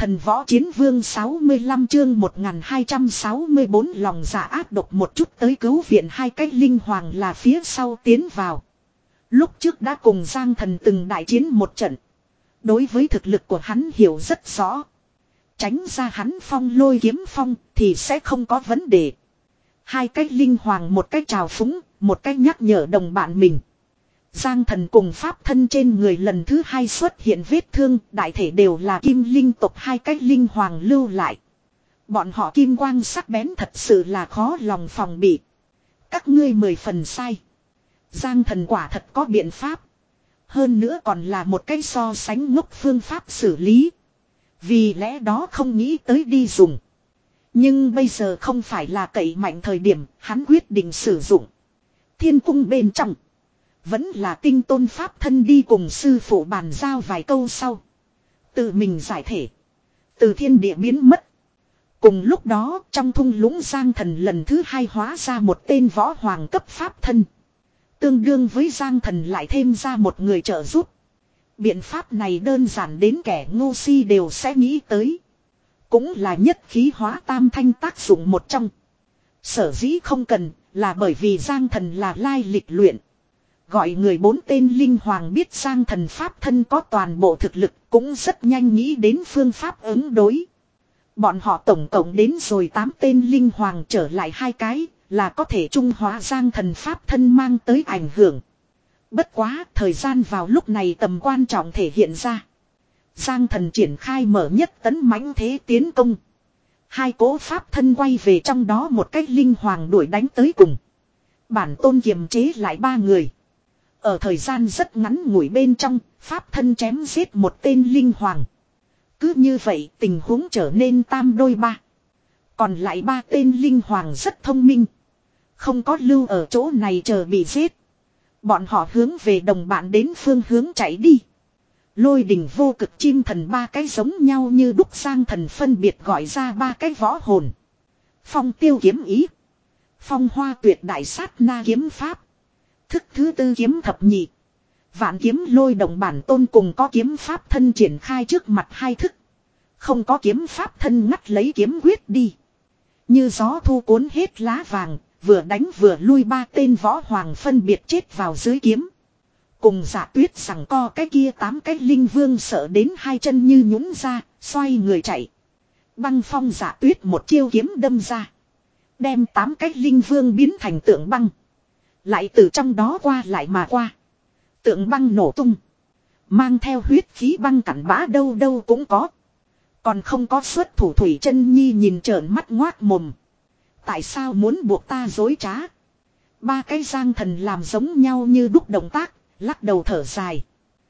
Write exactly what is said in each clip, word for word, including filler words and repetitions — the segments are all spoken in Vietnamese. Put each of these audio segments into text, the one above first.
Thần võ chiến vương sáu mươi lăm chương một nghìn hai trăm sáu mươi bốn lòng dạ ác độc một chút tới cứu viện hai cái linh hoàng là phía sau tiến vào. Lúc trước đã cùng Giang Thần từng đại chiến một trận. Đối với thực lực của hắn hiểu rất rõ. Tránh ra hắn phong lôi kiếm phong thì sẽ không có vấn đề. Hai cái linh hoàng một cái trào phúng, một cái nhắc nhở đồng bạn mình. Giang Thần cùng pháp thân trên người lần thứ hai xuất hiện vết thương, đại thể đều là kim linh tộc hai cái linh hoàng lưu lại. Bọn họ kim quang sắc bén thật sự là khó lòng phòng bị. Các ngươi mười phần sai. Giang Thần quả thật có biện pháp. Hơn nữa còn là một cái so sánh ngốc phương pháp xử lý. Vì lẽ đó không nghĩ tới đi dùng. Nhưng bây giờ không phải là cậy mạnh thời điểm, hắn quyết định sử dụng. Thiên cung bên trong. Vẫn là tinh tôn pháp thân đi cùng sư phụ bàn giao vài câu sau. Tự mình giải thể. Từ thiên địa biến mất. Cùng lúc đó trong thung lũng Giang Thần lần thứ hai hóa ra một tên võ hoàng cấp pháp thân. Tương đương với Giang Thần lại thêm ra một người trợ giúp. Biện pháp này đơn giản đến kẻ ngu si đều sẽ nghĩ tới. Cũng là nhất khí hóa tam thanh tác dụng một trong. Sở dĩ không cần là bởi vì Giang Thần là lai lịch luyện. Gọi người bốn tên linh hoàng biết Giang Thần pháp thân có toàn bộ thực lực cũng rất nhanh nghĩ đến phương pháp ứng đối. Bọn họ tổng cộng đến rồi tám tên linh hoàng trở lại hai cái là có thể trung hóa Giang Thần pháp thân mang tới ảnh hưởng. Bất quá thời gian vào lúc này tầm quan trọng thể hiện ra. Giang Thần triển khai mở nhất tấn mãnh thế tiến công. Hai cỗ pháp thân quay về trong đó một cách linh hoàng đuổi đánh tới cùng. Bản tôn kiềm chế lại ba người. Ở thời gian rất ngắn ngủi bên trong, pháp thân chém giết một tên linh hoàng. Cứ như vậy tình huống trở nên tam đôi ba. Còn lại ba tên linh hoàng rất thông minh. Không có lưu ở chỗ này chờ bị giết. Bọn họ hướng về đồng bạn đến phương hướng chạy đi. Lôi đình vô cực chim thần ba cái giống nhau như đúc Giang Thần phân biệt gọi ra ba cái võ hồn. Phong tiêu kiếm ý. Phong hoa tuyệt đại sát na kiếm pháp. Thức thứ tư kiếm thập nhị. Vạn kiếm lôi động bản tôn cùng có kiếm pháp thân triển khai trước mặt hai thức. Không có kiếm pháp thân ngắt lấy kiếm quyết đi. Như gió thu cuốn hết lá vàng, vừa đánh vừa lui ba tên võ hoàng phân biệt chết vào dưới kiếm. Cùng Dạ Tuyết rằng co cái kia tám cái linh vương sợ đến hai chân như nhũn ra, xoay người chạy. Băng phong Dạ Tuyết một chiêu kiếm đâm ra. Đem tám cái linh vương biến thành tượng băng. Lại từ trong đó qua lại mà qua. Tượng băng nổ tung. Mang theo huyết khí băng cặn bã đâu đâu cũng có. Còn không có xuất thủ Thủy Chân Nhi nhìn trợn mắt ngoác mồm. Tại sao muốn buộc ta dối trá? Ba cái Giang Thần làm giống nhau như đúc động tác, lắc đầu thở dài.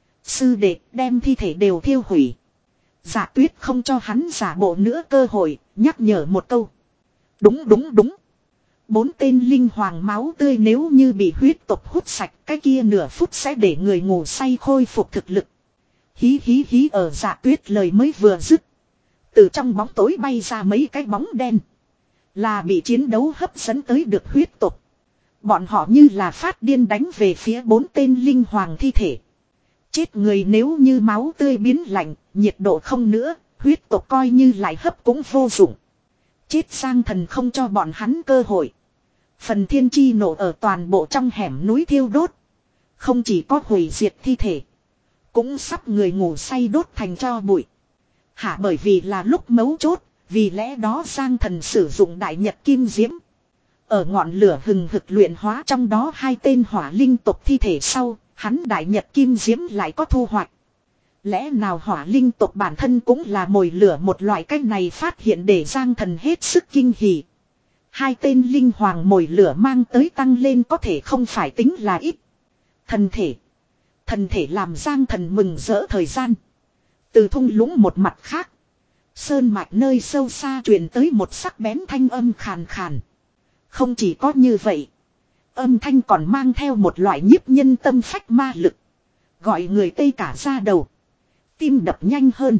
Sư đệ đem thi thể đều thiêu hủy. Dạ Tuyết không cho hắn giả bộ nữa cơ hội, nhắc nhở một câu. Đúng đúng đúng. Bốn tên linh hoàng máu tươi nếu như bị huyết tộc hút sạch, cái kia nửa phút sẽ để người ngủ say khôi phục thực lực. Hí hí hí ở Dạ Tuyết lời mới vừa dứt. Từ trong bóng tối bay ra mấy cái bóng đen. Là bị chiến đấu hấp dẫn tới được huyết tộc. Bọn họ như là phát điên đánh về phía bốn tên linh hoàng thi thể. Chết người nếu như máu tươi biến lạnh, nhiệt độ không nữa, huyết tộc coi như lại hấp cũng vô dụng. Chết Giang Thần không cho bọn hắn cơ hội. Phần thiên chi nổ ở toàn bộ trong hẻm núi thiêu đốt. Không chỉ có hủy diệt thi thể. Cũng sắp người ngủ say đốt thành tro bụi. Hả bởi vì là lúc mấu chốt. Vì lẽ đó Giang Thần sử dụng đại nhật kim diễm. Ở ngọn lửa hừng hực luyện hóa trong đó hai tên hỏa linh tộc thi thể sau. Hắn đại nhật kim diễm lại có thu hoạch. Lẽ nào hỏa linh tộc bản thân cũng là mồi lửa một loại cách này phát hiện để Giang Thần hết sức kinh hỉ. Hai tên linh hoàng mồi lửa mang tới tăng lên có thể không phải tính là ít. Thần thể. Thần thể làm Giang Thần mừng rỡ thời gian. Từ thung lũng một mặt khác. Sơn mạch nơi sâu xa truyền tới một sắc bén thanh âm khàn khàn. Không chỉ có như vậy. Âm thanh còn mang theo một loại nhiếp nhân tâm phách ma lực. Gọi người tê cả da đầu. Tim đập nhanh hơn.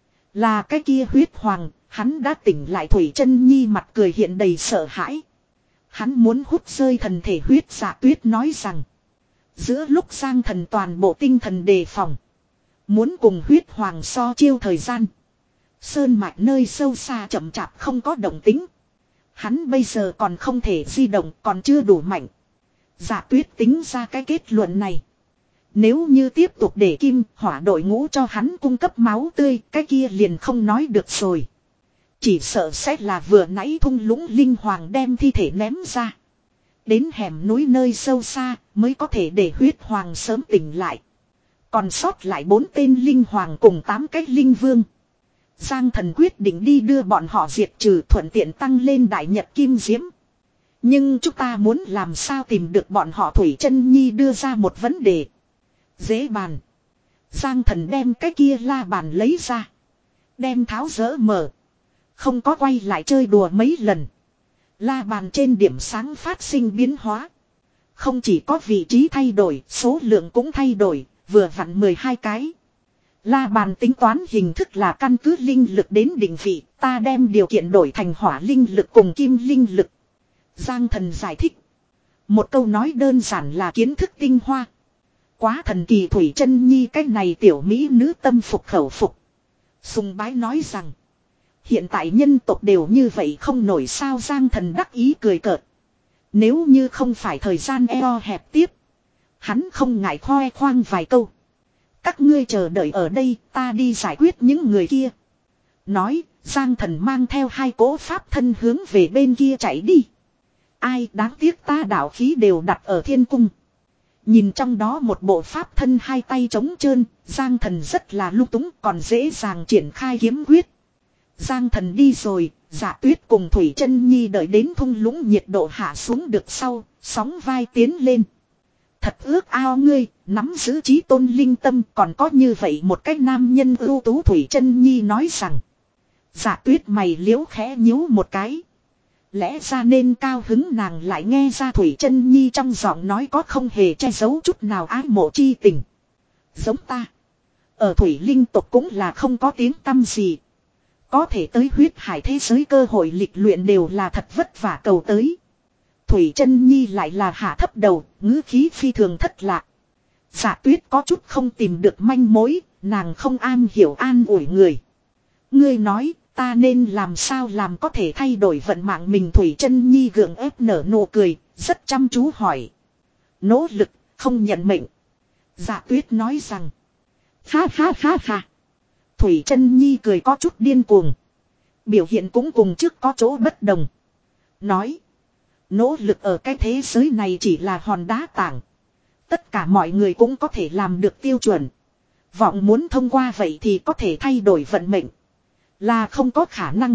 Là cái kia huyết hoàng. Hắn đã tỉnh lại Thủy Chân Nhi mặt cười hiện đầy sợ hãi. Hắn muốn hút rơi thần thể huyết Dạ Tuyết nói rằng. Giữa lúc Giang Thần toàn bộ tinh thần đề phòng. Muốn cùng huyết hoàng so chiêu thời gian. Sơn mạch nơi sâu xa chậm chạp không có động tính. Hắn bây giờ còn không thể di động, còn chưa đủ mạnh. Dạ Tuyết tính ra cái kết luận này. Nếu như tiếp tục để kim hỏa đội ngũ cho hắn cung cấp máu tươi, cái kia liền không nói được rồi. Chỉ sợ sẽ là vừa nãy thung lũng linh hoàng đem thi thể ném ra. Đến hẻm núi nơi sâu xa mới có thể để huyết hoàng sớm tỉnh lại. Còn sót lại bốn tên linh hoàng cùng tám cái linh vương. Giang Thần quyết định đi đưa bọn họ diệt trừ, thuận tiện tăng lên đại nhật kim diễm. Nhưng chúng ta muốn làm sao tìm được bọn họ? Thủy Chân Nhi đưa ra một vấn đề. Dễ bàn. Giang Thần đem cái kia la bàn lấy ra. Đem tháo dỡ mở. Không có quay lại chơi đùa mấy lần. La bàn trên điểm sáng phát sinh biến hóa. Không chỉ có vị trí thay đổi, số lượng cũng thay đổi, vừa vặn mười hai cái. La bàn tính toán hình thức là căn cứ linh lực đến định vị, ta đem điều kiện đổi thành hỏa linh lực cùng kim linh lực. Giang Thần giải thích. Một câu nói đơn giản là kiến thức tinh hoa. Quá thần kỳ. Thủy Chân Nhi cái này tiểu mỹ nữ tâm phục khẩu phục. Sùng bái nói rằng. Hiện tại nhân tộc đều như vậy không nổi sao? Giang Thần đắc ý cười cợt. Nếu như không phải thời gian eo hẹp tiếp. Hắn không ngại khoe khoang vài câu. Các ngươi chờ đợi ở đây, ta đi giải quyết những người kia. Nói, Giang Thần mang theo hai cỗ pháp thân hướng về bên kia chạy đi. Ai, đáng tiếc ta đạo khí đều đặt ở thiên cung. Nhìn trong đó một bộ pháp thân hai tay trống trơn, Giang Thần rất là lung túng, còn dễ dàng triển khai kiếm quyết. Giang Thần đi rồi, Dạ Tuyết cùng Thủy Chân Nhi đợi đến thung lũng nhiệt độ hạ xuống được sau, sóng vai tiến lên. Thật ước ao ngươi, nắm giữ trí tôn linh tâm, còn có như vậy một cái nam nhân ưu tú. Thủy Chân Nhi nói rằng. Dạ Tuyết mày liếu khẽ nhíu một cái. Lẽ ra nên cao hứng, nàng lại nghe ra Thủy Chân Nhi trong giọng nói có không hề che giấu chút nào ái mộ chi tình. Giống ta. Ở Thủy Linh tộc cũng là không có tiếng tăm gì. Có thể tới huyết hải thế giới cơ hội lịch luyện đều là thật vất vả cầu tới. Thủy Chân Nhi lại là hạ thấp đầu, ngữ khí phi thường thất lạc. Dạ Tuyết có chút không tìm được manh mối, nàng không am hiểu an ủi người. Ngươi nói, ta nên làm sao làm có thể thay đổi vận mạng mình? Thủy Chân Nhi gượng ép nở nụ cười, rất chăm chú hỏi. Nỗ lực, không nhận mệnh. Dạ Tuyết nói rằng. Ha ha ha ha. Thủy Chân Nhi cười có chút điên cuồng. Biểu hiện cũng cùng trước có chỗ bất đồng. Nói. Nỗ lực ở cái thế giới này chỉ là hòn đá tảng. Tất cả mọi người cũng có thể làm được tiêu chuẩn. Vọng muốn thông qua vậy thì có thể thay đổi vận mệnh. Là không có khả năng.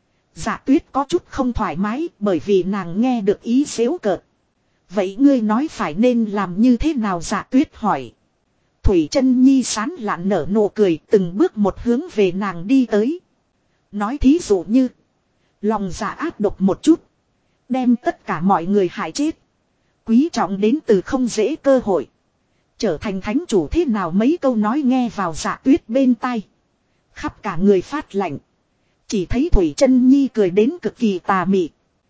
Dạ Tuyết có chút không thoải mái bởi vì nàng nghe được ý xếu cợt. Vậy ngươi nói phải nên làm như thế nào? Dạ Tuyết hỏi. Thủy Chân Nhi sán lạn nở nụ cười, từng bước một hướng về nàng đi tới. Nói thí dụ như. Lòng dạ ác độc một chút. Đem tất cả mọi người hại chết. Quý trọng đến từ không dễ cơ hội. Trở thành thánh chủ thế nào? Mấy câu nói nghe vào Dạ Tuyết bên tai. Khắp cả người phát lạnh. Chỉ thấy Thủy Chân Nhi cười đến cực kỳ tà mị.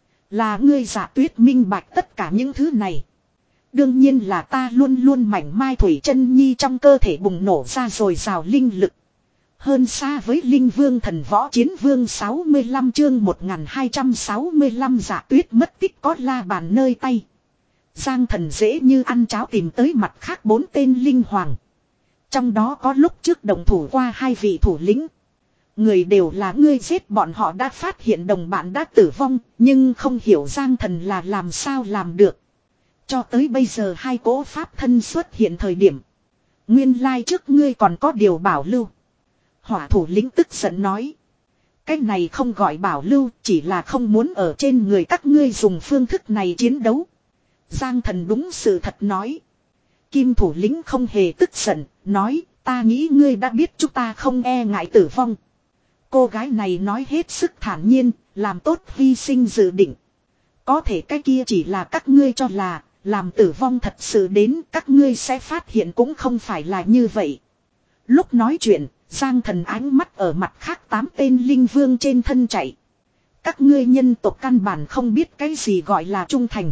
Là ngươi? Dạ Tuyết minh bạch tất cả những thứ này. Đương nhiên là ta luôn luôn mảnh mai. Thủy Chân Nhi trong cơ thể bùng nổ ra dồi dào linh lực. Hơn xa với Linh Vương Thần Võ Chiến Vương. Sáu mươi lăm chương một nghìn hai trăm sáu mươi lăm. Dạ Tuyết mất tích có la bàn nơi tay. Giang Thần dễ như ăn cháo tìm tới mặt khác bốn tên linh hoàng. Trong đó có lúc trước đồng thủ qua hai vị thủ lĩnh. Người đều là ngươi giết. Bọn họ đã phát hiện đồng bạn đã tử vong, nhưng không hiểu Giang Thần là làm sao làm được. Cho tới bây giờ hai cỗ pháp thân xuất hiện thời điểm. Nguyên lai trước ngươi còn có điều bảo lưu. Hỏa thủ lĩnh tức giận nói. Cái này không gọi bảo lưu, chỉ là không muốn ở trên người các ngươi dùng phương thức này chiến đấu. Giang Thần đúng sự thật nói. Kim thủ lĩnh không hề tức giận, nói, ta nghĩ ngươi đã biết chúng ta không e ngại tử vong. Cô gái này nói hết sức thản nhiên, làm tốt hy sinh dự định. Có thể cái kia chỉ là các ngươi cho là, làm tử vong thật sự đến các ngươi sẽ phát hiện cũng không phải là như vậy. Lúc nói chuyện, Giang Thần ánh mắt ở mặt khác tám tên linh vương trên thân chạy. Các ngươi nhân tộc căn bản không biết cái gì gọi là trung thành.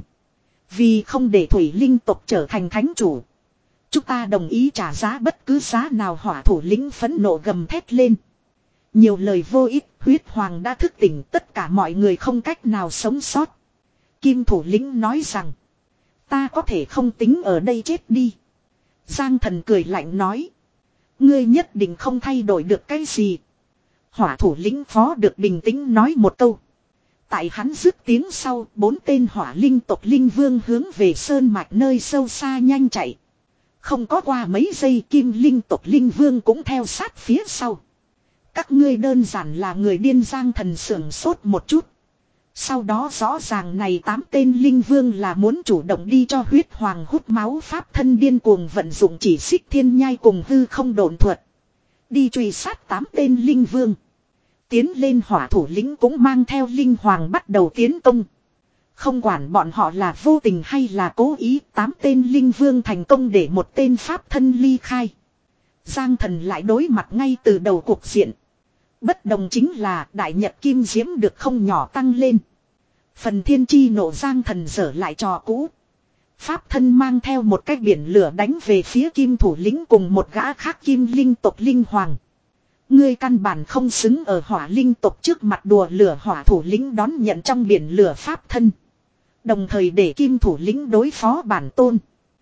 Vì không để thủy linh tộc trở thành thánh chủ, chúng ta đồng ý trả giá bất cứ giá nào. Hỏa thủ lĩnh phẫn nộ gầm thét lên. Nhiều lời vô ích, huyết hoàng đã thức tỉnh, tất cả mọi người không cách nào sống sót. Kim thủ lĩnh nói rằng, ta có thể không tính ở đây chết đi. Giang thần cười lạnh nói, ngươi nhất định không thay đổi được cái gì. Hỏa thủ lĩnh phó được bình tĩnh nói một câu. Tại hắn dứt tiếng sau, bốn tên hỏa linh tộc linh vương hướng về sơn mạch nơi sâu xa nhanh chạy. Không có qua mấy giây, kim linh tộc linh vương cũng theo sát phía sau. Các ngươi đơn giản là người điên. Giang thần sưởng sốt một chút. Sau đó rõ ràng này tám tên linh vương là muốn chủ động đi cho huyết hoàng hút máu, pháp thân điên cuồng vận dụng chỉ xích thiên nhai cùng hư không độn thuật. Đi truy sát tám tên linh vương. Tiến lên hỏa thủ lĩnh cũng mang theo linh hoàng bắt đầu tiến công. Không quản bọn họ là vô tình hay là cố ý, tám tên linh vương thành công để một tên pháp thân ly khai. Giang thần lại đối mặt ngay từ đầu cuộc diện. Bất đồng chính là đại nhật kim diễm được không nhỏ tăng lên. Phần thiên chi nộ giang thần dở lại trò cũ. Pháp thân mang theo một cái biển lửa đánh về phía kim thủ lĩnh cùng một gã khác kim linh tộc linh hoàng. Ngươi căn bản không xứng ở hỏa linh tộc trước mặt đùa lửa. Hỏa thủ lĩnh đón nhận trong biển lửa pháp thân. Đồng thời để kim thủ lĩnh đối phó bản tôn.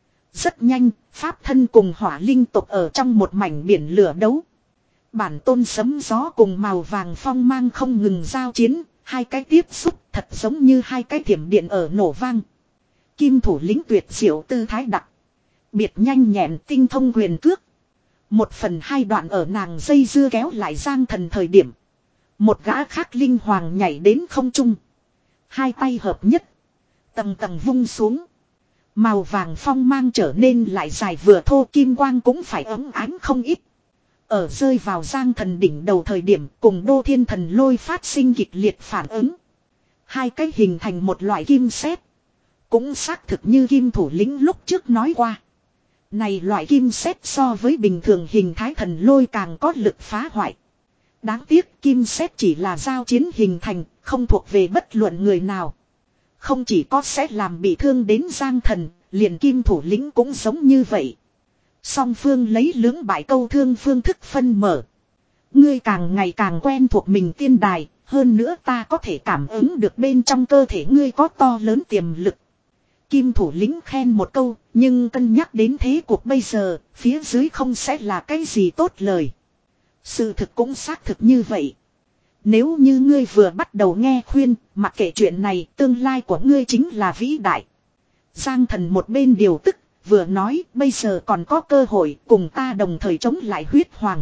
Rất nhanh, pháp thân cùng hỏa linh tộc ở trong một mảnh biển lửa đấu. Bản tôn sấm gió cùng màu vàng phong mang không ngừng giao chiến, hai cái tiếp xúc thật giống như hai cái thiểm điện ở nổ vang. Kim thủ lĩnh tuyệt diệu tư thái đặc. Biệt nhanh nhẹn tinh thông quyền cước. Một phần hai đoạn ở nàng dây dưa kéo lại Giang thần thời điểm. Một gã khác linh hoàng nhảy đến không trung. Hai tay hợp nhất. Tầng tầng vung xuống. Màu vàng phong mang trở nên lại dài vừa thô, kim quang cũng phải ấm ánh không ít. Ở rơi vào Giang thần đỉnh đầu thời điểm cùng đô thiên thần lôi phát sinh kịch liệt phản ứng. Hai cái hình thành một loại kim sét. Cũng xác thực như kim thủ lĩnh lúc trước nói qua. Này loại kim sét so với bình thường hình thái thần lôi càng có lực phá hoại. Đáng tiếc kim sét chỉ là giao chiến hình thành, không thuộc về bất luận người nào. Không chỉ có sẽ làm bị thương đến Giang thần, liền kim thủ lĩnh cũng giống như vậy. Song phương lấy lưỡng bại câu thương phương thức phân mở. Ngươi càng ngày càng quen thuộc mình tiên đài, hơn nữa ta có thể cảm ứng được bên trong cơ thể ngươi có to lớn tiềm lực. Kim thủ lĩnh khen một câu, nhưng cân nhắc đến thế cuộc bây giờ, phía dưới không sẽ là cái gì tốt lời. Sự thực cũng xác thực như vậy. Nếu như ngươi vừa bắt đầu nghe khuyên, mặc kệ chuyện này, tương lai của ngươi chính là vĩ đại. Giang thần một bên điều tức, vừa nói bây giờ còn có cơ hội cùng ta đồng thời chống lại huyết hoàng.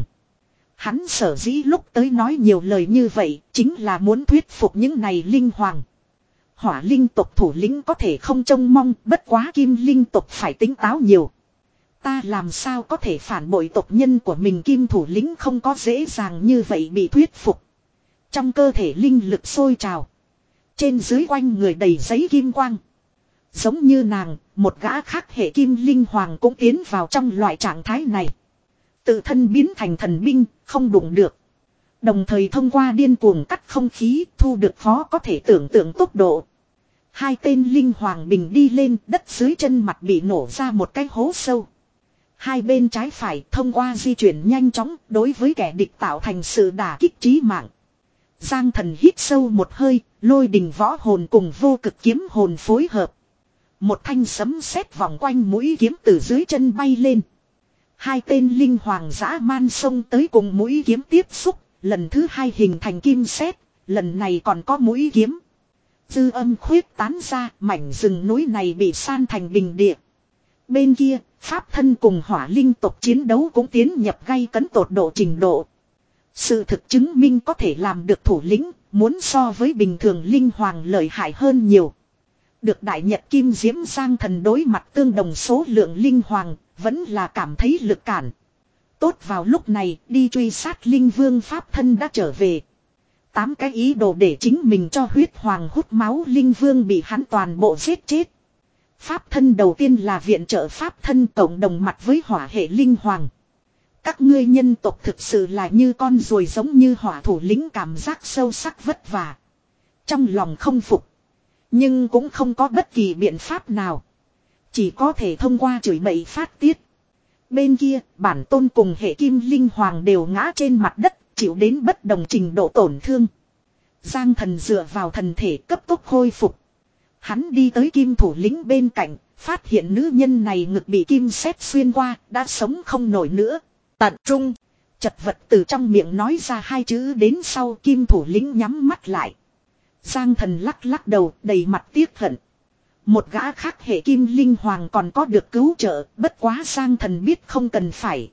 Hắn sở dĩ lúc tới nói nhiều lời như vậy, chính là muốn thuyết phục những này linh hoàng. Hỏa linh tộc thủ lĩnh có thể không trông mong, bất quá kim linh tộc phải tính táo nhiều. Ta làm sao có thể phản bội tộc nhân của mình. Kim thủ lĩnh không có dễ dàng như vậy bị thuyết phục. Trong cơ thể linh lực sôi trào. Trên dưới quanh người đầy giấy kim quang. Giống như nàng, một gã khác hệ kim linh hoàng cũng tiến vào trong loại trạng thái này. Tự thân biến thành thần binh, không đụng được. Đồng thời thông qua điên cuồng cắt không khí, thu được khó có thể tưởng tượng tốc độ. Hai tên linh hoàng bình đi lên, đất dưới chân mặt bị nổ ra một cái hố sâu. Hai bên trái phải thông qua di chuyển nhanh chóng, đối với kẻ địch tạo thành sự đả kích chí mạng. Giang thần hít sâu một hơi, lôi đình võ hồn cùng vô cực kiếm hồn phối hợp. Một thanh sấm sét vòng quanh mũi kiếm từ dưới chân bay lên. Hai tên linh hoàng dã man xông tới cùng mũi kiếm tiếp xúc, lần thứ hai hình thành kim sét, lần này còn có mũi kiếm. Dư âm khuyết tán ra, mảnh rừng núi này bị san thành bình địa. Bên kia, pháp thân cùng hỏa linh tộc chiến đấu cũng tiến nhập gay cấn tột độ trình độ. Sự thực chứng minh có thể làm được thủ lĩnh, muốn so với bình thường linh hoàng lợi hại hơn nhiều. Được đại nhật kim diễm Giang thần đối mặt tương đồng số lượng linh hoàng, vẫn là cảm thấy lực cản. Tốt vào lúc này, đi truy sát linh vương pháp thân đã trở về. Tám cái ý đồ để chính mình cho huyết hoàng hút máu linh vương bị hắn toàn bộ giết chết. Pháp thân đầu tiên là viện trợ pháp thân cộng đồng mặt với hỏa hệ linh hoàng. Các ngươi nhân tộc thực sự là như con ruồi, giống như hỏa thủ lĩnh cảm giác sâu sắc vất vả. Trong lòng không phục. Nhưng cũng không có bất kỳ biện pháp nào. Chỉ có thể thông qua chửi bậy phát tiết. Bên kia, bản tôn cùng hệ kim linh hoàng đều ngã trên mặt đất, chịu đến bất đồng trình độ tổn thương. Giang thần dựa vào thần thể cấp tốc khôi phục. Hắn đi tới kim thủ lĩnh bên cạnh, phát hiện nữ nhân này ngực bị kim sét xuyên qua, đã sống không nổi nữa. Tận trung, chật vật từ trong miệng nói ra hai chữ đến sau kim thủ lĩnh nhắm mắt lại. Giang thần lắc lắc đầu, đầy mặt tiếc hận. Một gã khác hệ kim linh hoàng còn có được cứu trợ, bất quá Giang thần biết không cần phải.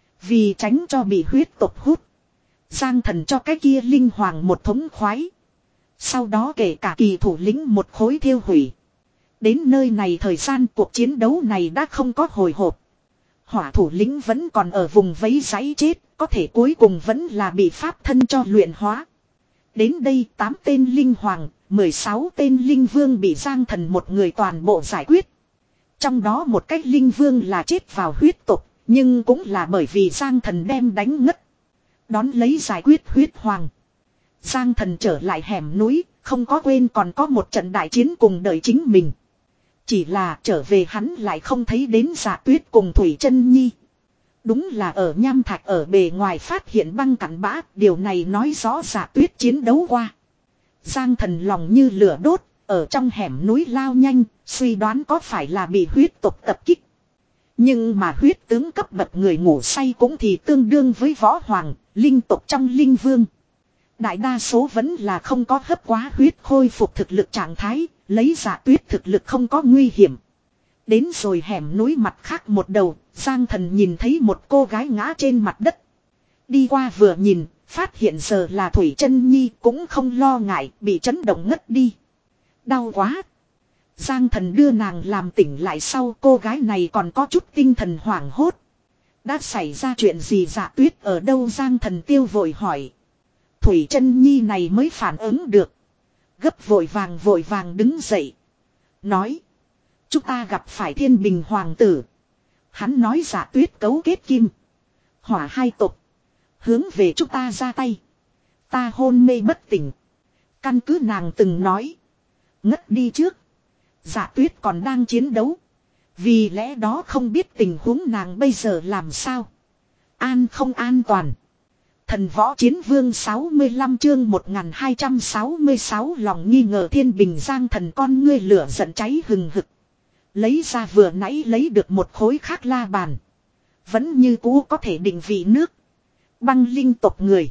Vì tránh cho bị huyết tộc hút. Giang thần cho cái kia linh hoàng một thống khoái. Sau đó kể cả kỳ thủ lĩnh một khối thiêu hủy. Đến nơi này thời gian cuộc chiến đấu này đã không có hồi hộp. Hỏa thủ lĩnh vẫn còn ở vùng vấy giấy chết, có thể cuối cùng vẫn là bị pháp thân cho luyện hóa. Đến đây tám tên linh hoàng, mười sáu tên linh vương bị Giang thần một người toàn bộ giải quyết. Trong đó một cách linh vương là chết vào huyết tục, nhưng cũng là bởi vì Giang thần đem đánh ngất. Đón lấy giải quyết huyết hoàng. Giang thần trở lại hẻm núi, không có quên còn có một trận đại chiến cùng đợi chính mình. Chỉ là trở về hắn lại không thấy đến Dạ Tuyết cùng Thủy Chân Nhi. Đúng là ở nham thạch ở bề ngoài phát hiện băng cặn bã, điều này nói rõ Dạ Tuyết chiến đấu qua. Giang thần lòng như lửa đốt, ở trong hẻm núi lao nhanh, suy đoán có phải là bị huyết tộc tập kích. Nhưng mà huyết tướng cấp bậc người ngủ say cũng thì tương đương với võ hoàng, linh tộc trong linh vương. Đại đa số vẫn là không có hấp quá huyết khôi phục thực lực trạng thái, lấy Dạ Tuyết thực lực không có nguy hiểm. Đến rồi hẻm núi mặt khác một đầu, Giang thần nhìn thấy một cô gái ngã trên mặt đất. Đi qua vừa nhìn, phát hiện giờ là Thủy Chân Nhi cũng không lo ngại bị chấn động ngất đi. Đau quá. Giang thần đưa nàng làm tỉnh lại sau, cô gái này còn có chút tinh thần hoảng hốt. Đã xảy ra chuyện gì? Dạ Tuyết ở đâu? Giang thần tiêu vội hỏi. Thủy Chân Nhi này mới phản ứng được. Gấp vội vàng vội vàng đứng dậy. Nói. Chúng ta gặp phải Thiên Bình Hoàng tử. Hắn nói Dạ Tuyết cấu kết kim hỏa hai tộc, hướng về chúng ta ra tay. Ta hôn mê bất tỉnh. Căn cứ nàng từng nói, ngất đi trước, Dạ Tuyết còn đang chiến đấu. Vì lẽ đó không biết tình huống nàng bây giờ làm sao. An không an toàn. Thần võ chiến vương sáu mươi lăm chương một nghìn hai trăm sáu mươi sáu lòng nghi ngờ. Thiên Bình Giang thần con ngươi lửa giận cháy hừng hực. Lấy ra vừa nãy lấy được một khối khác la bàn. Vẫn như cũ có thể định vị nước. Băng linh tộc người.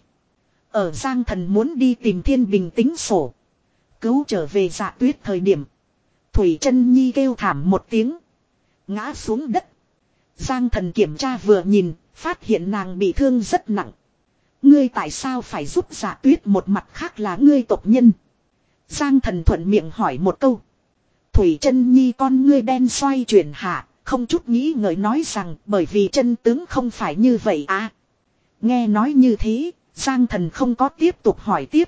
Ở Giang thần muốn đi tìm Thiên Bình tính sổ. Cứu trở về Dạ Tuyết thời điểm. Thủy Chân Nhi kêu thảm một tiếng. Ngã xuống đất. Giang thần kiểm tra vừa nhìn. Phát hiện nàng bị thương rất nặng. Ngươi tại sao phải giúp Dạ Tuyết? Một mặt khác là ngươi tộc nhân. Giang thần thuận miệng hỏi một câu. Thủy Chân Nhi con ngươi đen xoay chuyển hạ, không chút nghĩ ngợi nói rằng bởi vì chân tướng không phải như vậy à. Nghe nói như thế, Giang thần không có tiếp tục hỏi tiếp.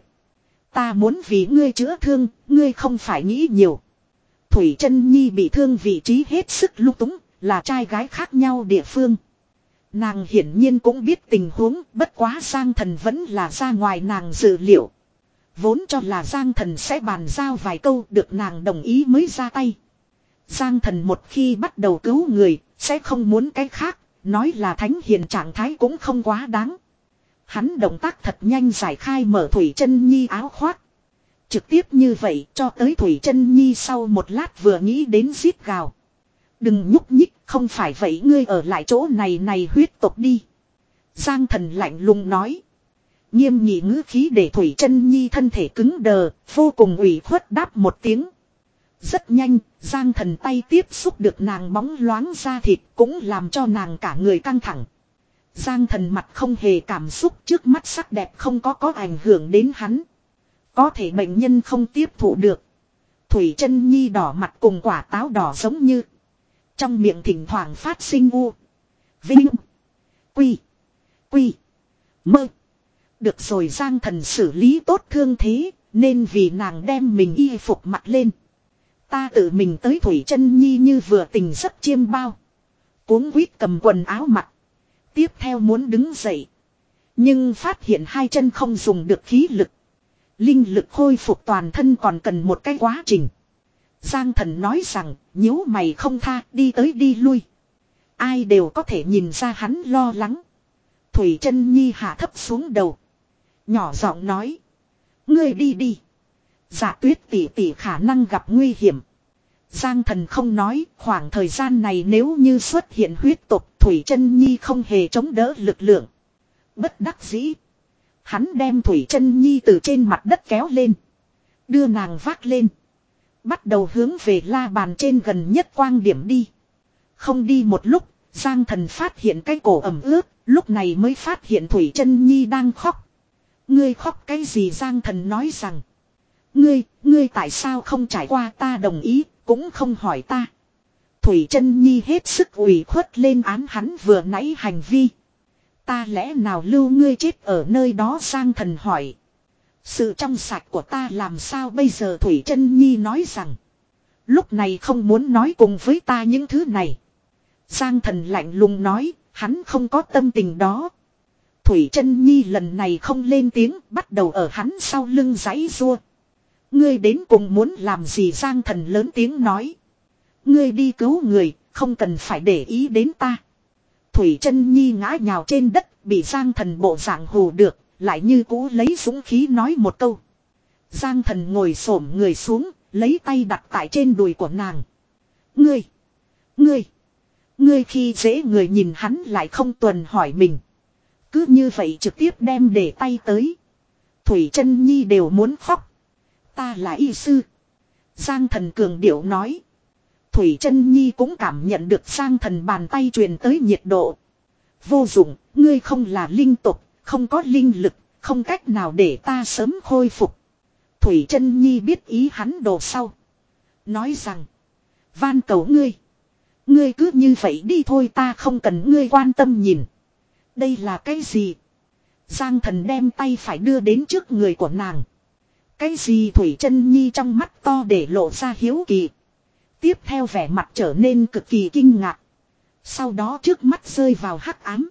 Ta muốn vì ngươi chữa thương, ngươi không phải nghĩ nhiều. Thủy Chân Nhi bị thương vị trí hết sức lung túng, là trai gái khác nhau địa phương. Nàng hiển nhiên cũng biết tình huống, bất quá Giang thần vẫn là ra ngoài nàng dự liệu. Vốn cho là Giang thần sẽ bàn giao vài câu, được nàng đồng ý mới ra tay. Giang thần một khi bắt đầu cứu người, sẽ không muốn cái khác, nói là thánh hiền trạng thái cũng không quá đáng. Hắn động tác thật nhanh giải khai mở Thủy Chân Nhi áo khoác. Trực tiếp như vậy cho tới Thủy Chân Nhi sau một lát vừa nghĩ đến giết gào. Đừng nhúc nhích, không phải vậy ngươi ở lại chỗ này này huyết tộc đi. Giang thần lạnh lùng nói. Nghiêm nghị ngữ khí để Thủy Chân Nhi thân thể cứng đờ, vô cùng ủy khuất đáp một tiếng. Rất nhanh, Giang thần tay tiếp xúc được nàng bóng loáng da thịt cũng làm cho nàng cả người căng thẳng. Giang thần mặt không hề cảm xúc, trước mắt sắc đẹp không có có ảnh hưởng đến hắn. Có thể bệnh nhân không tiếp thụ được. Thủy Chân Nhi đỏ mặt cùng quả táo đỏ giống như. Trong miệng thỉnh thoảng phát sinh u. Vinh. Quy. Quy. Mơ. Được rồi, Giang thần xử lý tốt thương thế, nên vì nàng đem mình y phục mặc lên. Ta tự mình tới. Thủy Chân Nhi như vừa tỉnh giấc chiêm bao. Cuống quýt cầm quần áo mặc. Tiếp theo muốn đứng dậy. Nhưng phát hiện hai chân không dùng được khí lực. Linh lực khôi phục toàn thân còn cần một cái quá trình. Giang thần nói rằng, nhíu mày không tha, đi tới đi lui. Ai đều có thể nhìn ra hắn lo lắng. Thủy Chân Nhi hạ thấp xuống đầu. Nhỏ giọng nói. Ngươi đi đi. Dạ tuyết tỷ tỷ khả năng gặp nguy hiểm. Giang thần không nói, khoảng thời gian này nếu như xuất hiện huyết tục, Thủy Chân Nhi không hề chống đỡ lực lượng. Bất đắc dĩ. Hắn đem Thủy Chân Nhi từ trên mặt đất kéo lên. Đưa nàng vác lên. Bắt đầu hướng về la bàn trên gần nhất quang điểm đi. Không đi một lúc, Giang thần phát hiện cái cổ ẩm ướt, lúc này mới phát hiện Thủy Chân Nhi đang khóc. Ngươi khóc cái gì? Giang thần nói rằng. Ngươi, ngươi tại sao không trải qua ta đồng ý, cũng không hỏi ta. Thủy Chân Nhi hết sức ủy khuất lên án hắn vừa nãy hành vi. Ta lẽ nào lưu ngươi chết ở nơi đó? Giang thần hỏi. Sự trong sạch của ta làm sao bây giờ? Thủy Chân Nhi nói rằng. Lúc này không muốn nói cùng với ta những thứ này. Giang thần lạnh lùng nói, hắn không có tâm tình đó. Thủy Chân Nhi lần này không lên tiếng, bắt đầu ở hắn sau lưng giãy giụa. Ngươi đến cùng muốn làm gì? Giang thần lớn tiếng nói. Ngươi đi cứu người, không cần phải để ý đến ta. Thủy Chân Nhi ngã nhào trên đất, bị Giang thần bộ dạng hù được, lại như cũ lấy dũng khí nói một câu. Giang thần ngồi xổm người xuống, lấy tay đặt tại trên đùi của nàng. Ngươi, ngươi, ngươi khi dễ người. Nhìn hắn lại không tuần hỏi mình. Cứ như vậy trực tiếp đem để tay tới. Thủy Chân Nhi đều muốn khóc. Ta là y sư. Giang thần cường điệu nói. Thủy Chân Nhi cũng cảm nhận được Giang thần bàn tay truyền tới nhiệt độ. Vô dụng, ngươi không là linh tục, không có linh lực, không cách nào để ta sớm khôi phục. Thủy Chân Nhi biết ý hắn đồ sau. Nói rằng. Van cầu ngươi. Ngươi cứ như vậy đi thôi, ta không cần ngươi quan tâm nhìn. Đây là cái gì? Giang thần đem tay phải đưa đến trước người của nàng. Cái gì? Thủy Chân Nhi trong mắt to để lộ ra hiếu kỳ. Tiếp theo vẻ mặt trở nên cực kỳ kinh ngạc. Sau đó trước mắt rơi vào hắc ám.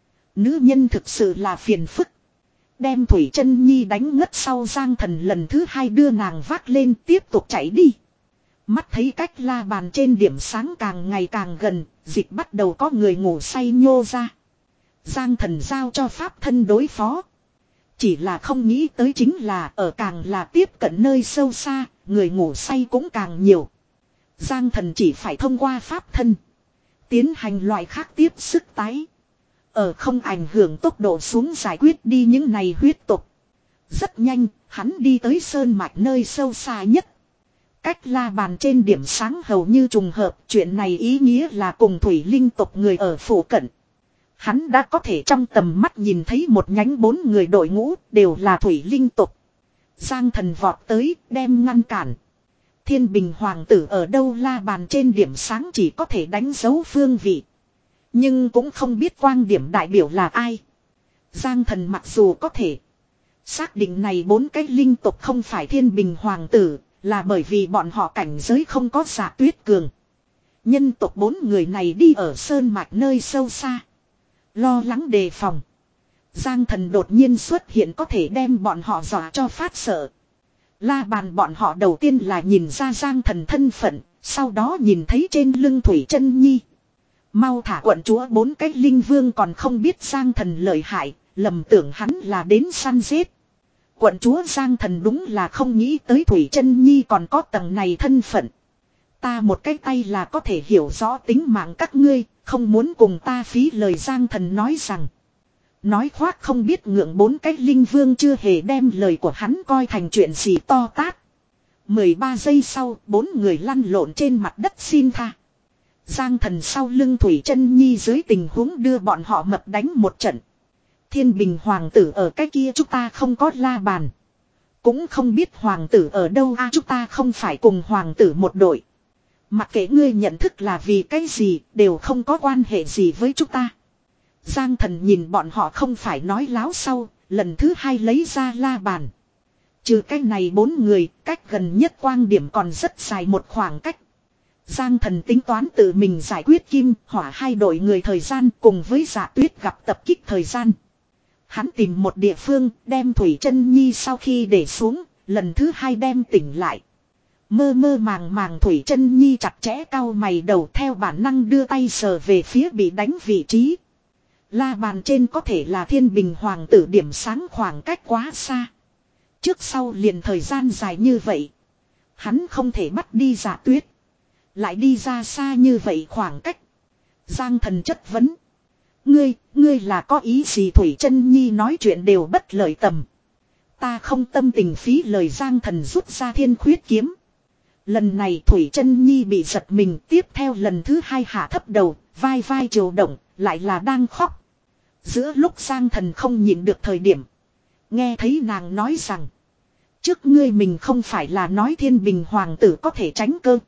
Nữ nhân thực sự là phiền phức. Đem Thủy Chân Nhi đánh ngất sau, Giang thần lần thứ hai đưa nàng vác lên tiếp tục chạy đi. Mắt thấy cách la bàn trên điểm sáng càng ngày càng gần, dịch bắt đầu có người ngủ say nhô ra. Giang thần giao cho pháp thân đối phó. Chỉ là không nghĩ tới chính là ở càng là tiếp cận nơi sâu xa, người ngủ say cũng càng nhiều. Giang thần chỉ phải thông qua pháp thân. Tiến hành loại khác tiếp sức tái. Ở không ảnh hưởng tốc độ xuống giải quyết đi những này huyết tục. Rất nhanh, hắn đi tới sơn mạch nơi sâu xa nhất. Cách la bàn trên điểm sáng hầu như trùng hợp, chuyện này ý nghĩa là cùng thủy linh tộc người ở phủ cận. Hắn đã có thể trong tầm mắt nhìn thấy một nhánh bốn người đội ngũ đều là thủy linh tộc. Giang thần vọt tới, đem ngăn cản. Thiên Bình Hoàng tử ở đâu? La bàn trên điểm sáng chỉ có thể đánh dấu phương vị. Nhưng cũng không biết quang điểm đại biểu là ai. Giang thần mặc dù có thể xác định này bốn cái linh tộc không phải Thiên Bình Hoàng tử, là bởi vì bọn họ cảnh giới không có Dạ Tuyết cường. Nhân tộc bốn người này đi ở sơn mạch nơi sâu xa, lo lắng đề phòng. Giang thần đột nhiên xuất hiện có thể đem bọn họ dọa cho phát sợ. La bàn bọn họ đầu tiên là nhìn ra Giang thần thân phận, sau đó nhìn thấy trên lưng Thủy Chân Nhi. Mau thả quận chúa. Bốn cái linh vương còn không biết Giang thần lợi hại, lầm tưởng hắn là đến săn giết. Quận chúa Giang thần đúng là không nghĩ tới Thủy Chân Nhi còn có tầng này thân phận. Ta một cái tay là có thể hiểu rõ tính mạng các ngươi, không muốn cùng ta phí lời. Giang thần nói rằng. Nói khoác không biết ngượng. Bốn cái linh vương chưa hề đem lời của hắn coi thành chuyện gì to tát. mười ba giây sau, bốn người lăn lộn trên mặt đất xin tha. Giang thần sau lưng Thủy Chân Nhi dưới tình huống đưa bọn họ mập đánh một trận. Thiên Bình Hoàng tử ở cái kia, chúng ta không có la bàn. Cũng không biết Hoàng tử ở đâu. À, chúng ta không phải cùng Hoàng tử một đội. Mặc kệ ngươi nhận thức là vì cái gì, đều không có quan hệ gì với chúng ta. Giang thần nhìn bọn họ không phải nói láo sau, lần thứ hai lấy ra la bàn. Trừ cái này bốn người, cách gần nhất quang điểm còn rất dài một khoảng cách. Giang thần tính toán tự mình giải quyết kim, hỏa hai đội người thời gian cùng với Dạ Tuyết gặp tập kích thời gian. Hắn tìm một địa phương, đem Thủy Chân Nhi sau khi để xuống, lần thứ hai đem tỉnh lại. Mơ mơ màng màng Thủy Chân Nhi chặt chẽ cau mày đầu, theo bản năng đưa tay sờ về phía bị đánh vị trí. La bàn trên có thể là Thiên Bình Hoàng tử điểm sáng khoảng cách quá xa. Trước sau liền thời gian dài như vậy. Hắn không thể bắt đi Dạ Tuyết. Lại đi ra xa như vậy khoảng cách. Giang Thần chất vấn. Ngươi, ngươi là có ý gì? Thủy Chân Nhi nói chuyện đều bất lợi tầm. Ta không tâm tình phí lời. Giang Thần rút ra thiên khuyết kiếm. Lần này Thủy Chân Nhi bị giật mình, tiếp theo lần thứ hai hạ thấp đầu, vai vai chịu động, lại là đang khóc. Giữa lúc Giang Thần không nhịn được thời điểm. Nghe thấy nàng nói rằng. Trước ngươi mình không phải là nói Thiên Bình Hoàng tử có thể tránh cơ.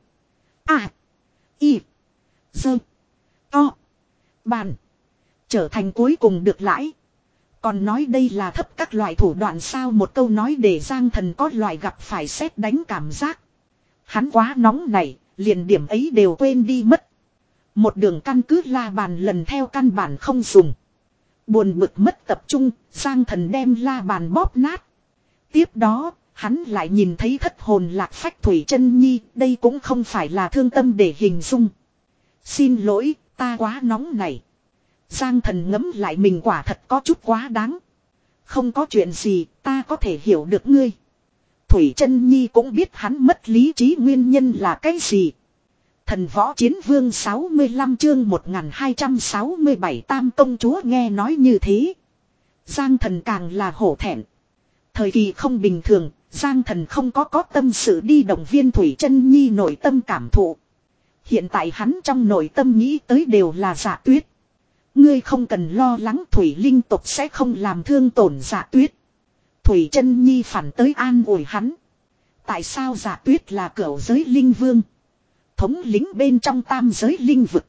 À. Y. Dơ. To. Bàn. Trở thành cuối cùng được lãi. Còn nói đây là thấp các loại thủ đoạn sao? Một câu nói để Giang Thần có loại gặp phải sét đánh cảm giác. Hắn quá nóng này, liền điểm ấy đều quên đi mất. Một đường căn cứ la bàn lần theo căn bản không dùng. Buồn bực mất tập trung, Giang Thần đem la bàn bóp nát. Tiếp đó, hắn lại nhìn thấy thất hồn lạc phách Thủy Chân Nhi, đây cũng không phải là thương tâm để hình dung. Xin lỗi, ta quá nóng này. Giang Thần ngẫm lại mình quả thật có chút quá đáng. Không có chuyện gì, ta có thể hiểu được ngươi. Thủy Chân Nhi cũng biết hắn mất lý trí nguyên nhân là cái gì. Thần Võ Chiến Vương sáu mươi lăm chương một nghìn hai trăm sáu mươi bảy Tam công chúa nghe nói như thế. Giang Thần càng là hổ thẹn. Thời kỳ không bình thường, Giang Thần không có có tâm sự đi động viên Thủy Chân Nhi nội tâm cảm thụ. Hiện tại hắn trong nội tâm nghĩ tới đều là Dạ Tuyết. Ngươi không cần lo lắng, Thủy linh tộc sẽ không làm thương tổn Dạ Tuyết. Thủy Chân Nhi phản tới an ủi hắn. Tại sao Dạ Tuyết là cửu giới linh vương? Thống lĩnh bên trong tam giới linh vực.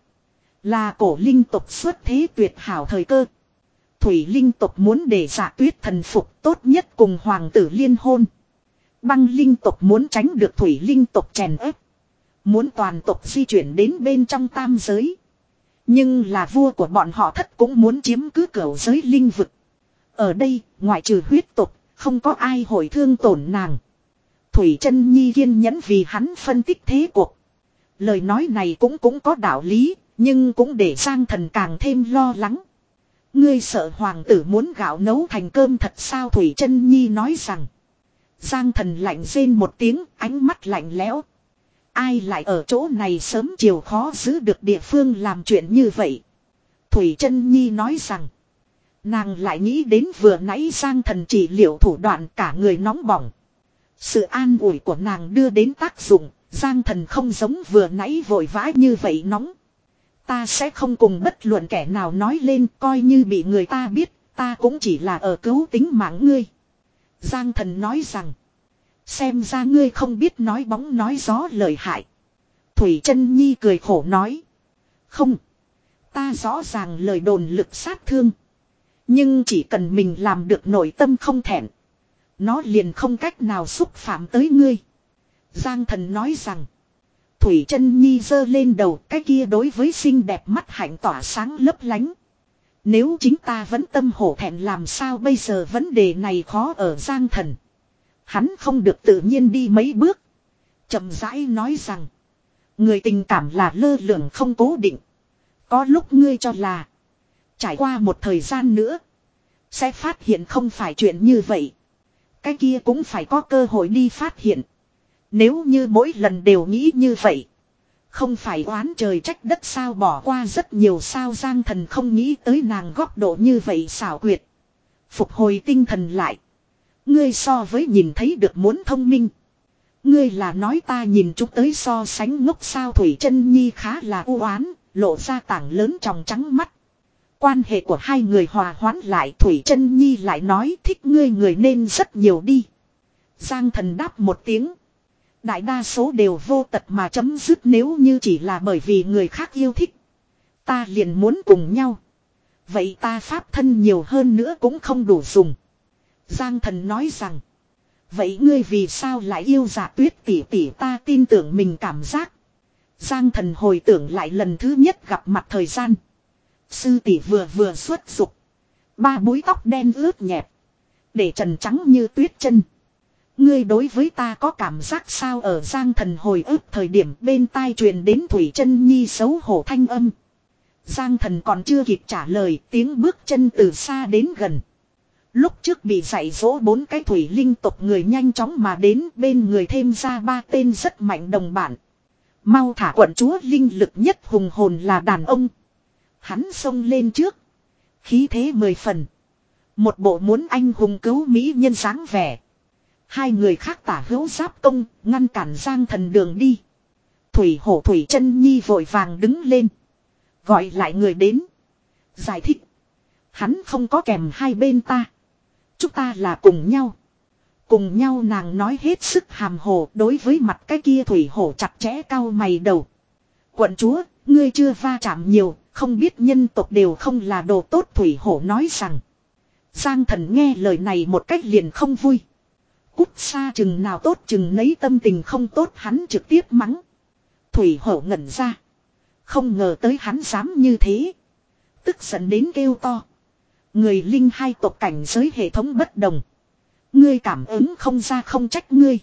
Là cổ linh tộc xuất thế tuyệt hảo thời cơ. Thủy linh tộc muốn để Dạ Tuyết thần phục, tốt nhất cùng hoàng tử liên hôn. Băng linh tộc muốn tránh được thủy linh tộc chèn ép. Muốn toàn tộc di chuyển đến bên trong tam giới. Nhưng là vua của bọn họ Thất cũng muốn chiếm cứ cửu giới linh vực. Ở đây, ngoại trừ huyết tộc, không có ai hồi thương tổn nàng. Thủy Chân Nhi kiên nhẫn vì hắn phân tích thế cuộc. Lời nói này cũng cũng có đạo lý, nhưng cũng để Giang Thần càng thêm lo lắng. Ngươi sợ hoàng tử muốn gạo nấu thành cơm thật sao? Thủy Chân Nhi nói rằng. Giang Thần lạnh rên một tiếng, ánh mắt lạnh lẽo. Ai lại ở chỗ này sớm chiều khó giữ được địa phương làm chuyện như vậy? Thủy Chân Nhi nói rằng. Nàng lại nghĩ đến vừa nãy Giang Thần trị liệu thủ đoạn, cả người nóng bỏng. Sự an ủi của nàng đưa đến tác dụng, Giang Thần không giống vừa nãy vội vã như vậy nóng. Ta sẽ không cùng bất luận kẻ nào nói lên, coi như bị người ta biết, ta cũng chỉ là ở cứu tính mạng ngươi. Giang Thần nói rằng. Xem ra ngươi không biết nói bóng nói gió lời hại. Thủy Chân Nhi cười khổ nói. Không. Ta rõ ràng lời đồn lực sát thương. Nhưng chỉ cần mình làm được nội tâm không thẹn. Nó liền không cách nào xúc phạm tới ngươi. Giang Thần nói rằng. Thủy Chân Nhi giơ lên đầu, cái kia đối với xinh đẹp mắt hạnh tỏa sáng lấp lánh. Nếu chính ta vẫn tâm hổ thẹn làm sao bây giờ? Vấn đề này khó ở Giang Thần. Hắn không được tự nhiên đi mấy bước. Chậm rãi nói rằng. Người tình cảm là lơ lửng không cố định. Có lúc ngươi cho là. Trải qua một thời gian nữa. Sẽ phát hiện không phải chuyện như vậy. Cái kia cũng phải có cơ hội đi phát hiện. Nếu như mỗi lần đều nghĩ như vậy. Không phải oán trời trách đất sao? Bỏ qua rất nhiều sao? Giang Thần không nghĩ tới nàng góc độ như vậy xảo quyệt. Phục hồi tinh thần lại. Ngươi so với nhìn thấy được muốn thông minh. Ngươi là nói ta nhìn chúng tới so sánh ngốc sao? Thủy Chân Nhi khá là u oán, lộ ra tảng lớn tròng trắng mắt. Quan hệ của hai người hòa hoãn lại, Thủy Chân Nhi lại nói thích ngươi người nên rất nhiều đi. Giang Thần đáp một tiếng. Đại đa số đều vô tật mà chấm dứt, nếu như chỉ là bởi vì người khác yêu thích. Ta liền muốn cùng nhau. Vậy ta pháp thân nhiều hơn nữa cũng không đủ dùng. Giang Thần nói rằng. Vậy ngươi vì sao lại yêu Dạ Tuyết tỷ tỷ? Ta tin tưởng mình cảm giác. Giang Thần hồi tưởng lại lần thứ nhất gặp mặt thời gian. Sư tỷ vừa vừa xuất dục. Ba búi tóc đen ướt nhẹp. Để trần trắng như tuyết chân. Ngươi đối với ta có cảm giác sao? Ở Giang Thần hồi ức thời điểm bên tai truyền đến Thủy Chân Nhi xấu hổ thanh âm. Giang Thần còn chưa kịp trả lời, tiếng bước chân từ xa đến gần. Lúc trước bị dạy dỗ bốn cái thủy linh tộc người nhanh chóng mà đến, bên người thêm ra ba tên rất mạnh đồng bạn. Mau thả quận chúa linh lực nhất hùng hồn là đàn ông. Hắn xông lên trước. Khí thế mười phần. Một bộ muốn anh hùng cứu mỹ nhân dáng vẻ. Hai người khác tả hữu giáp công, ngăn cản Giang Thần đường đi. Thủy Hổ Thủy Chân Nhi vội vàng đứng lên. Gọi lại người đến. Giải thích. Hắn không có kèm hai bên ta. Chúng ta là cùng nhau. Cùng nhau nàng nói hết sức hàm hồ, đối với mặt cái kia Thủy Hổ chặt chẽ cau mày đầu. Quận chúa, ngươi chưa va chạm nhiều, không biết nhân tộc đều không là đồ tốt. Thủy Hổ nói rằng. Giang Thần nghe lời này một cách liền không vui. Cút xa chừng nào tốt chừng nấy, tâm tình không tốt hắn trực tiếp mắng. Thủy Hổ ngẩn ra. Không ngờ tới hắn dám như thế. Tức giận đến kêu to. Người linh hai tộc cảnh giới hệ thống bất đồng. Ngươi cảm ứng không ra không trách ngươi.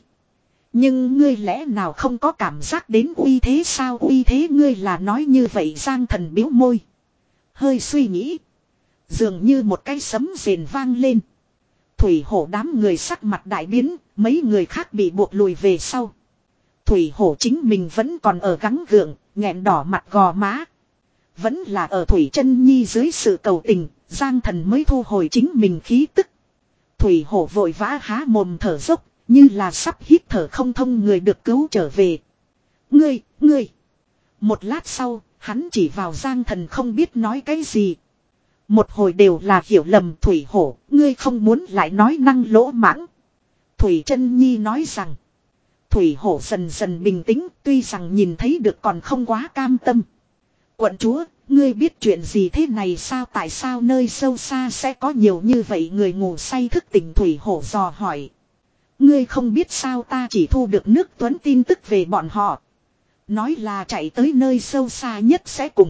Nhưng ngươi lẽ nào không có cảm giác đến uy thế sao? Uy thế ngươi là nói như vậy. Giang Thần biếu môi. Hơi suy nghĩ. Dường như một cái sấm rền vang lên. Thủy Hổ đám người sắc mặt đại biến. Mấy người khác bị buộc lùi về sau. Thủy Hổ chính mình vẫn còn ở gắng gượng, nghẹn đỏ mặt gò má. Vẫn là ở Thủy Chân Nhi dưới sự cầu tình, Giang Thần mới thu hồi chính mình khí tức. Thủy Hổ vội vã há mồm thở dốc, như là sắp hít thở không thông người được cứu trở về. Ngươi, ngươi. Một lát sau, hắn chỉ vào Giang Thần không biết nói cái gì. Một hồi đều là hiểu lầm. Thủy Hổ, ngươi không muốn lại nói năng lỗ mãng. Thủy Chân Nhi nói rằng. Thủy Hổ dần dần bình tĩnh, tuy rằng nhìn thấy được còn không quá cam tâm. Quận chúa, ngươi biết chuyện gì thế này sao? Tại sao nơi sâu xa sẽ có nhiều như vậy người ngủ say thức tỉnh? Thủy Hổ dò hỏi. Ngươi không biết sao? Ta chỉ thu được nước Tuấn tin tức về bọn họ. Nói là chạy tới nơi sâu xa nhất sẽ cùng.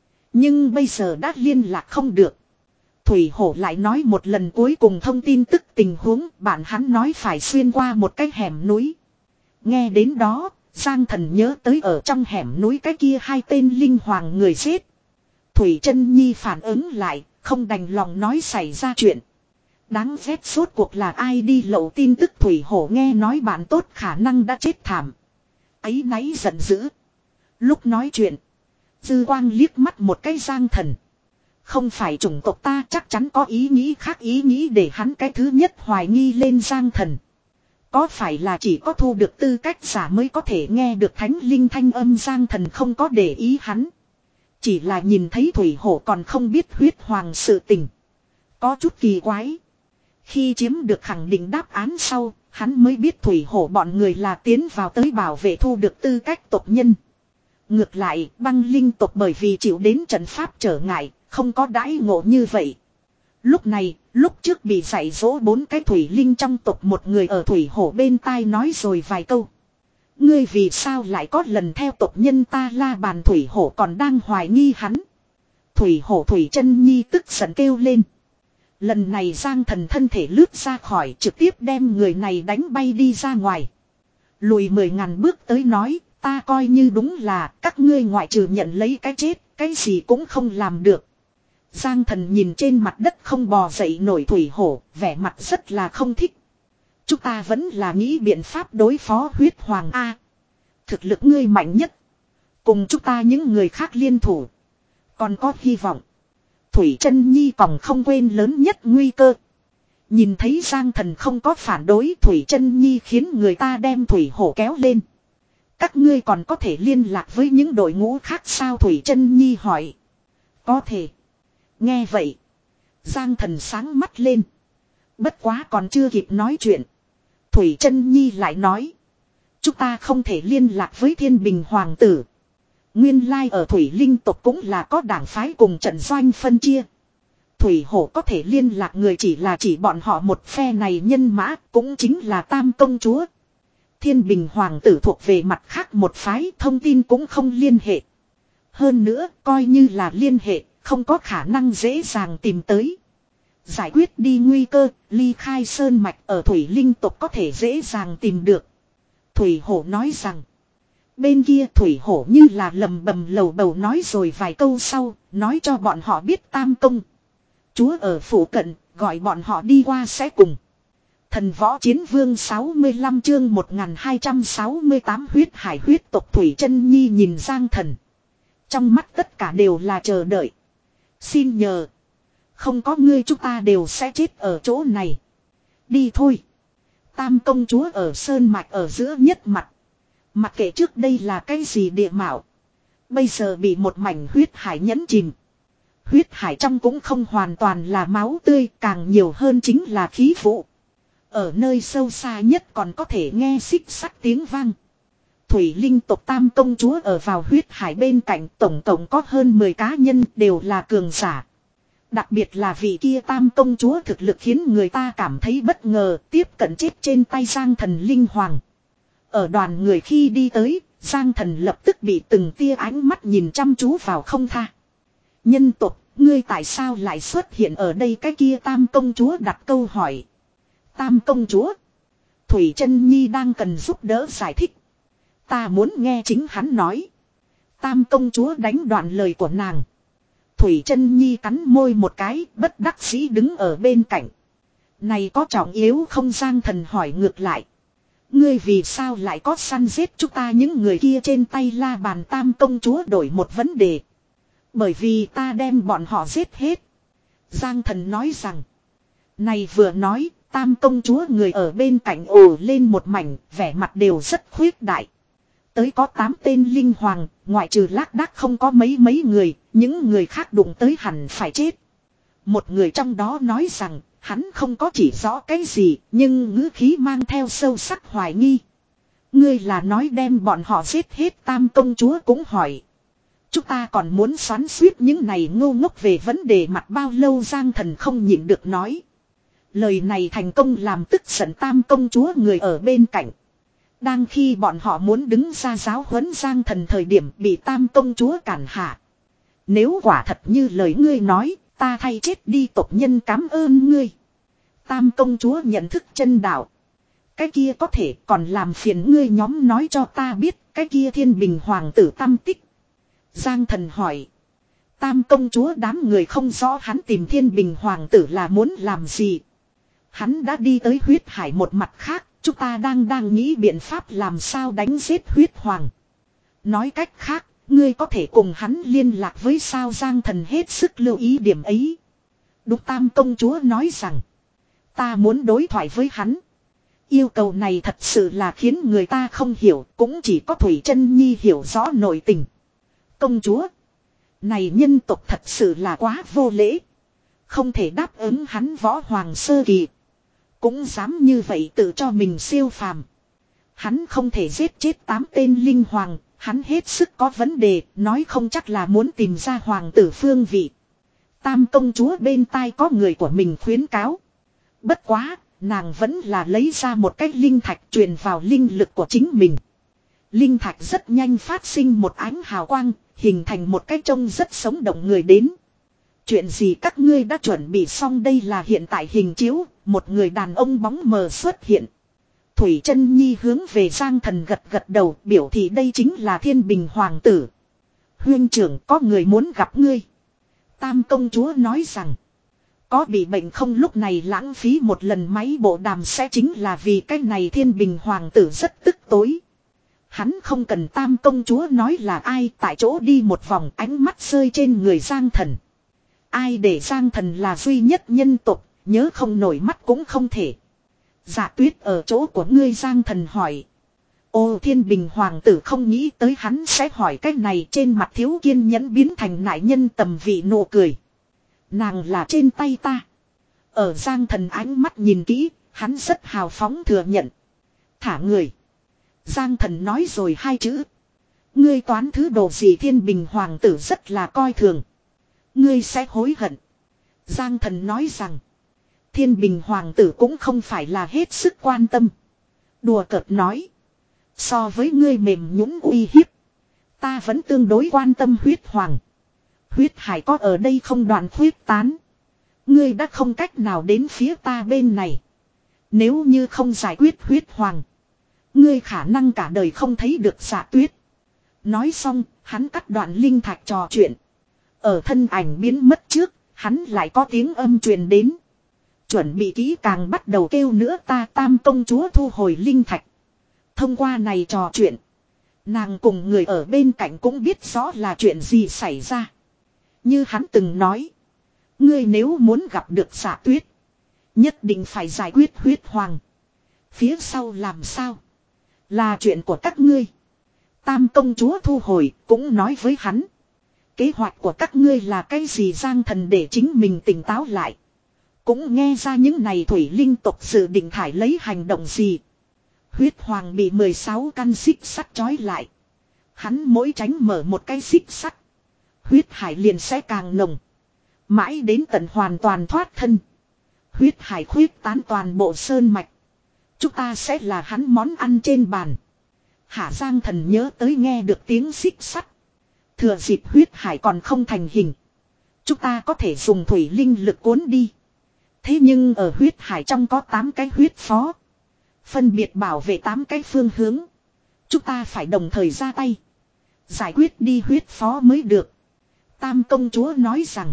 Nhưng bây giờ đã liên lạc không được. Thủy Hổ lại nói một lần cuối cùng thông tin tức tình huống. Bạn hắn nói phải xuyên qua một cái hẻm núi. Nghe đến đó, Giang Thần nhớ tới ở trong hẻm núi cái kia hai tên linh hoàng người giết. Thủy Chân Nhi phản ứng lại, không đành lòng nói xảy ra chuyện. Đáng ghét, suốt cuộc là ai đi lậu tin tức? Thủy Hổ nghe nói bạn tốt khả năng đã chết thảm. Áy náy giận dữ. Lúc nói chuyện, dư quang liếc mắt một cái Giang Thần. Không phải chủng tộc ta, chắc chắn có ý nghĩ khác. Ý nghĩ để hắn cái thứ nhất hoài nghi lên Giang Thần. Có phải là chỉ có thu được tư cách giả mới có thể nghe được thánh linh thanh âm? Giang Thần không có để ý hắn. Chỉ là nhìn thấy Thủy Hổ còn không biết huyết hoàng sự tình. Có chút kỳ quái. Khi chiếm được khẳng định đáp án sau, hắn mới biết Thủy Hổ bọn người là tiến vào tới bảo vệ thu được tư cách tộc nhân. Ngược lại, băng linh tộc bởi vì chịu đến trận pháp trở ngại, không có đãi ngộ như vậy. Lúc này, lúc trước bị dạy dỗ bốn cái thủy linh trong tộc một người ở Thủy Hổ bên tai nói rồi vài câu. Ngươi vì sao lại có lần theo tộc nhân ta la bàn? Thủy Hổ còn đang hoài nghi hắn. Thủy Hổ Thủy Chân Nhi tức giận kêu lên. Lần này Giang Thần thân thể lướt ra khỏi, trực tiếp đem người này đánh bay đi ra ngoài. Lùi mười ngàn bước tới nói, ta coi như đúng là các ngươi ngoại trừ nhận lấy cái chết, cái gì cũng không làm được. Giang Thần nhìn trên mặt đất không bò dậy nổi Thủy Hổ, vẻ mặt rất là không thích. Chúng ta vẫn là nghĩ biện pháp đối phó huyết hoàng A. Thực lực ngươi mạnh nhất. Cùng chúng ta những người khác liên thủ. Còn có hy vọng. Thủy Chân Nhi còn không quên lớn nhất nguy cơ. Nhìn thấy Giang Thần không có phản đối, Thủy Chân Nhi khiến người ta đem Thủy Hổ kéo lên. Các ngươi còn có thể liên lạc với những đội ngũ khác sao? Thủy Chân Nhi hỏi. Có thể. Nghe vậy, Giang Thần sáng mắt lên. Bất quá còn chưa kịp nói chuyện, Thủy Chân Nhi lại nói. Chúng ta không thể liên lạc với Thiên Bình Hoàng tử. Nguyên lai ở Thủy Linh tộc cũng là có đảng phái cùng trận doanh phân chia. Thủy Hổ có thể liên lạc người chỉ là chỉ bọn họ một phe này nhân mã, cũng chính là Tam công chúa. Thiên Bình Hoàng tử thuộc về mặt khác một phái, thông tin cũng không liên hệ. Hơn nữa, coi như là liên hệ, không có khả năng dễ dàng tìm tới. Giải quyết đi nguy cơ, ly khai sơn mạch ở Thủy Linh tộc có thể dễ dàng tìm được. Thủy Hổ nói rằng, Bên kia thủy hổ như là lầm bầm lầu bầu nói rồi vài câu sau, nói cho bọn họ biết tam công chúa ở phủ cận, gọi bọn họ đi qua sẽ cùng. Thần võ chiến vương sáu mươi lăm chương một nghìn hai trăm sáu mươi tám huyết hải huyết tộc Thủy Chân Nhi nhìn Giang Thần. Trong mắt tất cả đều là chờ đợi. Xin nhờ. Không có ngươi chúng ta đều sẽ chết ở chỗ này. Đi thôi. Tam công chúa ở sơn mạch ở giữa nhất mặt. Mặc kệ trước đây là cái gì địa mạo. Bây giờ bị một mảnh huyết hải nhấn chìm. Huyết hải trong cũng không hoàn toàn là máu tươi, càng nhiều hơn chính là khí vụ. Ở nơi sâu xa nhất còn có thể nghe xích sắt tiếng vang. Thủy linh tộc tam công chúa ở vào huyết hải bên cạnh, tổng cộng có hơn mười cá nhân đều là cường giả. Đặc biệt là vị kia tam công chúa thực lực khiến người ta cảm thấy bất ngờ, tiếp cận chết trên tay Giang Thần linh hoàng. Ở đoàn người khi đi tới, Giang Thần lập tức bị từng tia ánh mắt nhìn chăm chú vào không tha. Nhân tộc, ngươi tại sao lại xuất hiện ở đây? Cái kia tam công chúa đặt câu hỏi. Tam công chúa. Thủy Chân Nhi đang cần giúp đỡ giải thích. Ta muốn nghe chính hắn nói. Tam công chúa đánh đoạn lời của nàng. Thủy Chân Nhi cắn môi một cái, bất đắc dĩ đứng ở bên cạnh. Này có trọng yếu không? Giang Thần hỏi ngược lại. Ngươi vì sao lại có săn giết chúng ta những người kia trên tay la bàn? Tam công chúa đổi một vấn đề. Bởi vì ta đem bọn họ giết hết. Giang Thần nói rằng. Này vừa nói, tam công chúa người ở bên cạnh ồ lên một mảnh, vẻ mặt đều rất khuyết đại. Tới có tám tên linh hoàng, ngoại trừ lác đác không có mấy mấy người, những người khác đụng tới hẳn phải chết. Một người trong đó nói rằng, hắn không có chỉ rõ cái gì, nhưng ngữ khí mang theo sâu sắc hoài nghi. Ngươi là nói đem bọn họ giết hết? Tam công chúa cũng hỏi. Chúng ta còn muốn xoắn suýt những này ngô ngốc về vấn đề mặt bao lâu? Giang Thần không nhịn được nói. Lời này thành công làm tức giận tam công chúa người ở bên cạnh. Đang khi bọn họ muốn đứng ra giáo huấn Giang Thần thời điểm bị tam công chúa cản hạ. Nếu quả thật như lời ngươi nói, ta thay chết đi tộc nhân cảm ơn ngươi. Tam công chúa nhận thức chân đạo. Cái kia có thể còn làm phiền ngươi nhóm nói cho ta biết cái kia Thiên Bình hoàng tử tâm tích. Giang Thần hỏi. Tam công chúa đám người không rõ hắn tìm Thiên Bình hoàng tử là muốn làm gì. Hắn đã đi tới huyết hải một mặt khác, chúng ta đang đang nghĩ biện pháp làm sao đánh giết huyết hoàng. Nói cách khác, ngươi có thể cùng hắn liên lạc với sao? Giang Thần hết sức lưu ý điểm ấy. Đúng, tam công chúa nói rằng. Ta muốn đối thoại với hắn. Yêu cầu này thật sự là khiến người ta không hiểu, cũng chỉ có Thủy Chân Nhi hiểu rõ nội tình. Công chúa. Này nhân tộc thật sự là quá vô lễ. Không thể đáp ứng hắn võ hoàng sơ kỳ. Cũng dám như vậy tự cho mình siêu phàm. Hắn không thể giết chết tám tên linh hoàng. Hắn hết sức có vấn đề. Nói không chắc là muốn tìm ra hoàng tử phương vị. Tam công chúa bên tai có người của mình khuyến cáo. Bất quá, nàng vẫn là lấy ra một cái linh thạch truyền vào linh lực của chính mình. Linh thạch rất nhanh phát sinh một ánh hào quang, hình thành một cái trông rất sống động người đến. Chuyện gì các ngươi đã chuẩn bị xong? Đây là hiện tại hình chiếu, một người đàn ông bóng mờ xuất hiện. Thủy Chân Nhi hướng về Giang Thần gật gật đầu, biểu thị đây chính là Thiên Bình hoàng tử. Huynh trưởng, có người muốn gặp ngươi. Tam công chúa nói rằng. Có bị bệnh không? Lúc này lãng phí một lần máy bộ đàm sẽ chính là vì cái này Thiên Bình hoàng tử rất tức tối. Hắn không cần tam công chúa nói là ai, tại chỗ đi một vòng, ánh mắt rơi trên người Giang Thần. Ai để Giang Thần là duy nhất nhân tộc, nhớ không nổi mắt cũng không thể. Dạ Tuyết ở chỗ của ngươi? Giang Thần hỏi. Ô, Thiên Bình hoàng tử không nghĩ tới hắn sẽ hỏi cái này, trên mặt thiếu kiên nhẫn biến thành nại nhân tầm vị nụ cười. Nàng là trên tay ta. Ở Giang Thần ánh mắt nhìn kỹ, hắn rất hào phóng thừa nhận. Thả người. Giang Thần nói rồi hai chữ. Ngươi toán thứ đồ gì? Thiên Bình hoàng tử rất là coi thường. Ngươi sẽ hối hận. Giang Thần nói rằng. Thiên Bình hoàng tử cũng không phải là hết sức quan tâm. Đùa cợt nói. So với ngươi mềm nhũn uy hiếp, ta vẫn tương đối quan tâm huyết hoàng. Huyết hải có ở đây không đoạn khuyết tán. Ngươi đã không cách nào đến phía ta bên này. Nếu như không giải quyết huyết hoàng, ngươi khả năng cả đời không thấy được Dạ Tuyết. Nói xong, hắn cắt đoạn linh thạch trò chuyện. Ở thân ảnh biến mất trước, hắn lại có tiếng âm truyền đến. Chuẩn bị kỹ càng bắt đầu kêu nữa ta Tam công chúa thu hồi linh thạch. Thông qua này trò chuyện. Nàng cùng người ở bên cạnh cũng biết rõ là chuyện gì xảy ra. Như hắn từng nói. Ngươi nếu muốn gặp được Dạ Tuyết. Nhất định phải giải quyết huyết hoàng. Phía sau làm sao? Là chuyện của các ngươi. Tam công chúa thu hồi cũng nói với hắn. Kế hoạch của các ngươi là cái gì Giang Thần để chính mình tỉnh táo lại. Cũng nghe ra những này thủy linh tộc dự định thải lấy hành động gì. Huyết hoàng bị mười sáu căn xích sắt trói lại. Hắn mỗi tránh mở một cái xích sắt. Huyết hải liền sẽ càng nồng. Mãi đến tận hoàn toàn thoát thân. Huyết hải khuyết tán toàn bộ sơn mạch. Chúng ta sẽ là hắn món ăn trên bàn. Hạ Giang Thần nhớ tới nghe được tiếng xích sắt. Thừa dịp huyết hải còn không thành hình. Chúng ta có thể dùng thủy linh lực cuốn đi. Thế nhưng ở huyết hải trong có tám cái huyết phó. Phân biệt bảo vệ tám cái phương hướng. Chúng ta phải đồng thời ra tay. Giải quyết đi huyết phó mới được. Tam công chúa nói rằng.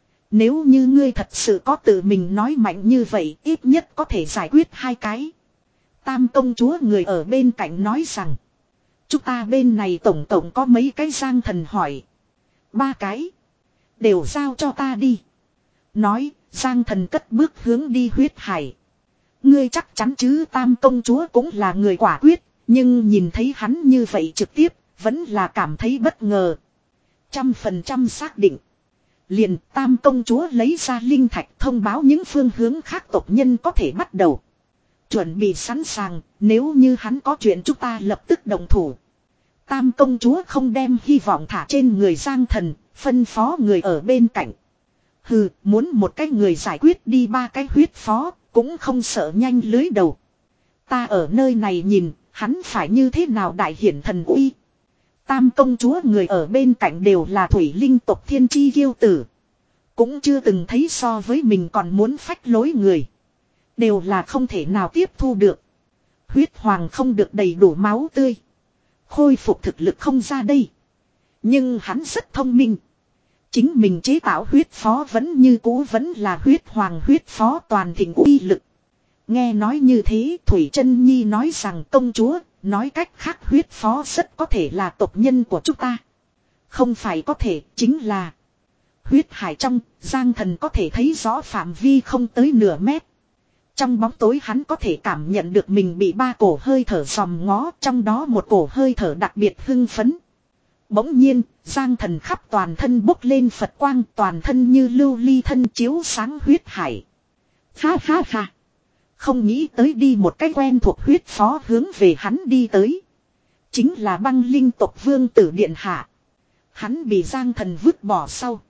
Nếu như ngươi thật sự có tự mình nói mạnh như vậy, ít nhất có thể giải quyết hai cái. Tam công chúa người ở bên cạnh nói rằng. Chúng ta bên này tổng tổng có mấy cái Giang Thần hỏi. Ba cái. Đều giao cho ta đi. Nói, Giang Thần cất bước hướng đi huyết hải. Ngươi chắc chắn chứ Tam công chúa cũng là người quả quyết. Nhưng nhìn thấy hắn như vậy trực tiếp, vẫn là cảm thấy bất ngờ. Trăm phần trăm xác định. Liền Tam công chúa lấy ra linh thạch thông báo những phương hướng khác tộc nhân có thể bắt đầu. Chuẩn bị sẵn sàng, nếu như hắn có chuyện chúng ta lập tức đồng thủ. Tam công chúa không đem hy vọng thả trên người Giang Thần, phân phó người ở bên cạnh. Hừ, muốn một cái người giải quyết đi ba cái huyết phó, cũng không sợ nhanh lưới đầu. Ta ở nơi này nhìn, hắn phải như thế nào đại hiển thần uy. Tam công chúa người ở bên cạnh đều là thủy linh tộc thiên chi kiêu tử. Cũng chưa từng thấy so với mình còn muốn phách lối người. Đều là không thể nào tiếp thu được. Huyết hoàng không được đầy đủ máu tươi. Khôi phục thực lực không ra đây. Nhưng hắn rất thông minh. Chính mình chế tạo huyết phó vẫn như cũ vẫn là huyết hoàng huyết phó toàn thịnh uy lực. Nghe nói như thế Thủy Chân Nhi nói rằng công chúa, nói cách khác huyết phó rất có thể là tộc nhân của chúng ta. Không phải có thể, chính là huyết hải trong, Giang Thần có thể thấy rõ phạm vi không tới nửa mét. Trong bóng tối hắn có thể cảm nhận được mình bị ba cổ hơi thở dòm ngó, trong đó một cổ hơi thở đặc biệt hưng phấn. Bỗng nhiên, Giang Thần khắp toàn thân bốc lên Phật quang, toàn thân như lưu ly thân chiếu sáng huyết hải. Ha ha ha. Không nghĩ tới đi một cái quen thuộc huyết phó hướng về hắn đi tới. Chính là băng linh tộc vương tử điện hạ. Hắn bị Giang Thần vứt bỏ sau.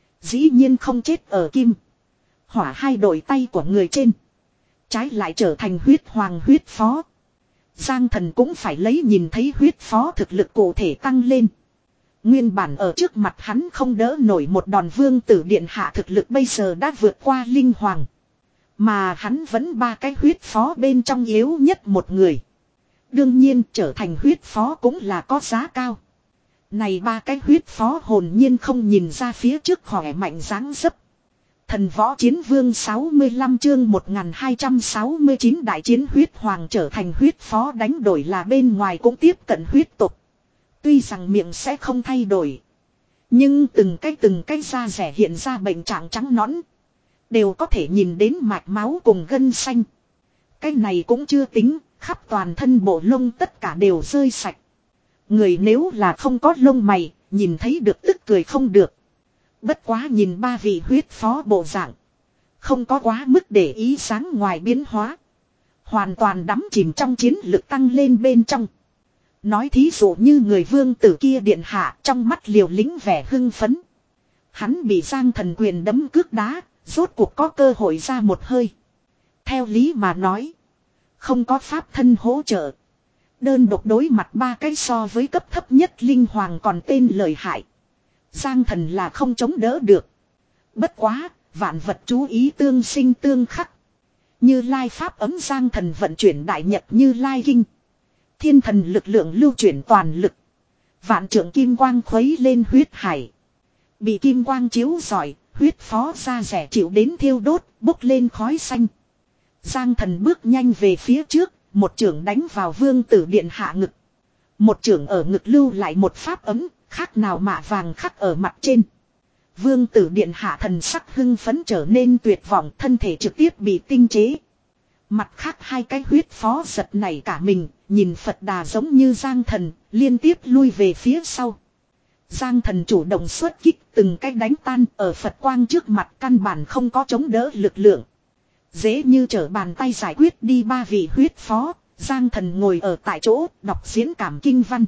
Dĩ nhiên không chết ở kim. Hỏa hai đội tay của người trên. Trái lại trở thành huyết hoàng huyết phó. Giang Thần cũng phải lấy nhìn thấy huyết phó thực lực cụ thể tăng lên. Nguyên bản ở trước mặt hắn không đỡ nổi một đòn vương tử điện hạ thực lực bây giờ đã vượt qua linh hoàng. Mà hắn vẫn ba cái huyết phó bên trong yếu nhất một người. Đương nhiên trở thành huyết phó cũng là có giá cao. Này ba cái huyết phó hồn nhiên không nhìn ra phía trước khỏe mạnh dáng dấp. Thần võ chiến vương sáu mươi lăm chương một nghìn hai trăm sáu mươi chín đại chiến huyết hoàng trở thành huyết phó đánh đổi là bên ngoài cũng tiếp cận huyết tục. Tuy rằng miệng sẽ không thay đổi. Nhưng từng cái từng cái da rẻ hiện ra bệnh trạng trắng nõn. Đều có thể nhìn đến mạch máu cùng gân xanh. Cái này cũng chưa tính, khắp toàn thân bộ lông tất cả đều rơi sạch. Người nếu là không có lông mày, nhìn thấy được tức cười không được. Bất quá nhìn ba vị huyết phó bộ dạng. Không có quá mức để ý sáng ngoài biến hóa. Hoàn toàn đắm chìm trong chiến lực tăng lên bên trong. Nói thí dụ như người vương tử kia điện hạ trong mắt liều lĩnh vẻ hưng phấn. Hắn bị Giang Thần quyền đấm cước đá, rốt cuộc có cơ hội ra một hơi. Theo lý mà nói. Không có pháp thân hỗ trợ. Đơn độc đối mặt ba cái so với cấp thấp nhất linh hoàng còn tên lợi hại. Giang Thần là không chống đỡ được. Bất quá, vạn vật chú ý tương sinh tương khắc. Như Lai pháp ấm Giang Thần vận chuyển đại nhật Như Lai kinh. Thiên thần lực lượng lưu chuyển toàn lực. Vạn trượng kim quang khuấy lên huyết hải. Bị kim quang chiếu rọi, huyết phó ra rẻ chịu đến thiêu đốt, bốc lên khói xanh. Giang thần bước nhanh về phía trước, một chưởng đánh vào vương tử điện hạ ngực. Một chưởng ở ngực lưu lại một pháp ấm, khác nào mạ vàng khắc ở mặt trên. Vương tử điện hạ thần sắc hưng phấn trở nên tuyệt vọng, thân thể trực tiếp bị tinh chế. Mặt khác hai cái huyết phó giật này cả mình, nhìn Phật Đà giống như Giang thần, liên tiếp lui về phía sau. Giang thần chủ động xuất kích, từng cách đánh tan, ở Phật quang trước mặt căn bản không có chống đỡ lực lượng. Dễ như trở bàn tay giải quyết đi ba vị huyết phó, Giang thần ngồi ở tại chỗ, đọc diễn cảm kinh văn.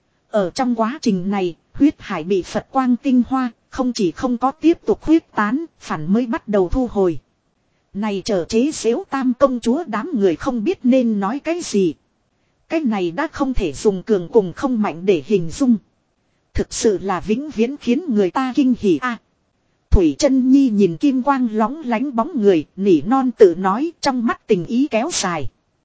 Ở trong quá trình này, huyết hải bị Phật quang tinh hoa, không chỉ không có tiếp tục huyết tán, phản mới bắt đầu thu hồi. Này trở chế xếu tam công chúa đám người không biết nên nói cái gì. Cái này đã không thể dùng cường cùng không mạnh để hình dung. Thực sự là vĩnh viễn khiến người ta kinh hỉ a. Thủy Chân Nhi nhìn kim quang lóng lánh bóng người, nỉ non tự nói, trong mắt tình ý kéo dài.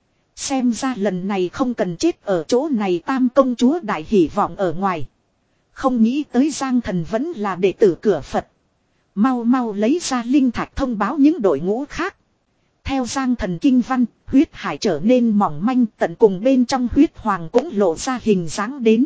Xem ra lần này không cần chết ở chỗ này, tam công chúa đại hỉ vọng ở ngoài. Không nghĩ tới Giang thần vẫn là đệ tử cửa Phật. Mau mau lấy ra linh thạch thông báo những đội ngũ khác. Theo Giang thần kinh văn, huyết hải trở nên mỏng manh, tận cùng bên trong huyết hoàng cũng lộ ra hình dáng đến.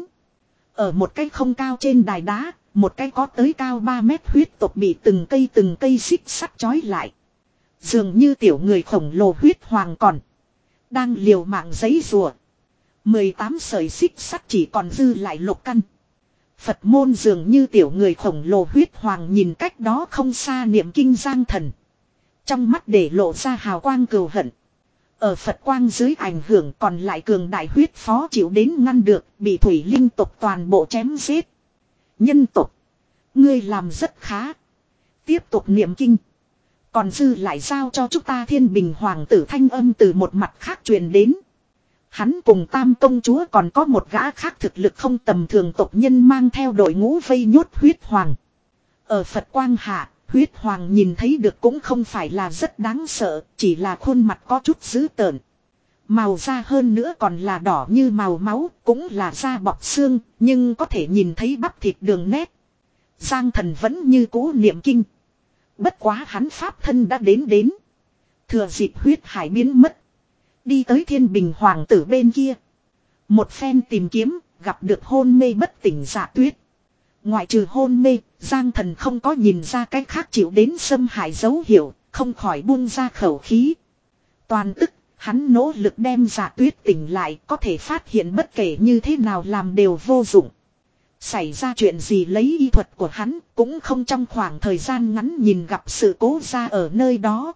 Ở một cái không cao trên đài đá, một cái có tới cao ba mét huyết tộc bị từng cây từng cây xích sắt trói lại. Dường như tiểu người khổng lồ huyết hoàng còn đang liều mạng giấy rùa. mười tám sợi xích sắt chỉ còn dư lại lục căn. Phật môn dường như tiểu người khổng lồ huyết hoàng nhìn cách đó không xa niệm kinh Giang thần. Trong mắt để lộ ra hào quang cừu hận. Ở Phật quang dưới ảnh hưởng còn lại cường đại huyết phó chịu đến ngăn được, bị thủy linh tộc toàn bộ chém giết. Nhân tộc, ngươi làm rất khá. Tiếp tục niệm kinh. Còn dư lại giao cho chúng ta Thiên Bình hoàng tử thanh âm từ một mặt khác truyền đến. Hắn cùng tam công chúa còn có một gã khác thực lực không tầm thường tộc nhân mang theo đội ngũ vây nhốt huyết hoàng. Ở Phật quang hạ, huyết hoàng nhìn thấy được cũng không phải là rất đáng sợ, chỉ là khuôn mặt có chút dữ tợn. Màu da hơn nữa còn là đỏ như màu máu, cũng là da bọc xương, nhưng có thể nhìn thấy bắp thịt đường nét. Giang thần vẫn như cũ niệm kinh. Bất quá hắn pháp thân đã đến đến. Thừa dịp huyết hải biến mất. Đi tới Thiên Bình hoàng tử bên kia. Một phen tìm kiếm, gặp được hôn mê bất tỉnh Dạ Tuyết. Ngoại trừ hôn mê, Giang thần không có nhìn ra cái khác chịu đến xâm hại dấu hiệu, không khỏi buông ra khẩu khí. Toàn tức, hắn nỗ lực đem Dạ Tuyết tỉnh lại, có thể phát hiện bất kể như thế nào làm đều vô dụng. Xảy ra chuyện gì lấy y thuật của hắn, cũng không trong khoảng thời gian ngắn nhìn gặp sự cố ra ở nơi đó.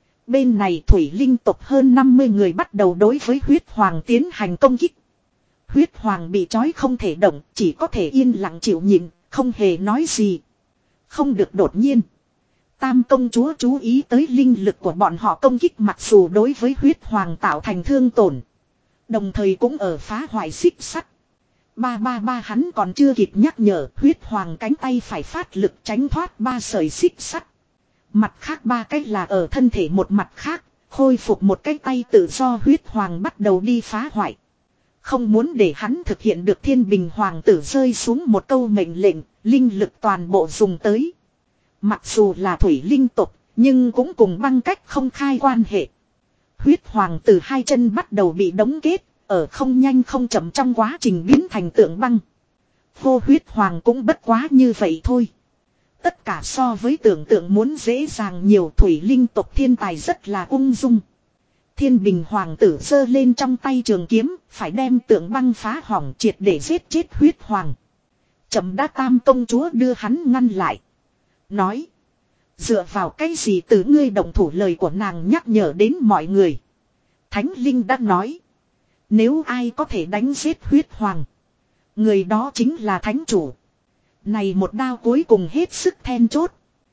Bên này thủy linh tộc hơn năm mươi người bắt đầu đối với huyết hoàng tiến hành công kích. Huyết hoàng bị trói không thể động, chỉ có thể yên lặng chịu nhịn, không hề nói gì. Không được đột nhiên. Tam công chúa chú ý tới linh lực của bọn họ công kích mặc dù đối với huyết hoàng tạo thành thương tổn. Đồng thời cũng ở phá hoại xích sắt. Ba ba ba hắn còn chưa kịp nhắc nhở, huyết hoàng cánh tay phải phát lực tránh thoát ba sợi xích sắt. Mặt khác ba cách là ở thân thể một mặt khác, khôi phục một cái tay tự do huyết hoàng bắt đầu đi phá hoại. Không muốn để hắn thực hiện được Thiên Bình hoàng tử rơi xuống một câu mệnh lệnh, linh lực toàn bộ dùng tới. Mặc dù là thủy linh tục, nhưng cũng cùng băng cách không khai quan hệ. Huyết hoàng tử hai chân bắt đầu bị đóng kết, ở không nhanh không chậm trong quá trình biến thành tượng băng. Vô huyết hoàng cũng bất quá như vậy thôi. Tất cả so với tưởng tượng muốn dễ dàng nhiều, thủy linh tộc thiên tài rất là ung dung. Thiên Bình hoàng tử giơ lên trong tay trường kiếm, phải đem tượng băng phá hỏng triệt để giết chết huyết hoàng. Chậm đã tam công chúa đưa hắn ngăn lại. Nói. Dựa vào cái gì từ ngươi động thủ, lời của nàng nhắc nhở đến mọi người. Thánh Linh đã nói. Nếu ai có thể đánh giết huyết hoàng. Người đó chính là thánh chủ. Này một đao cuối cùng hết sức then chốt.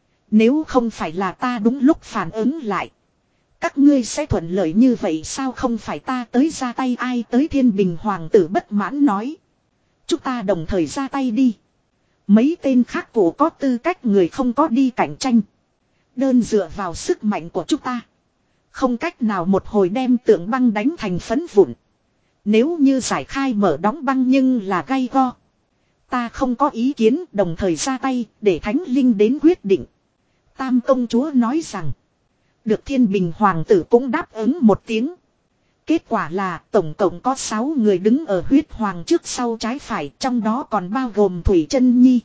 Nếu không phải là ta đúng lúc phản ứng lại. Các ngươi sẽ thuận lợi như vậy sao, không phải ta tới ra tay ai tới. Thiên Bình hoàng tử bất mãn nói. Chúng ta đồng thời ra tay đi. Mấy tên khác cổ có tư cách người không có đi cạnh tranh. Đơn dựa vào sức mạnh của chúng ta. Không cách nào một hồi đem tượng băng đánh thành phấn vụn. Nếu như giải khai mở đóng băng nhưng là gay go. ta không có ý kiến, đồng thời ra tay để thánh linh đến quyết định. Tam công chúa nói rằng. Được Thiên Bình hoàng tử cũng đáp ứng một tiếng. Kết quả là tổng cộng có sáu người đứng ở huyết hoàng trước sau trái phải, trong đó còn bao gồm Thủy Chân Nhi.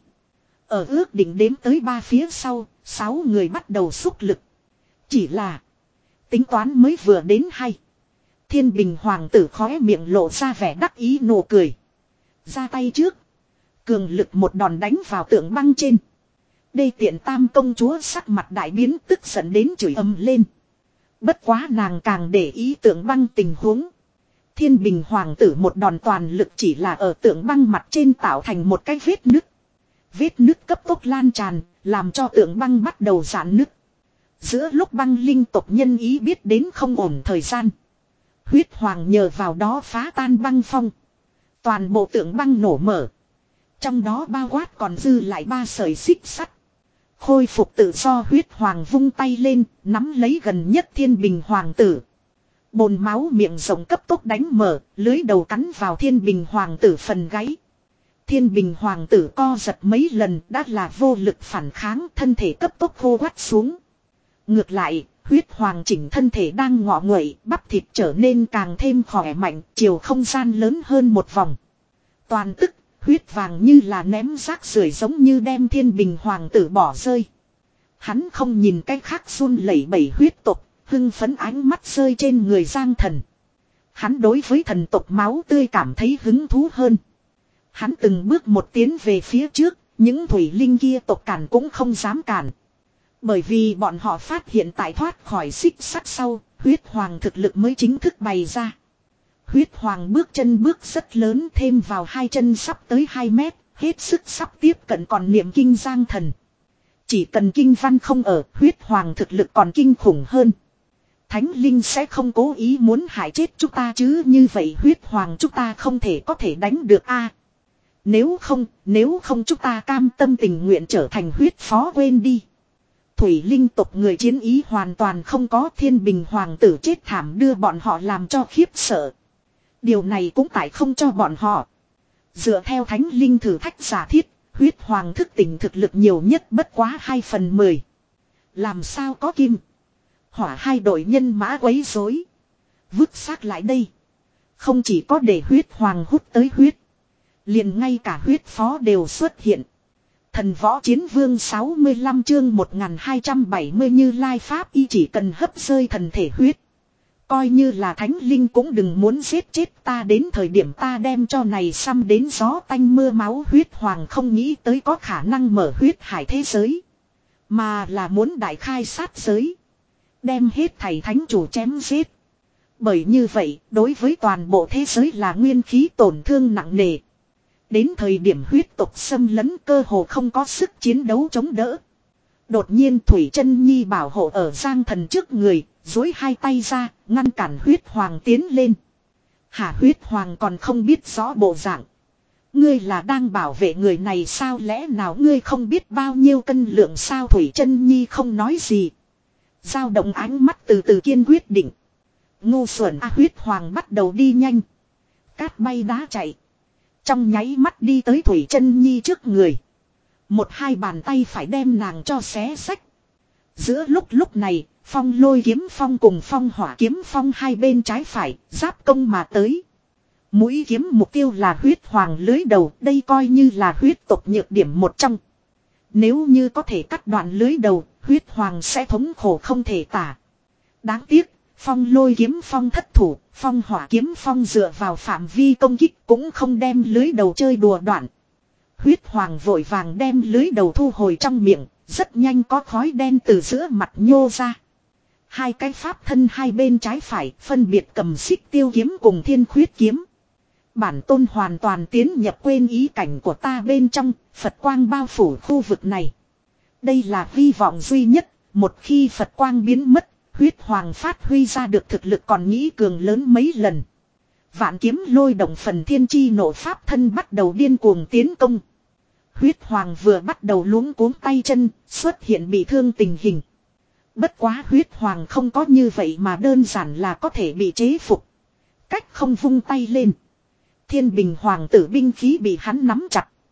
Ở ước định đếm tới ba phía sau, sáu người bắt đầu xúc lực. Chỉ là tính toán mới vừa đến hay. Thiên Bình hoàng tử khóe miệng lộ ra vẻ đắc ý nụ cười. Ra tay trước. Cường lực một đòn đánh vào tượng băng trên. Đây tiện tam công chúa sắc mặt đại biến, tức giận đến chửi ầm lên. Bất quá nàng càng để ý tượng băng tình huống. Thiên Bình hoàng tử một đòn toàn lực chỉ là ở tượng băng mặt trên tạo thành một cái vết nứt. Vết nứt cấp tốc lan tràn, làm cho tượng băng bắt đầu giãn nứt. Giữa lúc băng linh tộc nhân ý biết đến không ổn thời gian. Huyết hoàng nhờ vào đó phá tan băng phong. Toàn bộ tượng băng nổ mở. Trong đó bao quát còn dư lại ba sợi xích sắt. Khôi phục tự do, huyết hoàng vung tay lên, nắm lấy gần nhất Thiên Bình hoàng tử. Bồn máu miệng rộng cấp tốc đánh mở, lưới đầu cắn vào Thiên Bình hoàng tử phần gáy. Thiên Bình hoàng tử co giật mấy lần đã là vô lực phản kháng, thân thể cấp tốc khô quắt xuống. Ngược lại, huyết hoàng chỉnh thân thể đang ngọ nguậy, bắp thịt trở nên càng thêm khỏe mạnh, chiều không gian lớn hơn một vòng. Toàn tức, huyết vàng như là ném rác rưởi, giống như đem Thiên Bình hoàng tử bỏ rơi. Hắn không nhìn cái khác run lẩy bẩy huyết tộc, hưng phấn ánh mắt rơi trên người Giang Thần. Hắn đối với thần tộc máu tươi cảm thấy hứng thú hơn. Hắn từng bước một tiến về phía trước, những thủy linh kia tộc cản cũng không dám cản. Bởi vì bọn họ phát hiện tại thoát khỏi xích sắt sau, huyết hoàng thực lực mới chính thức bày ra. Huyết hoàng bước chân bước rất lớn, thêm vào hai chân sắp tới hai mét, hết sức sắp tiếp cận còn niệm kinh Giang Thần. Chỉ cần kinh văn không ở, huyết hoàng thực lực còn kinh khủng hơn. Thánh linh sẽ không cố ý muốn hại chết chúng ta chứ, như vậy huyết hoàng chúng ta không thể có thể đánh được a. Nếu không, nếu không chúng ta cam tâm tình nguyện trở thành huyết phó, quên đi. Thủy linh tộc người chiến ý hoàn toàn không có, Thiên Bình hoàng tử chết thảm đưa bọn họ làm cho khiếp sợ. Điều này cũng tại không cho bọn họ. Dựa theo thánh linh thử thách giả thiết, huyết hoàng thức tỉnh thực lực nhiều nhất bất quá hai phần mười. Làm sao có kim hỏa hai đội nhân mã quấy rối, vứt xác lại đây. Không chỉ có để huyết hoàng hút tới huyết, liền ngay cả huyết phó đều xuất hiện. Thần võ chiến vương sáu mươi lăm chương một nghìn hai trăm bảy mươi Như Lai Pháp y chỉ cần hấp rơi thần thể huyết. Coi như là thánh linh cũng đừng muốn giết chết ta, đến thời điểm ta đem cho này xăm đến gió tanh mưa máu. Huyết hoàng không nghĩ tới có khả năng mở huyết hải thế giới, mà là muốn đại khai sát giới. Đem hết thảy thánh chủ chém giết. Bởi như vậy, đối với toàn bộ thế giới là nguyên khí tổn thương nặng nề. Đến thời điểm huyết tộc xâm lấn cơ hồ không có sức chiến đấu chống đỡ. Đột nhiên Thủy Chân Nhi bảo hộ ở Giang Thần trước người, duỗi hai tay ra, ngăn cản huyết hoàng tiến lên. Hả, huyết hoàng còn không biết rõ bộ dạng. Ngươi là đang bảo vệ người này sao, lẽ nào ngươi không biết bao nhiêu cân lượng sao? Thủy Chân Nhi không nói gì. Dao động ánh mắt từ từ kiên quyết định. Ngu xuẩn a, huyết hoàng bắt đầu đi nhanh. Cát bay đá chạy. Trong nháy mắt đi tới Thủy Chân Nhi trước người. Một hai bàn tay phải đem nàng cho xé xách. Giữa lúc lúc này, Phong Lôi kiếm phong cùng Phong Hỏa kiếm phong hai bên trái phải, giáp công mà tới. Mũi kiếm mục tiêu là huyết hoàng lưới đầu, đây coi như là huyết tộc nhược điểm một trong. Nếu như có thể cắt đoạn lưới đầu, huyết hoàng sẽ thống khổ không thể tả. Đáng tiếc, Phong Lôi kiếm phong thất thủ, Phong Hỏa kiếm phong dựa vào phạm vi công kích cũng không đem lưới đầu chơi đùa đoạn. Huyết hoàng vội vàng đem lưới đầu thu hồi trong miệng, rất nhanh có khói đen từ giữa mặt nhô ra. Hai cái pháp thân hai bên trái phải phân biệt cầm xích tiêu kiếm cùng thiên khuyết kiếm. Bản tôn hoàn toàn tiến nhập quên ý cảnh của ta bên trong, Phật quang bao phủ khu vực này. Đây là hy vọng duy nhất, một khi Phật quang biến mất, huyết hoàng phát huy ra được thực lực còn nghĩ cường lớn mấy lần. Vạn kiếm lôi động phần thiên chi nộ pháp thân bắt đầu điên cuồng tiến công. Huyết hoàng vừa bắt đầu luống cuống tay chân, xuất hiện bị thương tình hình. Bất quá huyết hoàng không có như vậy mà đơn giản là có thể bị chế phục. Cách không vung tay lên. Thiên Bình hoàng tử binh khí bị hắn nắm chặt.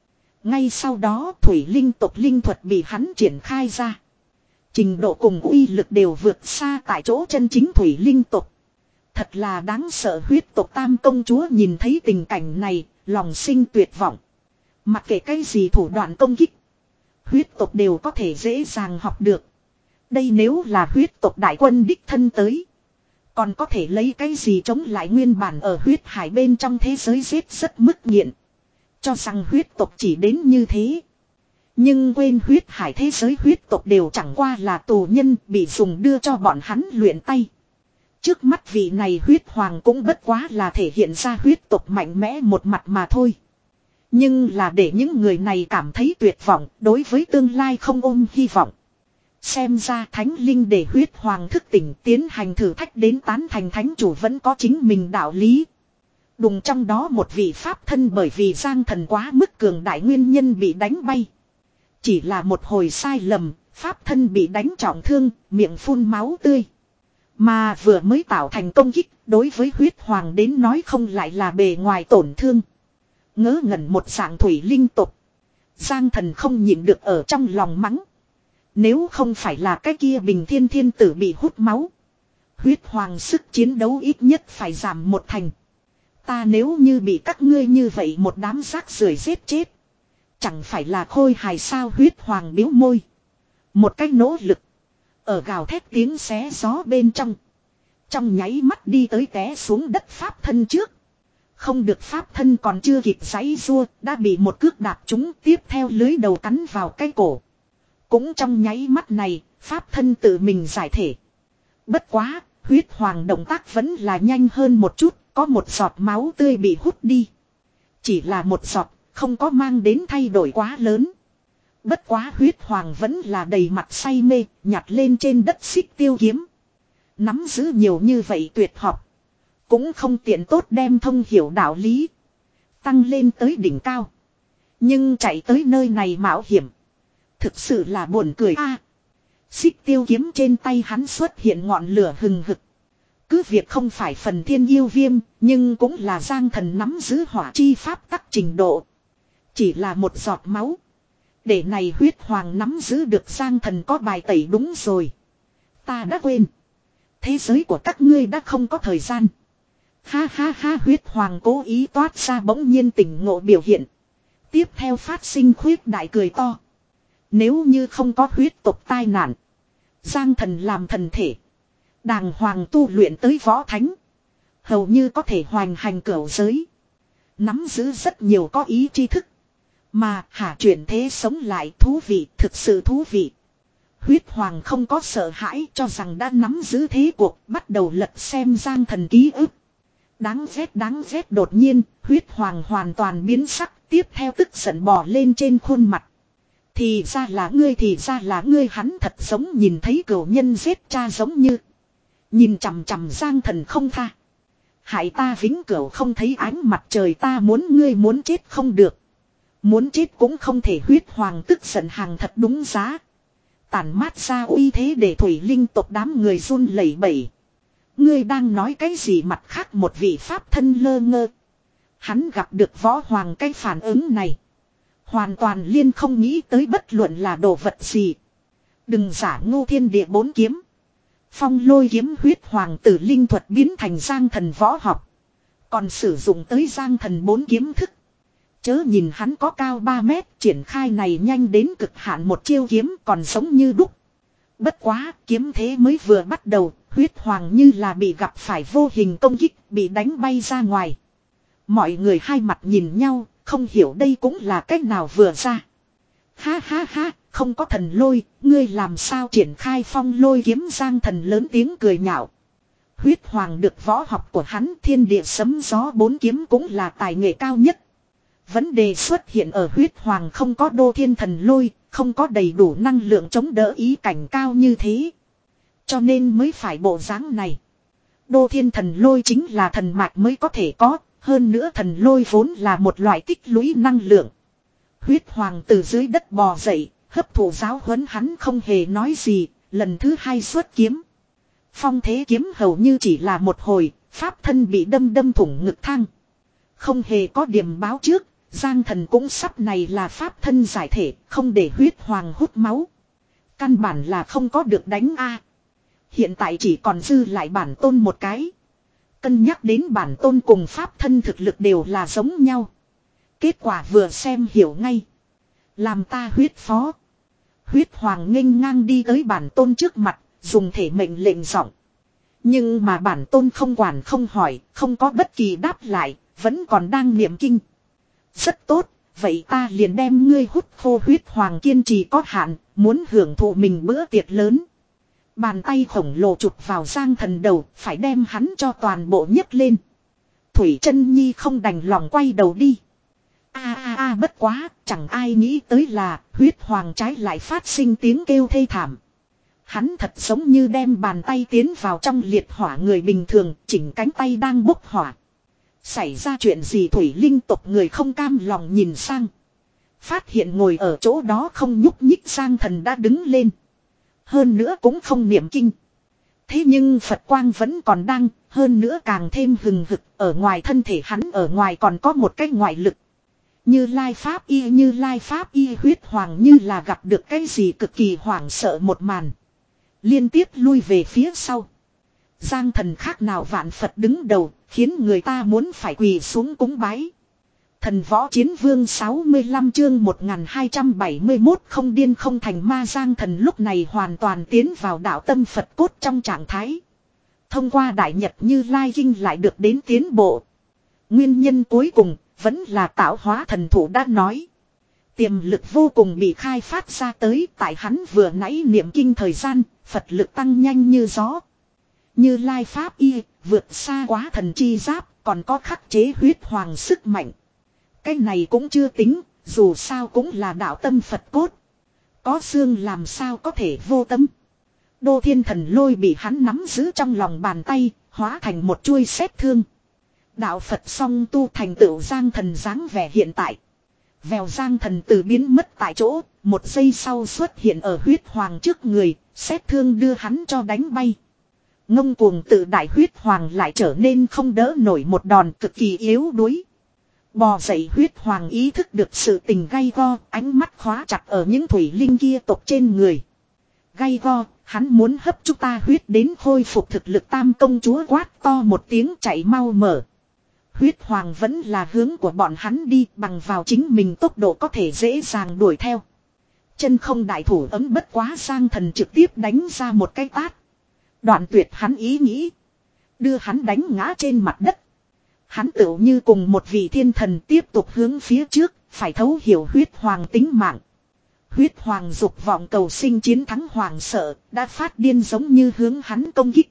Ngay sau đó thủy linh tộc linh thuật bị hắn triển khai ra. Trình độ cùng uy lực đều vượt xa tại chỗ chân chính thủy linh tộc. Thật là đáng sợ. Huyết tộc tam công chúa nhìn thấy tình cảnh này, lòng sinh tuyệt vọng. Mặc kệ cái gì thủ đoạn công kích, huyết tộc đều có thể dễ dàng học được. Đây nếu là huyết tộc đại quân đích thân tới, còn có thể lấy cái gì chống lại nguyên bản ở huyết hải bên trong thế giới giết rất mức nghiện. Cho rằng huyết tộc chỉ đến như thế. Nhưng quên huyết hải thế giới huyết tộc đều chẳng qua là tù nhân bị dùng đưa cho bọn hắn luyện tay. Trước mắt vị này huyết hoàng cũng bất quá là thể hiện ra huyết tộc mạnh mẽ một mặt mà thôi. Nhưng là để những người này cảm thấy tuyệt vọng, đối với tương lai không ôm hy vọng. Xem ra thánh linh để huyết hoàng thức tỉnh tiến hành thử thách đến tán thành thánh chủ vẫn có chính mình đạo lý. Đùng trong đó một vị pháp thân bởi vì Giang Thần quá mức cường đại nguyên nhân bị đánh bay. Chỉ là một hồi sai lầm, pháp thân bị đánh trọng thương, miệng phun máu tươi. Mà vừa mới tạo thành công kích, đối với huyết hoàng đến nói không lại là bề ngoài tổn thương. Ngớ ngẩn một dạng thủy linh tục. Giang Thần không nhịn được ở trong lòng mắng. Nếu không phải là cái kia bình thiên thiên tử bị hút máu, huyết hoàng sức chiến đấu ít nhất phải giảm một thành. Ta nếu như bị các ngươi như vậy một đám rác rưởi giết chết, chẳng phải là khôi hài sao? Huyết hoàng biếu môi. Một cách nỗ lực. Ở gào thét tiếng xé gió bên trong. Trong nháy mắt đi tới té xuống đất pháp thân trước. Không được, pháp thân còn chưa kịp giãy giụa đã bị một cước đạp trúng, tiếp theo lưới đầu cắn vào cái cổ. Cũng trong nháy mắt này, pháp thân tự mình giải thể. Bất quá, huyết hoàng động tác vẫn là nhanh hơn một chút, có một giọt máu tươi bị hút đi. Chỉ là một giọt, không có mang đến thay đổi quá lớn. Bất quá huyết hoàng vẫn là đầy mặt say mê, nhặt lên trên đất xích tiêu kiếm. Nắm giữ nhiều như vậy tuyệt học, cũng không tiện tốt đem thông hiểu đạo lý tăng lên tới đỉnh cao. Nhưng chạy tới nơi này mạo hiểm, thực sự là buồn cười a. À, xích tiêu kiếm trên tay hắn xuất hiện ngọn lửa hừng hực. Cứ việc không phải phần thiên yêu viêm, nhưng cũng là Giang Thần nắm giữ hỏa chi pháp tắc trình độ. Chỉ là một giọt máu, để này huyết hoàng nắm giữ được Giang Thần có bài tẩy. Đúng rồi, ta đã quên, thế giới của các ngươi đã không có thời gian. Ha ha ha, huyết hoàng cố ý toát ra bỗng nhiên tỉnh ngộ biểu hiện. Tiếp theo phát sinh khuyết đại cười to. Nếu như không có huyết tộc tai nạn, Giang Thần làm thần thể, đàng hoàng tu luyện tới võ thánh, hầu như có thể hoành hành cửu giới, nắm giữ rất nhiều có ý tri thức. Mà hả, chuyển thế sống lại thú vị, thực sự thú vị. Huyết hoàng không có sợ hãi, cho rằng đã nắm giữ thế cuộc, bắt đầu lật xem Giang Thần ký ức. Đáng ghét đáng ghét, đột nhiên huyết hoàng hoàn toàn biến sắc, tiếp theo tức giận bò lên trên khuôn mặt. Thì ra là ngươi, thì ra là ngươi. Hắn thật giống nhìn thấy cửu nhân giết cha giống như. Nhìn chằm chằm Giang Thần không tha. Hại ta vĩnh cửu không thấy ánh mặt trời, ta muốn ngươi muốn chết không được, muốn chết cũng không thể. Huyết hoàng tức giận hàng thật đúng giá, tản mát ra uy thế để thủy linh tộc đám người run lẩy bẩy. Ngươi đang nói cái gì? Mặt khác một vị pháp thân lơ ngơ. Hắn gặp được võ hoàng cái phản ứng này, hoàn toàn liên không nghĩ tới bất luận là đồ vật gì. Đừng giả ngu, thiên địa bốn kiếm, phong lôi kiếm. Huyết hoàng tử linh thuật biến thành Giang Thần võ học, còn sử dụng tới Giang Thần bốn kiếm thức. Chớ nhìn hắn có cao ba mét, triển khai này nhanh đến cực hạn một chiêu kiếm còn giống như đúc. Bất quá, kiếm thế mới vừa bắt đầu, huyết hoàng như là bị gặp phải vô hình công kích, bị đánh bay ra ngoài. Mọi người hai mặt nhìn nhau, không hiểu đây cũng là cách nào vừa ra. Ha ha ha, không có thần lôi, ngươi làm sao triển khai phong lôi kiếm? Giang Thần lớn tiếng cười nhạo. Huyết hoàng được võ học của hắn thiên địa sấm gió bốn kiếm cũng là tài nghệ cao nhất. Vấn đề xuất hiện ở huyết hoàng không có đô thiên thần lôi, không có đầy đủ năng lượng chống đỡ ý cảnh cao như thế. Cho nên mới phải bộ dáng này. Đô thiên thần lôi chính là thần mạch mới có thể có, hơn nữa thần lôi vốn là một loại tích lũy năng lượng. Huyết hoàng từ dưới đất bò dậy, hấp thụ giáo huấn hắn không hề nói gì, lần thứ hai xuất kiếm. Phong thế kiếm hầu như chỉ là một hồi, pháp thân bị đâm đâm thủng ngực thang. Không hề có điểm báo trước, Giang thần cũng sắp này là pháp thân giải thể, không để huyết hoàng hút máu. Căn bản là không có được đánh a. Hiện tại chỉ còn dư lại bản tôn một cái. Cân nhắc đến bản tôn cùng pháp thân thực lực đều là giống nhau. Kết quả vừa xem hiểu ngay. Làm ta huyết phó. Huyết hoàng nghênh ngang đi tới bản tôn trước mặt, dùng thể mệnh lệnh giọng. Nhưng mà bản tôn không quản không hỏi, không có bất kỳ đáp lại, vẫn còn đang niệm kinh. Rất tốt, vậy ta liền đem ngươi hút khô. Huyết hoàng kiên trì có hạn, muốn hưởng thụ mình bữa tiệc lớn. Bàn tay khổng lồ chụp vào Giang thần đầu, phải đem hắn cho toàn bộ nhấc lên. Thủy Chân Nhi không đành lòng quay đầu đi. A a a bất quá, chẳng ai nghĩ tới là huyết hoàng trái lại phát sinh tiếng kêu thê thảm. Hắn thật giống như đem bàn tay tiến vào trong liệt hỏa người bình thường, chỉnh cánh tay đang bốc hỏa. Xảy ra chuyện gì? Thủy linh tộc người không cam lòng nhìn sang. Phát hiện ngồi ở chỗ đó không nhúc nhích Giang thần đã đứng lên. Hơn nữa cũng không niệm kinh. Thế nhưng Phật quang vẫn còn đang, hơn nữa càng thêm hừng hực, ở ngoài thân thể hắn ở ngoài còn có một cái ngoại lực. Như Lai Pháp Y, Như Lai Pháp Y. Huyết hoàng như là gặp được cái gì cực kỳ hoảng sợ một màn. Liên tiếp lui về phía sau. Giang thần khác nào vạn Phật đứng đầu, khiến người ta muốn phải quỳ xuống cúng bái. Thần võ chiến vương sáu mươi lăm chương một nghìn hai trăm bảy mươi mốt không điên không thành ma. Giang thần lúc này hoàn toàn tiến vào đạo tâm Phật cốt trong trạng thái. Thông qua đại nhật Như Lai kinh lại được đến tiến bộ. Nguyên nhân cuối cùng vẫn là tạo hóa thần thủ đã nói. Tiềm lực vô cùng bị khai phát ra tới, tại hắn vừa nãy niệm kinh thời gian, Phật lực tăng nhanh như gió. Như Lai Pháp Y, vượt xa quá thần chi giáp, còn có khắc chế huyết hoàng sức mạnh. Cái này cũng chưa tính, dù sao cũng là đạo tâm Phật cốt. Có xương làm sao có thể vô tâm. Đô thiên thần lôi bị hắn nắm giữ trong lòng bàn tay, hóa thành một chuôi xếp thương. Đạo Phật song tu thành tựu Giang thần dáng vẻ hiện tại. Vèo Giang thần từ biến mất tại chỗ, một giây sau xuất hiện ở huyết hoàng trước người, xếp thương đưa hắn cho đánh bay. Ngông cuồng tự đại huyết hoàng lại trở nên không đỡ nổi một đòn, cực kỳ yếu đuối. Bò dậy huyết hoàng ý thức được sự tình gay go, ánh mắt khóa chặt ở những thủy linh kia tộc trên người. Gay go, hắn muốn hấp chúng ta huyết đến khôi phục thực lực. Tam công chúa quát to một tiếng chạy mau mở. Huyết hoàng vẫn là hướng của bọn hắn đi, bằng vào chính mình tốc độ có thể dễ dàng đuổi theo. Chân không đại thủ ấm bất quá, Giang thần trực tiếp đánh ra một cái tát. Đoạn tuyệt hắn ý nghĩ. Đưa hắn đánh ngã trên mặt đất. Hắn tựu như cùng một vị thiên thần tiếp tục hướng phía trước, phải thấu hiểu huyết hoàng tính mạng. Huyết hoàng dục vọng cầu sinh chiến thắng hoàng sợ, đã phát điên giống như hướng hắn công kích.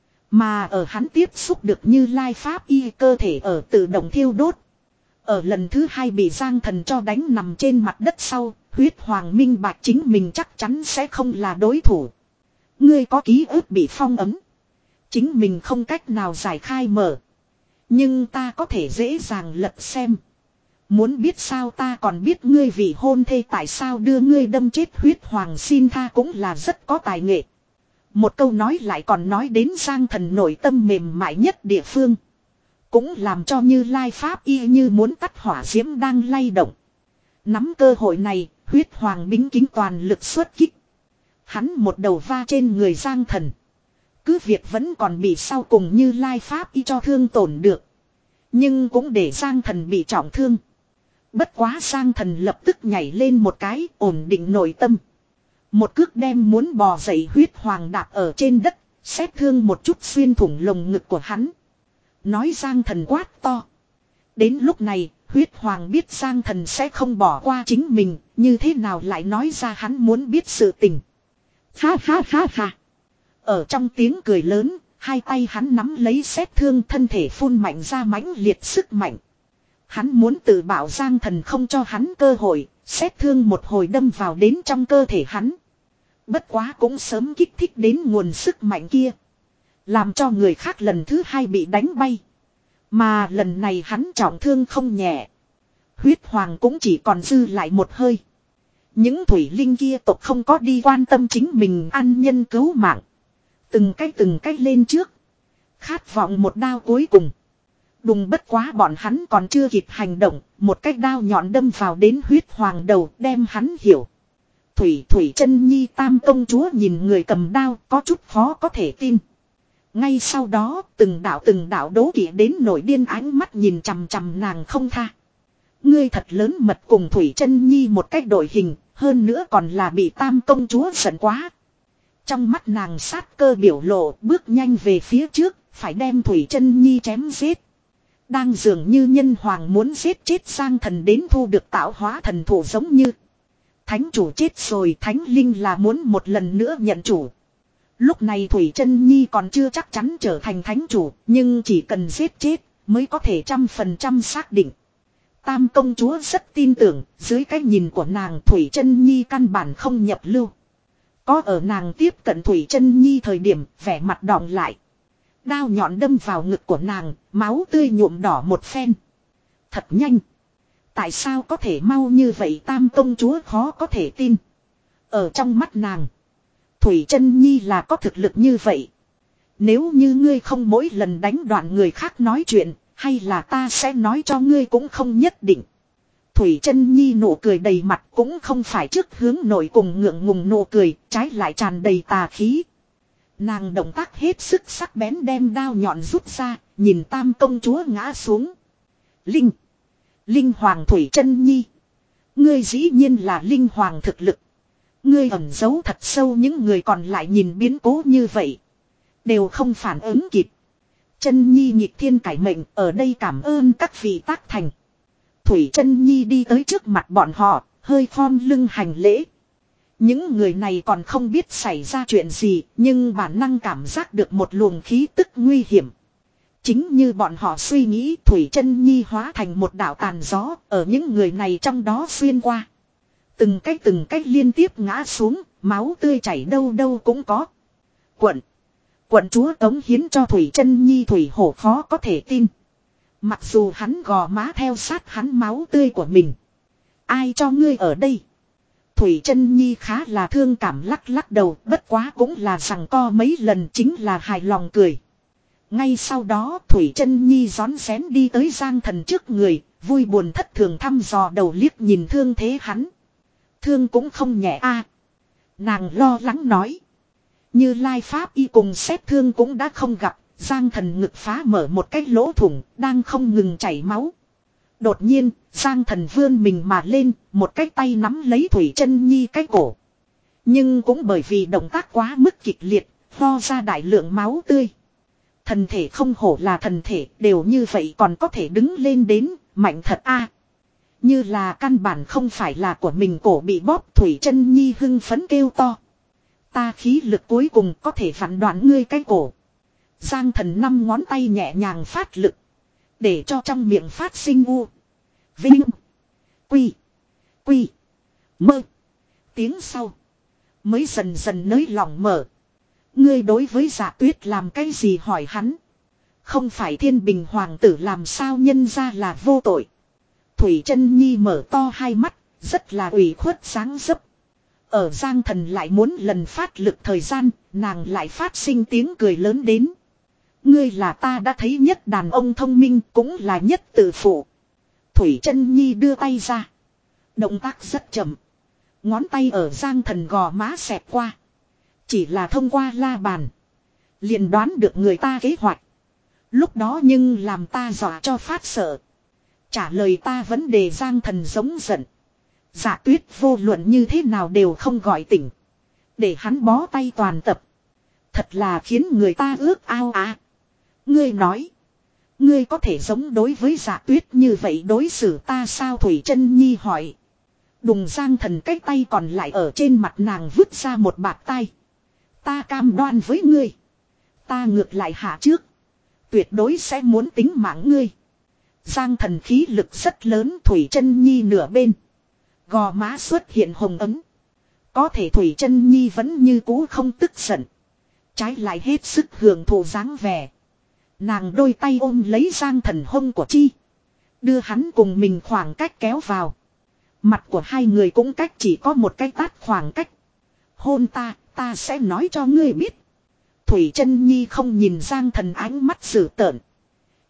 Mà ở hắn tiếp xúc được Như Lai Pháp Y, cơ thể ở tự động thiêu đốt. Ở lần thứ hai bị Giang thần cho đánh nằm trên mặt đất sau, huyết hoàng minh bạch chính mình chắc chắn sẽ không là đối thủ. Ngươi có ký ức bị phong ấm. Chính mình không cách nào giải khai mở. Nhưng ta có thể dễ dàng lật xem. Muốn biết sao? Ta còn biết ngươi vì hôn thê tại sao đưa ngươi đâm chết. Huyết hoàng xin tha cũng là rất có tài nghệ. Một câu nói lại còn nói đến Giang thần nội tâm mềm mại nhất địa phương. Cũng làm cho Như Lai Pháp Y như muốn tắt hỏa diễm đang lay động. Nắm cơ hội này, huyết hoàng bính kính toàn lực xuất kích. Hắn một đầu va trên người Giang thần. Cứ việc vẫn còn bị sau cùng Như Lai Pháp Y cho thương tổn được. Nhưng cũng để Giang thần bị trọng thương. Bất quá Giang thần lập tức nhảy lên một cái, ổn định nội tâm. Một cước đem muốn bò dậy huyết hoàng đạp ở trên đất, xếp thương một chút xuyên thủng lồng ngực của hắn. Nói Giang thần quát to. Đến lúc này, huyết hoàng biết Giang thần sẽ không bỏ qua chính mình, như thế nào lại nói ra hắn muốn biết sự tình. Ha ha ha ha. Ở trong tiếng cười lớn, hai tay hắn nắm lấy xếp thương, thân thể phun mạnh ra mãnh liệt sức mạnh. Hắn muốn tự bảo Giang thần không cho hắn cơ hội, xếp thương một hồi đâm vào đến trong cơ thể hắn. Bất quá cũng sớm kích thích đến nguồn sức mạnh kia. Làm cho người khác lần thứ hai bị đánh bay. Mà lần này hắn trọng thương không nhẹ. Huyết hoàng cũng chỉ còn dư lại một hơi. Những thủy linh kia tộc không có đi quan tâm chính mình ăn nhân cứu mạng. Từng cái từng cái lên trước. Khát vọng một đao cuối cùng. Đùng bất quá bọn hắn còn chưa kịp hành động, một cái đao nhọn đâm vào đến huyết hoàng đầu đem hắn hiểu. Thủy Thủy Chân Nhi Tam công chúa nhìn người cầm đao có chút khó có thể tin. Ngay sau đó từng đạo từng đạo đố kỵ đến nổi điên ánh mắt nhìn chằm chằm nàng không tha. Ngươi thật lớn mật cùng Thủy Chân Nhi một cách đội hình, hơn nữa còn là bị Tam công chúa giận quá. Trong mắt nàng sát cơ biểu lộ bước nhanh về phía trước, phải đem Thủy Chân Nhi chém giết. Đang dường như nhân hoàng muốn giết chết Giang Thần đến thu được tạo hóa thần thủ giống như. Thánh chủ chết rồi, thánh linh là muốn một lần nữa nhận chủ. Lúc này Thủy Chân Nhi còn chưa chắc chắn trở thành thánh chủ, nhưng chỉ cần giết chết mới có thể trăm phần trăm xác định. Tam công chúa rất tin tưởng, dưới cái nhìn của nàng Thủy Chân Nhi căn bản không nhập lưu. Có ở nàng tiếp cận Thủy Chân Nhi thời điểm, vẻ mặt đọng lại. Đao nhọn đâm vào ngực của nàng, máu tươi nhuộm đỏ một phen. Thật nhanh. Tại sao có thể mau như vậy? Tam công chúa khó có thể tin. Ở trong mắt nàng, Thủy Chân Nhi là có thực lực như vậy. Nếu như ngươi không mỗi lần đánh đoạn người khác nói chuyện, hay là ta sẽ nói cho ngươi cũng không nhất định. Thủy Chân Nhi nụ cười đầy mặt cũng không phải trước hướng nội cùng ngượng ngùng nụ cười, trái lại tràn đầy tà khí. Nàng động tác hết sức sắc bén đem đao nhọn rút ra, nhìn Tam công chúa ngã xuống. Linh. Linh Hoàng Thủy Chân Nhi. Ngươi dĩ nhiên là Linh Hoàng thực lực. Ngươi ẩn giấu thật sâu, những người còn lại nhìn biến cố như vậy. Đều không phản ứng kịp. Chân Nhi nhịp thiên cải mệnh, ở đây cảm ơn các vị tác thành. Thủy Chân Nhi đi tới trước mặt bọn họ, hơi khom lưng hành lễ. Những người này còn không biết xảy ra chuyện gì, nhưng bản năng cảm giác được một luồng khí tức nguy hiểm. Chính như bọn họ suy nghĩ, Thủy Chân Nhi hóa thành một đạo tàn gió, ở những người này trong đó xuyên qua. Từng cách từng cách liên tiếp ngã xuống, máu tươi chảy đâu đâu cũng có. Quận. Quận chúa cống hiến cho Thủy Chân Nhi Thủy Hổ khó có thể tin. Mặc dù hắn gò má theo sát hắn máu tươi của mình. Ai cho ngươi ở đây? Thủy Chân Nhi khá là thương cảm lắc lắc đầu, bất quá cũng là rằng co mấy lần chính là hài lòng cười. Ngay sau đó Thủy Chân Nhi rón rén đi tới Giang Thần trước người, vui buồn thất thường thăm dò đầu liếc nhìn thương thế hắn. Thương cũng không nhẹ a. Nàng lo lắng nói. Như Lai Pháp y cùng xét thương cũng đã không gặp, Giang Thần ngực phá mở một cái lỗ thủng, đang không ngừng chảy máu. Đột nhiên, Giang Thần vươn mình mà lên, một cái tay nắm lấy Thủy Chân Nhi cái cổ. Nhưng cũng bởi vì động tác quá mức kịch liệt, ho ra đại lượng máu tươi. Thần thể không hổ là thần thể, đều như vậy còn có thể đứng lên đến, mạnh thật a. Như là căn bản không phải là của mình cổ bị bóp. Thủy Chân Nhi hưng phấn kêu to. Ta khí lực cuối cùng có thể phản đoạn ngươi cái cổ. Giang Thần năm ngón tay nhẹ nhàng phát lực. Để cho trong miệng phát sinh u. Vinh. Quy. Quy. Mơ. Tiếng sau. Mới dần dần nới lỏng mở. Ngươi đối với Dạ Tuyết làm cái gì hỏi hắn. Không phải Thiên Bình Hoàng tử làm sao nhân ra là vô tội. Thủy Chân Nhi mở to hai mắt. Rất là ủy khuất sáng dấp. Ở Giang Thần lại muốn lần phát lực thời gian. Nàng lại phát sinh tiếng cười lớn đến. Ngươi là ta đã thấy nhất đàn ông thông minh, cũng là nhất tự phụ. Thủy Chân Nhi đưa tay ra. Động tác rất chậm. Ngón tay ở Giang Thần gò má xẹt qua. Chỉ là thông qua la bàn. Liền đoán được người ta kế hoạch. Lúc đó nhưng làm ta dọa cho phát sợ. Trả lời ta vấn đề Giang Thần giống giận. Dạ Tuyết vô luận như thế nào đều không gọi tỉnh. Để hắn bó tay toàn tập. Thật là khiến người ta ước ao à. Ngươi nói. Ngươi có thể giống đối với Dạ Tuyết như vậy đối xử ta sao? Thủy Chân Nhi hỏi. Đùng Giang Thần cái tay còn lại ở trên mặt nàng vứt ra một bạt tay. Ta cam đoan với ngươi. Ta ngược lại hạ trước. Tuyệt đối sẽ muốn tính mạng ngươi. Giang Thần khí lực rất lớn. Thủy Chân Nhi nửa bên. Gò má xuất hiện hồng ấm. Có thể Thủy Chân Nhi vẫn như cũ không tức giận. Trái lại hết sức hưởng thụ dáng vẻ. Nàng đôi tay ôm lấy Giang Thần hông của chi. Đưa hắn cùng mình khoảng cách kéo vào. Mặt của hai người cũng cách chỉ có một cái tát khoảng cách. Hôn ta, ta sẽ nói cho ngươi biết. Thủy Chân Nhi không nhìn Giang Thần ánh mắt dữ tợn.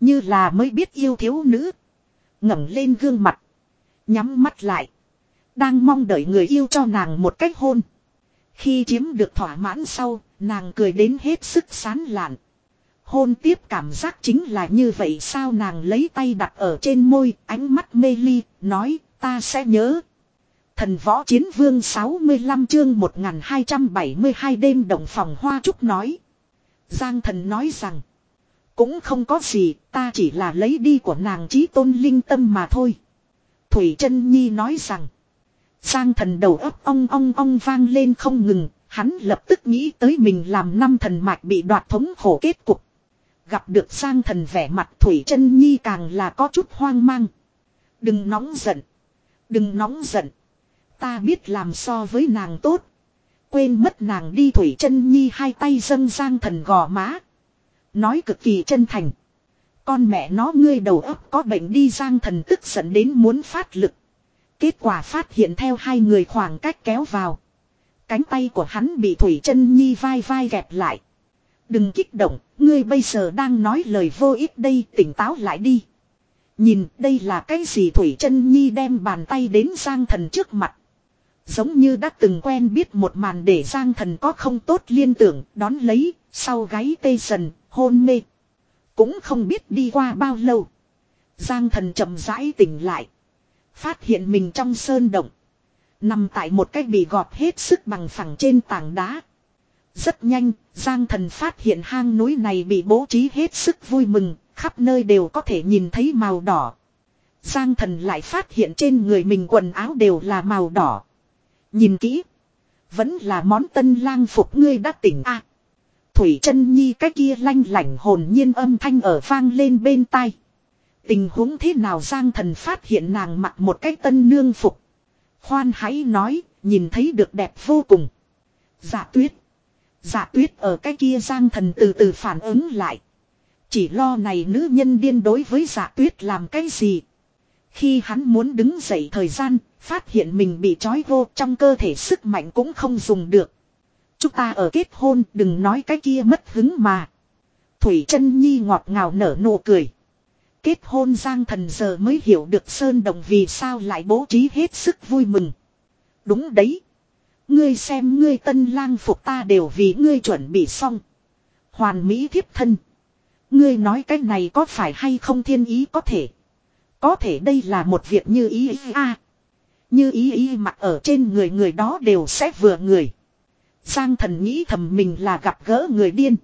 Như là mới biết yêu thiếu nữ. Ngẩng lên gương mặt. Nhắm mắt lại. Đang mong đợi người yêu cho nàng một cách hôn. Khi chiếm được thỏa mãn sau, nàng cười đến hết sức sán lạn. Hôn tiếp cảm giác chính là như vậy sao, nàng lấy tay đặt ở trên môi, ánh mắt mê ly, nói ta sẽ nhớ. Thần võ chiến vương sáu mươi lăm chương một nghìn hai trăm bảy mươi hai đêm động phòng hoa trúc nói. Giang Thần nói rằng, cũng không có gì, ta chỉ là lấy đi của nàng chí tôn linh tâm mà thôi. Thủy Chân Nhi nói rằng, Giang Thần đầu óc ong ong ong vang lên không ngừng, hắn lập tức nghĩ tới mình làm năm thần mạch bị đoạt thống khổ kết cục. Gặp được Giang Thần vẻ mặt, Thủy Chân Nhi càng là có chút hoang mang. Đừng nóng giận. Đừng nóng giận. Ta biết làm so với nàng tốt. Quên mất nàng đi. Thủy Chân Nhi hai tay dâng Giang Thần gò má. Nói cực kỳ chân thành. Con mẹ nó, ngươi đầu óc có bệnh đi. Giang Thần tức giận đến muốn phát lực. Kết quả phát hiện theo hai người khoảng cách kéo vào. Cánh tay của hắn bị Thủy Chân Nhi vai vai gẹp lại. Đừng kích động, ngươi bây giờ đang nói lời vô ích đây, tỉnh táo lại đi. Nhìn, đây là cái gì? Thủy Chân Nhi đem bàn tay đến Giang Thần trước mặt. Giống như đã từng quen biết một màn để Giang Thần có không tốt liên tưởng, đón lấy, sau gáy tê dần, hôn mê. Cũng không biết đi qua bao lâu. Giang Thần chậm rãi tỉnh lại. Phát hiện mình trong sơn động. Nằm tại một cái bị gọt hết sức bằng phẳng trên tảng đá. Rất nhanh, Giang Thần phát hiện hang núi này bị bố trí hết sức vui mừng, khắp nơi đều có thể nhìn thấy màu đỏ. Giang Thần lại phát hiện trên người mình quần áo đều là màu đỏ. Nhìn kỹ, vẫn là món tân lang phục. Ngươi đã tỉnh à? Thủy Chân Nhi cái kia lanh lảnh hồn nhiên âm thanh ở vang lên bên tai. Tình huống thế nào? Giang Thần phát hiện nàng mặc một cái tân nương phục. Khoan hãy nói, nhìn thấy được đẹp vô cùng. Dạ Tuyết. Dạ Tuyết ở cái kia. Giang Thần từ từ phản ứng lại. Chỉ lo này nữ nhân điên đối với Dạ Tuyết làm cái gì. Khi hắn muốn đứng dậy thời gian, phát hiện mình bị trói vô, trong cơ thể sức mạnh cũng không dùng được. Chúng ta ở kết hôn, đừng nói cái kia mất hứng mà. Thủy Chân Nhi ngọt ngào nở nụ cười. Kết hôn? Giang Thần giờ mới hiểu được sơn đồng vì sao lại bố trí hết sức vui mừng. Đúng đấy. Ngươi xem, ngươi tân lang phục ta đều vì ngươi chuẩn bị xong. Hoàn mỹ thiếp thân. Ngươi nói cái này có phải hay không thiên ý? Có thể. Có thể đây là một việc như ý ý a. Như ý ý mặc ở trên người người đó đều sẽ vừa người. Giang Thần nghĩ thầm mình là gặp gỡ người điên.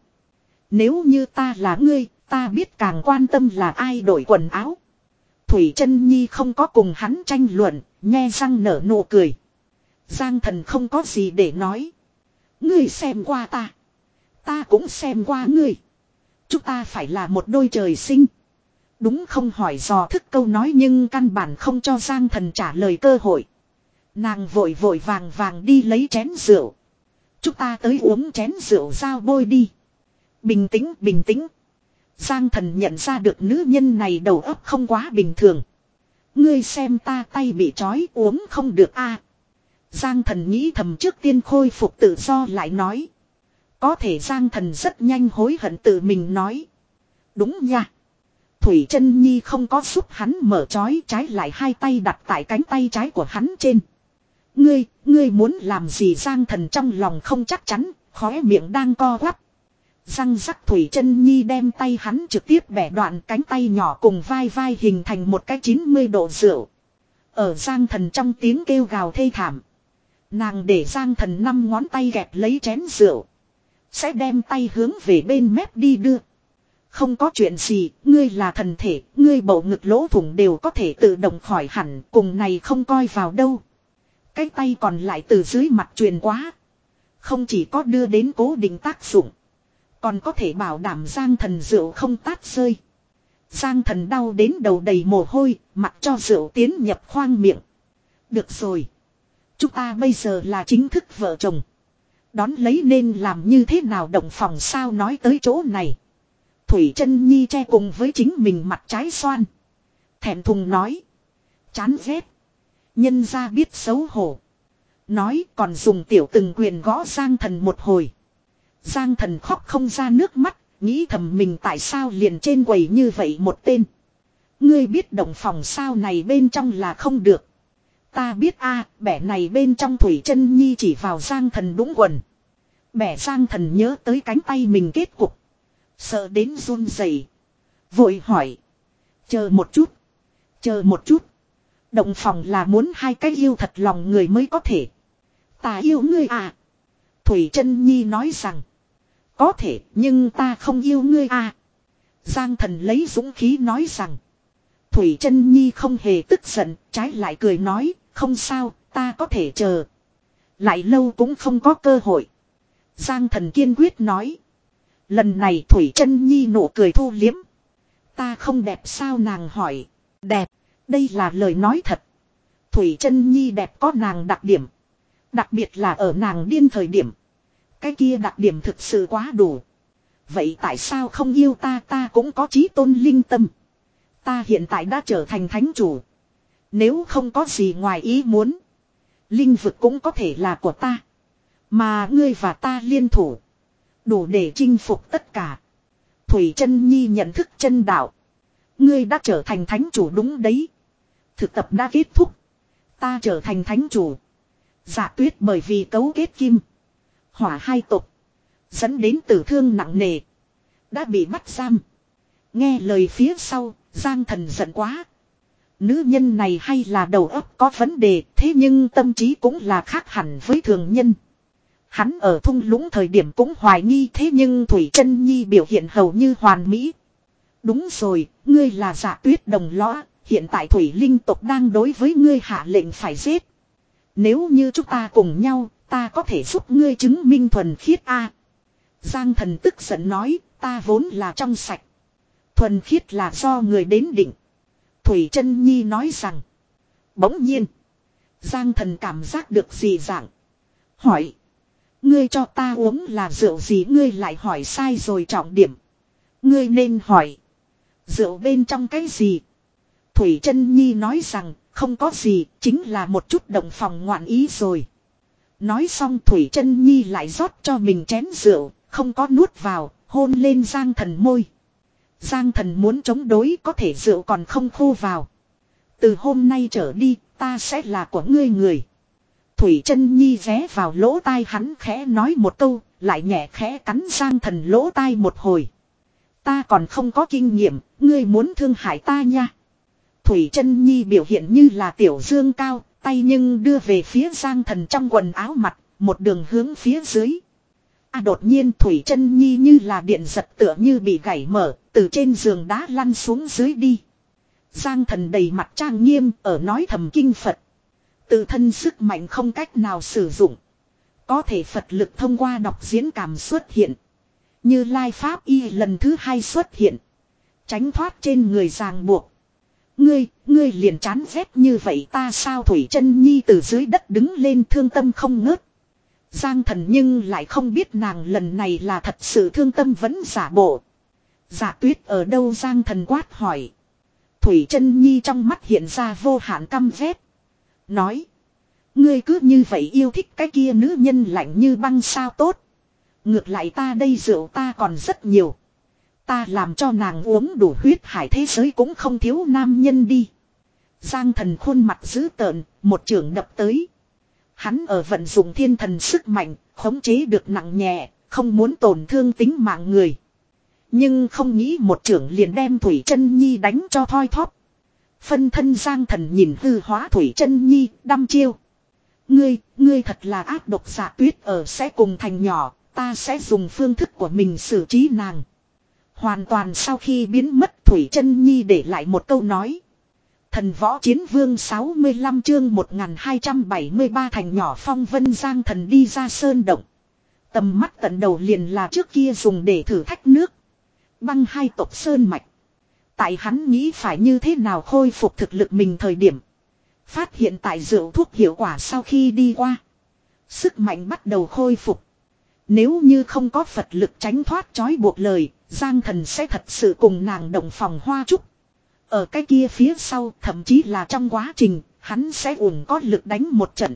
Nếu như ta là ngươi, ta biết càng quan tâm là ai đổi quần áo. Thủy Chân Nhi không có cùng hắn tranh luận, nhe răng nở nụ cười. Giang Thần không có gì để nói. Ngươi xem qua ta, ta cũng xem qua ngươi. Chúng ta phải là một đôi trời sinh. Đúng không? Hỏi dò thức câu nói nhưng căn bản không cho Giang Thần trả lời cơ hội. Nàng vội vội vàng vàng đi lấy chén rượu. Chúng ta tới uống chén rượu giao bôi đi. Bình tĩnh, bình tĩnh. Giang Thần nhận ra được nữ nhân này đầu óc không quá bình thường. Ngươi xem ta tay bị trói, uống không được a. Giang Thần nghĩ thầm, trước tiên khôi phục tự do lại nói. Có thể Giang Thần rất nhanh hối hận tự mình nói. Đúng nha. Thủy Chân Nhi không có giúp hắn mở trói, trái lại hai tay đặt tại cánh tay trái của hắn trên. Ngươi, ngươi muốn làm gì? Giang Thần trong lòng không chắc chắn, khóe miệng đang co quắp. Răng rắc. Thủy Chân Nhi đem tay hắn trực tiếp bẻ đoạn, cánh tay nhỏ cùng vai vai hình thành một cái chín mươi độ rượu. Ở Giang Thần trong tiếng kêu gào thê thảm, nàng để Giang Thần năm ngón tay gẹp lấy chén rượu, sẽ đem tay hướng về bên mép đi đưa. Không có chuyện gì, ngươi là thần thể, ngươi bầu ngực lỗ thủng đều có thể tự động khỏi hẳn, cùng này không coi vào đâu. Cái tay còn lại từ dưới mặt truyền quá, không chỉ có đưa đến cố định tác dụng, còn có thể bảo đảm Giang Thần rượu không tát rơi. Giang Thần đau đến đầu đầy mồ hôi, mặc cho rượu tiến nhập khoang miệng. Được rồi, chúng ta bây giờ là chính thức vợ chồng. Đón lấy nên làm như thế nào động phòng sao? Nói tới chỗ này, Thủy Chân Nhi che cùng với chính mình mặt trái xoan, thẹn thùng nói. Chán ghét. Nhân ra biết xấu hổ. Nói còn dùng tiểu từng quyền gõ Giang Thần một hồi. Giang Thần khóc không ra nước mắt, Nghĩ thầm mình tại sao liền trên quầy như vậy một tên. Ngươi biết động phòng sao này bên trong là không được. Ta biết a, bẻ này bên trong Thủy Chân Nhi chỉ vào Giang Thần đũng quần. Bẻ Giang Thần nhớ tới cánh tay mình kết cục. Sợ đến run rẩy, vội hỏi. Chờ một chút. Chờ một chút. Động phòng là muốn hai cái yêu thật lòng người mới có thể. Ta yêu ngươi à. Thủy Chân Nhi nói rằng. Có thể nhưng ta không yêu ngươi à. Giang Thần lấy dũng khí nói rằng. Thủy Chân Nhi không hề tức giận, trái lại cười nói. Không sao, ta có thể chờ. Lại lâu cũng không có cơ hội. Giang Thần kiên quyết nói. Lần này Thủy Chân Nhi nụ cười thu liếm. Ta không đẹp sao nàng hỏi. Đẹp, đây là lời nói thật. Thủy Chân Nhi đẹp có nàng đặc điểm. Đặc biệt là ở nàng điên thời điểm. Cái kia đặc điểm thực sự quá đủ. Vậy tại sao không yêu ta, ta cũng có chí tôn linh tâm. Ta hiện tại đã trở thành thánh chủ. Nếu không có gì ngoài ý muốn. Linh vực cũng có thể là của ta. Mà ngươi và ta liên thủ. Đủ để chinh phục tất cả. Thủy Chân Nhi nhận thức chân đạo. Ngươi đã trở thành thánh chủ đúng đấy. Thực tập đã kết thúc. Ta trở thành thánh chủ. Dạ Tuyết bởi vì cấu kết kim hỏa hai tộc, dẫn đến tử thương nặng nề, đã bị bắt giam. Nghe lời phía sau, Giang Thần giận quá. Nữ nhân này hay là đầu óc có vấn đề, thế nhưng tâm trí cũng là khác hẳn với thường nhân. Hắn ở thung lũng thời điểm cũng hoài nghi, thế nhưng Thủy Chân Nhi biểu hiện hầu như hoàn mỹ. Đúng rồi, ngươi là Dạ Tuyết đồng lõa, hiện tại Thủy Linh tộc đang đối với ngươi hạ lệnh phải giết. Nếu như chúng ta cùng nhau, ta có thể giúp ngươi chứng minh thuần khiết a. Giang Thần tức giận nói, ta vốn là trong sạch. Thuần khiết là do người đến định. Thủy Chân Nhi nói rằng. Bỗng nhiên, Giang Thần cảm giác được gì dạng. Hỏi, ngươi cho ta uống là rượu gì? Ngươi lại hỏi sai rồi trọng điểm. Ngươi nên hỏi, rượu bên trong cái gì? Thủy Chân Nhi nói rằng, không có gì, chính là một chút động phòng ngoạn ý rồi. Nói xong Thủy Chân Nhi lại rót cho mình chén rượu, không có nuốt vào, hôn lên Giang Thần môi. Giang Thần muốn chống đối, có thể rượu còn không khô vào. Từ hôm nay trở đi, ta sẽ là của ngươi người. Thủy Chân Nhi ghé vào lỗ tai hắn khẽ nói một câu, lại nhẹ khẽ cắn Giang Thần lỗ tai một hồi. Ta còn không có kinh nghiệm, ngươi muốn thương hại ta nha. Thủy Chân Nhi biểu hiện như là tiểu dương cao, tay nhưng đưa về phía Giang Thần trong quần áo mặt, một đường hướng phía dưới. À đột nhiên Thủy Chân Nhi như là điện giật tựa như bị gãy mở, từ trên giường đá lăn xuống dưới đi. Giang Thần đầy mặt trang nghiêm ở nói thầm kinh Phật. Tự thân sức mạnh không cách nào sử dụng. Có thể Phật lực thông qua đọc diễn cảm xuất hiện. Như Lai Pháp Y lần thứ hai xuất hiện. Tránh thoát trên người ràng buộc. Ngươi, ngươi liền chán ghét như vậy ta sao? Thủy Chân Nhi từ dưới đất đứng lên thương tâm không ngớt. Giang Thần nhưng lại không biết nàng lần này là thật sự thương tâm vẫn giả bộ. Dạ Tuyết ở đâu? Giang Thần quát hỏi. Thủy Chân Nhi trong mắt hiện ra vô hạn căm ghét. Nói. Ngươi cứ như vậy yêu thích cái kia nữ nhân lạnh như băng sao? Tốt. Ngược lại ta đây rượu ta còn rất nhiều. Ta làm cho nàng uống đủ huyết hải thế giới cũng không thiếu nam nhân đi. Giang Thần khuôn mặt dữ tợn, một chưởng đập tới. Hắn ở vận dụng thiên thần sức mạnh, khống chế được nặng nhẹ, không muốn tổn thương tính mạng người. Nhưng không nghĩ một chưởng liền đem Thủy Chân Nhi đánh cho thoi thóp. Phân thân Giang Thần nhìn hư hóa Thủy Chân Nhi, đăm chiêu. Ngươi, ngươi thật là ác độc. Dạ Tuyết ở sẽ cùng thành nhỏ, ta sẽ dùng phương thức của mình xử trí nàng. Hoàn toàn sau khi biến mất Thủy Chân Nhi để lại một câu nói. Thần võ chiến vương sáu mươi lăm chương một nghìn hai trăm bảy mươi ba thành nhỏ phong vân. Giang Thần đi ra sơn động. Tầm mắt tận đầu liền là trước kia dùng để thử thách nước. Băng hai tộc sơn mạch. Tại hắn nghĩ phải như thế nào khôi phục thực lực mình thời điểm. Phát hiện tại rượu thuốc hiệu quả sau khi đi qua. Sức mạnh bắt đầu khôi phục. Nếu như không có Phật lực tránh thoát trói buộc lời, Giang Thần sẽ thật sự cùng nàng động phòng hoa trúc. Ở cái kia phía sau, thậm chí là trong quá trình, hắn sẽ ủng có lực đánh một trận.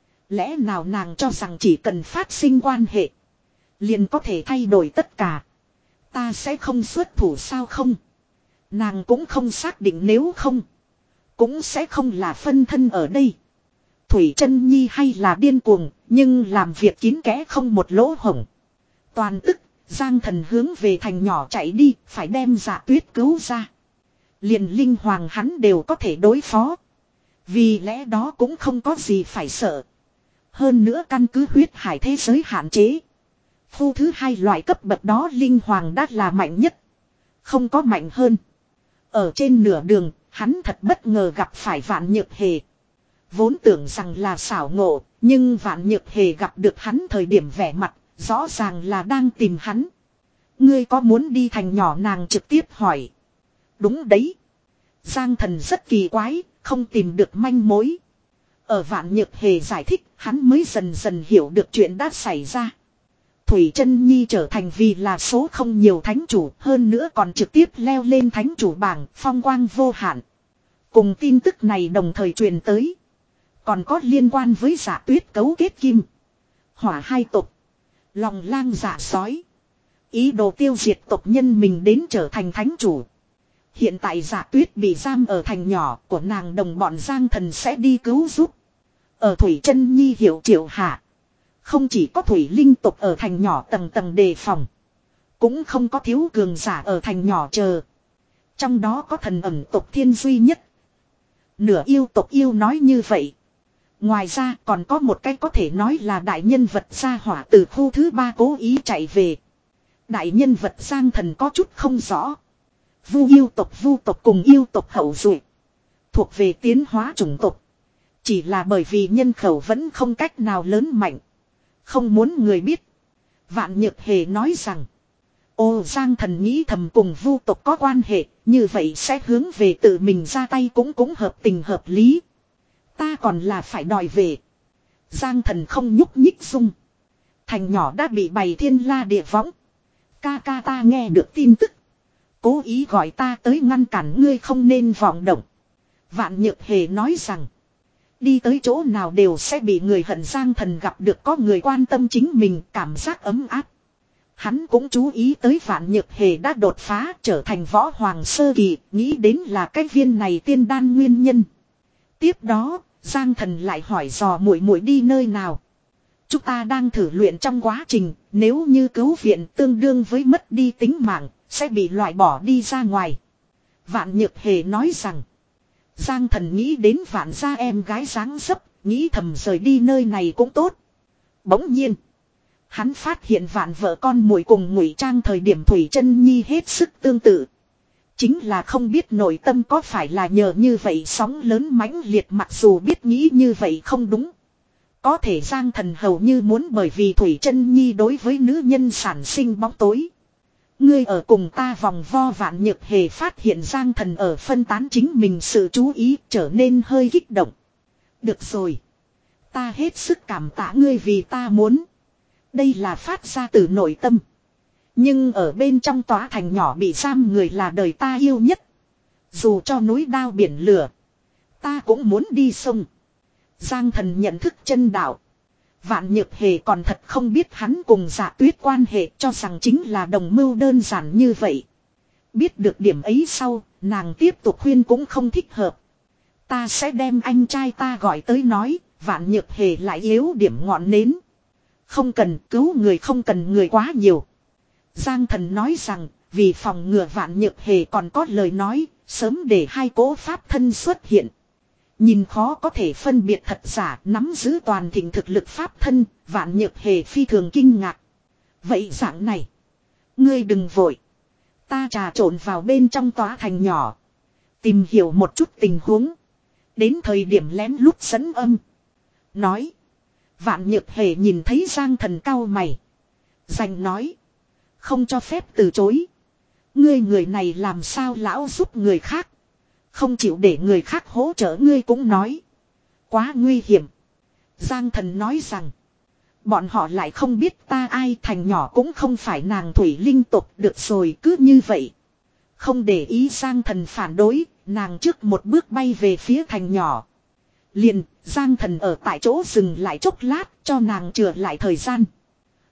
Lẽ nào nàng cho rằng chỉ cần phát sinh quan hệ, liền có thể thay đổi tất cả. Ta sẽ không xuất thủ sao không? Nàng cũng không xác định, nếu không cũng sẽ không là phân thân ở đây. Thủy Chân Nhi hay là điên cuồng, nhưng làm việc kín kẽ không một lỗ hổng. Toàn tức, Giang Thần hướng về thành nhỏ chạy đi, phải đem Dạ Tuyết cứu ra. Liền linh hoàng hắn đều có thể đối phó. Vì lẽ đó cũng không có gì phải sợ. Hơn nữa căn cứ huyết hải thế giới hạn chế, khu thứ hai loại cấp bậc đó linh hoàng đã là mạnh nhất. Không có mạnh hơn. Ở trên nửa đường, hắn thật bất ngờ gặp phải Vạn Nhược Hề. Vốn tưởng rằng là xảo ngộ, nhưng Vạn Nhược Hề gặp được hắn thời điểm vẻ mặt, rõ ràng là đang tìm hắn. Ngươi có muốn đi thành nhỏ, nàng trực tiếp hỏi. Đúng đấy. Giang Thần rất kỳ quái, không tìm được manh mối. Ở Vạn Nhược Hề giải thích, hắn mới dần dần hiểu được chuyện đã xảy ra. Thủy Chân Nhi trở thành vì là số không nhiều thánh chủ, hơn nữa còn trực tiếp leo lên thánh chủ bảng, phong quang vô hạn. Cùng tin tức này đồng thời truyền tới, còn có liên quan với Dạ Tuyết cấu kết kim, hỏa hai tộc, lòng lang dạ sói, ý đồ tiêu diệt tộc nhân mình đến trở thành thánh chủ. Hiện tại Dạ Tuyết bị giam ở thành nhỏ của nàng, đồng bọn Giang Thần sẽ đi cứu giúp. Ở Thủy Chân Nhi hiệu triệu hạ, không chỉ có thủy linh tộc ở thành nhỏ tầng tầng đề phòng, cũng không có thiếu cường giả ở thành nhỏ chờ. Trong đó có thần ẩn tộc Thiên duy nhất, nửa yêu tộc Yêu nói như vậy. Ngoài ra còn có một cái có thể nói là đại nhân vật gia hỏa từ khu thứ ba cố ý chạy về. Đại nhân vật Giang Thần có chút không rõ. Vu yêu tộc Vu tộc cùng yêu tộc hậu duệ, thuộc về tiến hóa chủng tộc. Chỉ là bởi vì nhân khẩu vẫn không cách nào lớn mạnh, không muốn người biết. Vạn Nhược Hề nói rằng, ô, Giang Thần nghĩ thầm cùng Vu tộc có quan hệ, như vậy sẽ hướng về tự mình ra tay cũng cũng hợp tình hợp lý. Ta còn là phải đòi về. Giang Thần không nhúc nhích dung. Thành nhỏ đã bị bày thiên la địa võng. Ca ca ta nghe được tin tức, cố ý gọi ta tới ngăn cản ngươi không nên vọng động. Vạn Nhược Hề nói rằng, đi tới chỗ nào đều sẽ bị người hận. Giang Thần gặp được có người quan tâm chính mình, cảm giác ấm áp. Hắn cũng chú ý tới Vạn Nhược Hề đã đột phá trở thành võ hoàng sơ kỳ, nghĩ đến là cái viên này tiên đan nguyên nhân. Tiếp đó, Giang Thần lại hỏi dò muội muội đi nơi nào. Chúng ta đang thử luyện trong quá trình, nếu như cứu viện tương đương với mất đi tính mạng, sẽ bị loại bỏ đi ra ngoài. Vạn Nhược Hề nói rằng, Giang Thần nghĩ đến Vạn gia em gái dáng dấp, nghĩ thầm rời đi nơi này cũng tốt. Bỗng nhiên, hắn phát hiện Vạn vợ con muội cùng ngụy trang thời điểm Thủy Chân Nhi hết sức tương tự. Chính là không biết nội tâm có phải là nhờ như vậy sóng lớn mãnh liệt, mặc dù biết nghĩ như vậy không đúng. Có thể Giang Thần hầu như muốn bởi vì Thủy Chân Nhi đối với nữ nhân sản sinh bóng tối. Ngươi ở cùng ta vòng vo. Vạn Nhược Hề phát hiện Giang Thần ở phân tán chính mình sự chú ý, trở nên hơi kích động. Được rồi, ta hết sức cảm tạ ngươi vì ta muốn. Đây là phát ra từ nội tâm. Nhưng ở bên trong tòa thành nhỏ bị giam người là đời ta yêu nhất. Dù cho núi đao biển lửa, ta cũng muốn đi sông. Giang Thần nhận thức chân đạo. Vạn Nhược Hề còn thật không biết hắn cùng Dạ Tuyết quan hệ, cho rằng chính là đồng mưu đơn giản như vậy. Biết được điểm ấy sau, nàng tiếp tục khuyên cũng không thích hợp. Ta sẽ đem anh trai ta gọi tới nói. Vạn Nhược Hề lại yếu điểm ngọn nến. Không cần, cứu người không cần người quá nhiều. Giang Thần nói rằng, vì phòng ngừa Vạn Nhược Hề còn có lời nói, sớm để hai cỗ pháp thân xuất hiện. Nhìn khó có thể phân biệt thật giả, nắm giữ toàn thịnh thực lực pháp thân, Vạn Nhược Hề phi thường kinh ngạc. Vậy dạng này, ngươi đừng vội. Ta trà trộn vào bên trong tòa thành nhỏ, tìm hiểu một chút tình huống. Đến thời điểm lén lút dẫn âm. Nói. Vạn Nhược Hề nhìn thấy Giang Thần cau mày. Dành nói. Không cho phép từ chối. Ngươi người này làm sao lão giúp người khác. Không chịu để người khác hỗ trợ, ngươi cũng nói. Quá nguy hiểm. Giang Thần nói rằng. Bọn họ lại không biết ta ai, thành nhỏ cũng không phải nàng thủy linh tộc, được rồi cứ như vậy. Không để ý Giang Thần phản đối, nàng trước một bước bay về phía thành nhỏ. Liền, Giang Thần ở tại chỗ dừng lại chốc lát cho nàng chừa lại thời gian.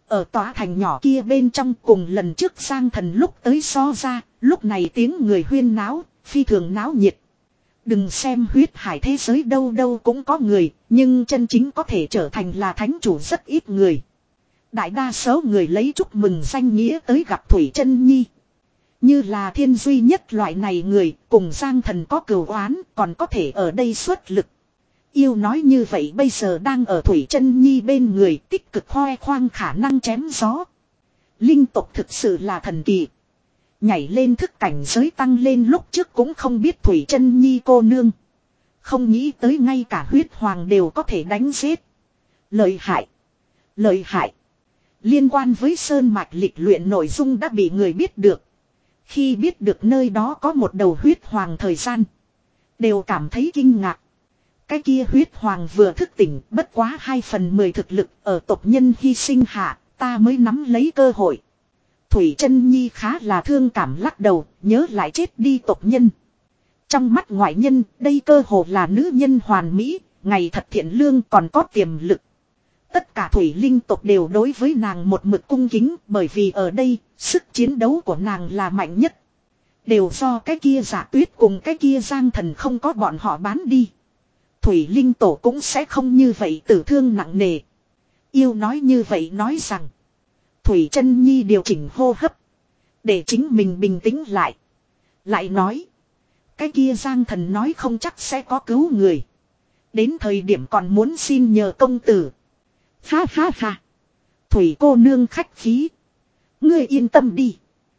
Ở tòa thành nhỏ kia bên trong cùng lần trước Giang Thần lúc tới so ra, lúc này tiếng người huyên náo, phi thường náo nhiệt. Đừng xem huyết hải thế giới đâu đâu cũng có người, nhưng chân chính có thể trở thành là thánh chủ rất ít người. Đại đa số người lấy chúc mừng danh nghĩa tới gặp Thủy Chân Nhi. Như là Thiên duy nhất loại này người, cùng Giang Thần có cừu oán, còn có thể ở đây xuất lực. Yêu nói như vậy bây giờ đang ở Thủy Chân Nhi bên người tích cực khoe khoang khả năng chém gió. Linh tộc thực sự là thần kỳ. Nhảy lên thức cảnh giới tăng lên lúc trước cũng không biết Thủy Chân Nhi cô nương. Không nghĩ tới ngay cả huyết hoàng đều có thể đánh giết. Lợi hại. Lợi hại. Liên quan với Sơn Mạch lịch luyện nội dung đã bị người biết được. Khi biết được nơi đó có một đầu huyết hoàng thời gian. Đều cảm thấy kinh ngạc. Cái kia huyết hoàng vừa thức tỉnh bất quá hai phần mười thực lực ở tộc nhân hy sinh hạ, ta mới nắm lấy cơ hội. Thủy Chân Nhi khá là thương cảm lắc đầu, nhớ lại chết đi tộc nhân. Trong mắt ngoại nhân, đây cơ hồ là nữ nhân hoàn mỹ, ngày thật thiện lương còn có tiềm lực. Tất cả thủy linh tộc đều đối với nàng một mực cung kính, bởi vì ở đây, sức chiến đấu của nàng là mạnh nhất. Đều do cái kia Dạ Tuyết cùng cái kia Giang Thần không có bọn họ bán đi. Thủy linh tổ cũng sẽ không như vậy tử thương nặng nề. Yêu nói như vậy nói rằng. Thủy Chân Nhi điều chỉnh hô hấp. Để chính mình bình tĩnh lại. Lại nói. Cái kia Giang Thần nói không chắc sẽ có cứu người. Đến thời điểm còn muốn xin nhờ công tử. Ha ha ha. Thủy cô nương khách khí. Ngươi yên tâm đi.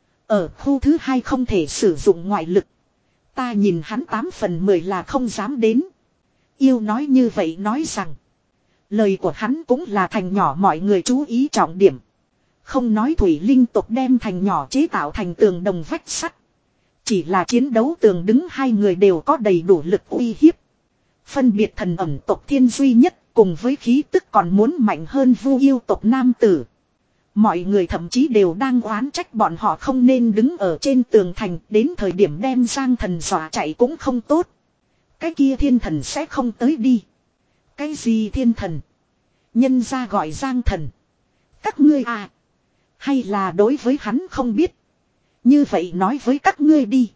Ở khu thứ hai không thể sử dụng ngoại lực. Ta nhìn hắn tám phần mười là không dám đến. Yêu nói như vậy nói rằng. Lời của hắn cũng là thành nhỏ mọi người chú ý trọng điểm. Không nói thủy linh tộc đem thành nhỏ chế tạo thành tường đồng vách sắt. Chỉ là chiến đấu tường đứng hai người đều có đầy đủ lực uy hiếp. Phân biệt thần ẩm tộc Thiên duy nhất cùng với khí tức còn muốn mạnh hơn Vu yêu tộc nam tử. Mọi người thậm chí đều đang oán trách bọn họ không nên đứng ở trên tường thành, đến thời điểm đem Giang Thần dọa chạy cũng không tốt. Cái kia thiên thần sẽ không tới đi. Cái gì thiên thần? Nhân ra gọi Giang Thần. Các ngươi à. Hay là đối với hắn không biết. Như vậy nói với các ngươi đi.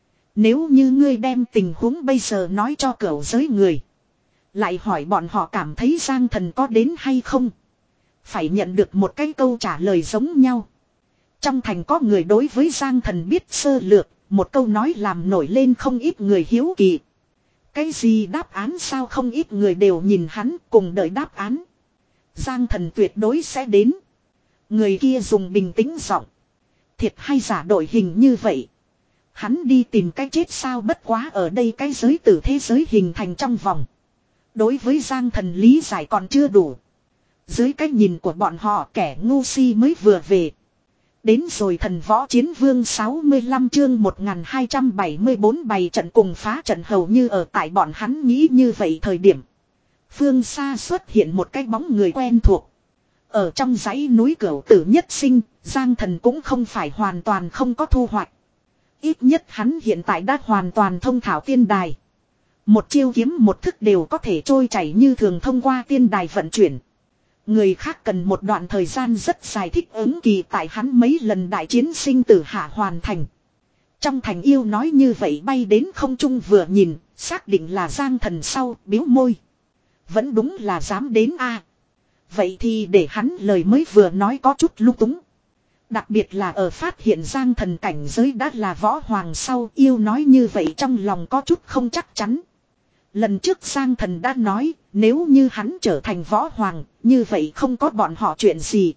Nếu như ngươi đem tình huống bây giờ nói cho cửu giới người. Lại hỏi bọn họ cảm thấy Giang Thần có đến hay không. Phải nhận được một cái câu trả lời giống nhau. Trong thành có người đối với Giang Thần biết sơ lược. Một câu nói làm nổi lên không ít người hiếu kỳ. Cái gì đáp án sao không ít người đều nhìn hắn cùng đợi đáp án. Giang Thần tuyệt đối sẽ đến. Người kia dùng bình tĩnh giọng. Thiệt hay giả đội hình như vậy. Hắn đi tìm cái chết sao bất quá ở đây cái giới tử thế giới hình thành trong vòng. Đối với Giang Thần lý giải còn chưa đủ. Dưới cái nhìn của bọn họ kẻ ngu si mới vừa về. Đến rồi thần võ chiến vương sáu mươi lăm chương một nghìn hai trăm bảy mươi bốn bày trận cùng phá trận hầu như ở tại bọn hắn nghĩ như vậy thời điểm. Phương xa xuất hiện một cái bóng người quen thuộc. Ở trong dãy núi Cửu Tử Nhất Sinh, Giang Thần cũng không phải hoàn toàn không có thu hoạch. Ít nhất hắn hiện tại đã hoàn toàn thông thạo tiên đài. Một chiêu kiếm một thức đều có thể trôi chảy như thường thông qua tiên đài vận chuyển. Người khác cần một đoạn thời gian rất dài thích ứng kỳ tại hắn mấy lần đại chiến sinh tử hạ hoàn thành. Trong thành yêu nói như vậy bay đến không trung vừa nhìn, xác định là Giang Thần sau, biếu môi. Vẫn đúng là dám đến a. Vậy thì để hắn lời mới vừa nói có chút lung túng. Đặc biệt là ở phát hiện Giang Thần cảnh giới đã là võ hoàng sau, yêu nói như vậy trong lòng có chút không chắc chắn. Lần trước Giang Thần đã nói, nếu như hắn trở thành võ hoàng, như vậy không có bọn họ chuyện gì.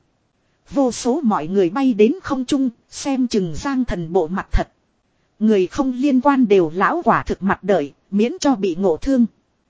Vô số mọi người bay đến không trung, xem chừng Giang Thần bộ mặt thật. Người không liên quan đều lão quả thực mặt đợi, miễn cho bị ngộ thương.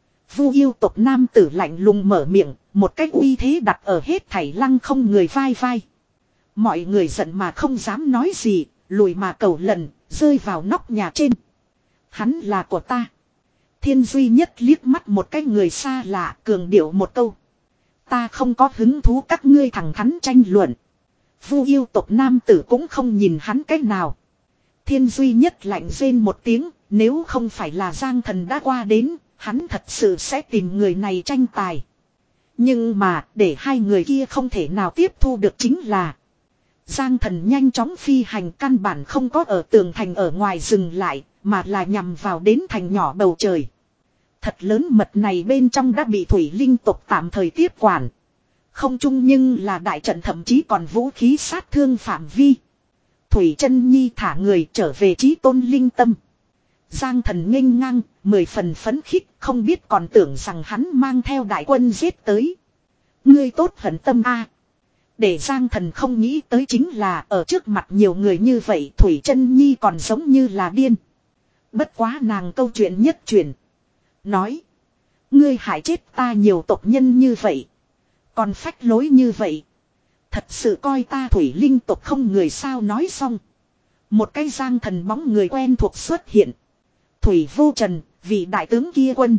Vu yêu tộc nam tử lạnh lùng mở miệng, một cách uy thế đặt ở hết thảy lăng không người vai vai. Mọi người giận mà không dám nói gì, lùi mà cầu lần, rơi vào nóc nhà trên. Hắn là của ta. Thiên duy nhất liếc mắt một cái người xa lạ, cường điệu một câu. Ta không có hứng thú các ngươi thẳng thắn tranh luận. Vu yêu tộc nam tử cũng không nhìn hắn cách nào. Thiên duy nhất lạnh rên một tiếng, nếu không phải là Giang Thần đã qua đến, hắn thật sự sẽ tìm người này tranh tài. Nhưng mà để hai người kia không thể nào tiếp thu được chính là Giang Thần nhanh chóng phi hành căn bản không có ở tường thành ở ngoài dừng lại, mà là nhằm vào đến thành nhỏ bầu trời. Thật lớn mật này bên trong đã bị thủy linh tộc tạm thời tiếp quản. Không chung nhưng là đại trận thậm chí còn vũ khí sát thương phạm vi. Thủy Chân Nhi thả người trở về chí tôn linh tâm. Giang Thần nghênh ngang, mười phần phấn khích, không biết còn tưởng rằng hắn mang theo đại quân giết tới. Ngươi tốt hận tâm a. Để Giang Thần không nghĩ tới chính là ở trước mặt nhiều người như vậy Thủy Chân Nhi còn giống như là điên. Bất quá nàng câu chuyện nhất truyền. Nói. Ngươi hại chết ta nhiều tộc nhân như vậy. Còn phách lối như vậy. Thật sự coi ta Thủy Linh tộc không người sao nói xong. Một cái Giang Thần bóng người quen thuộc xuất hiện. Thủy Vô Trần, vị đại tướng kia quân.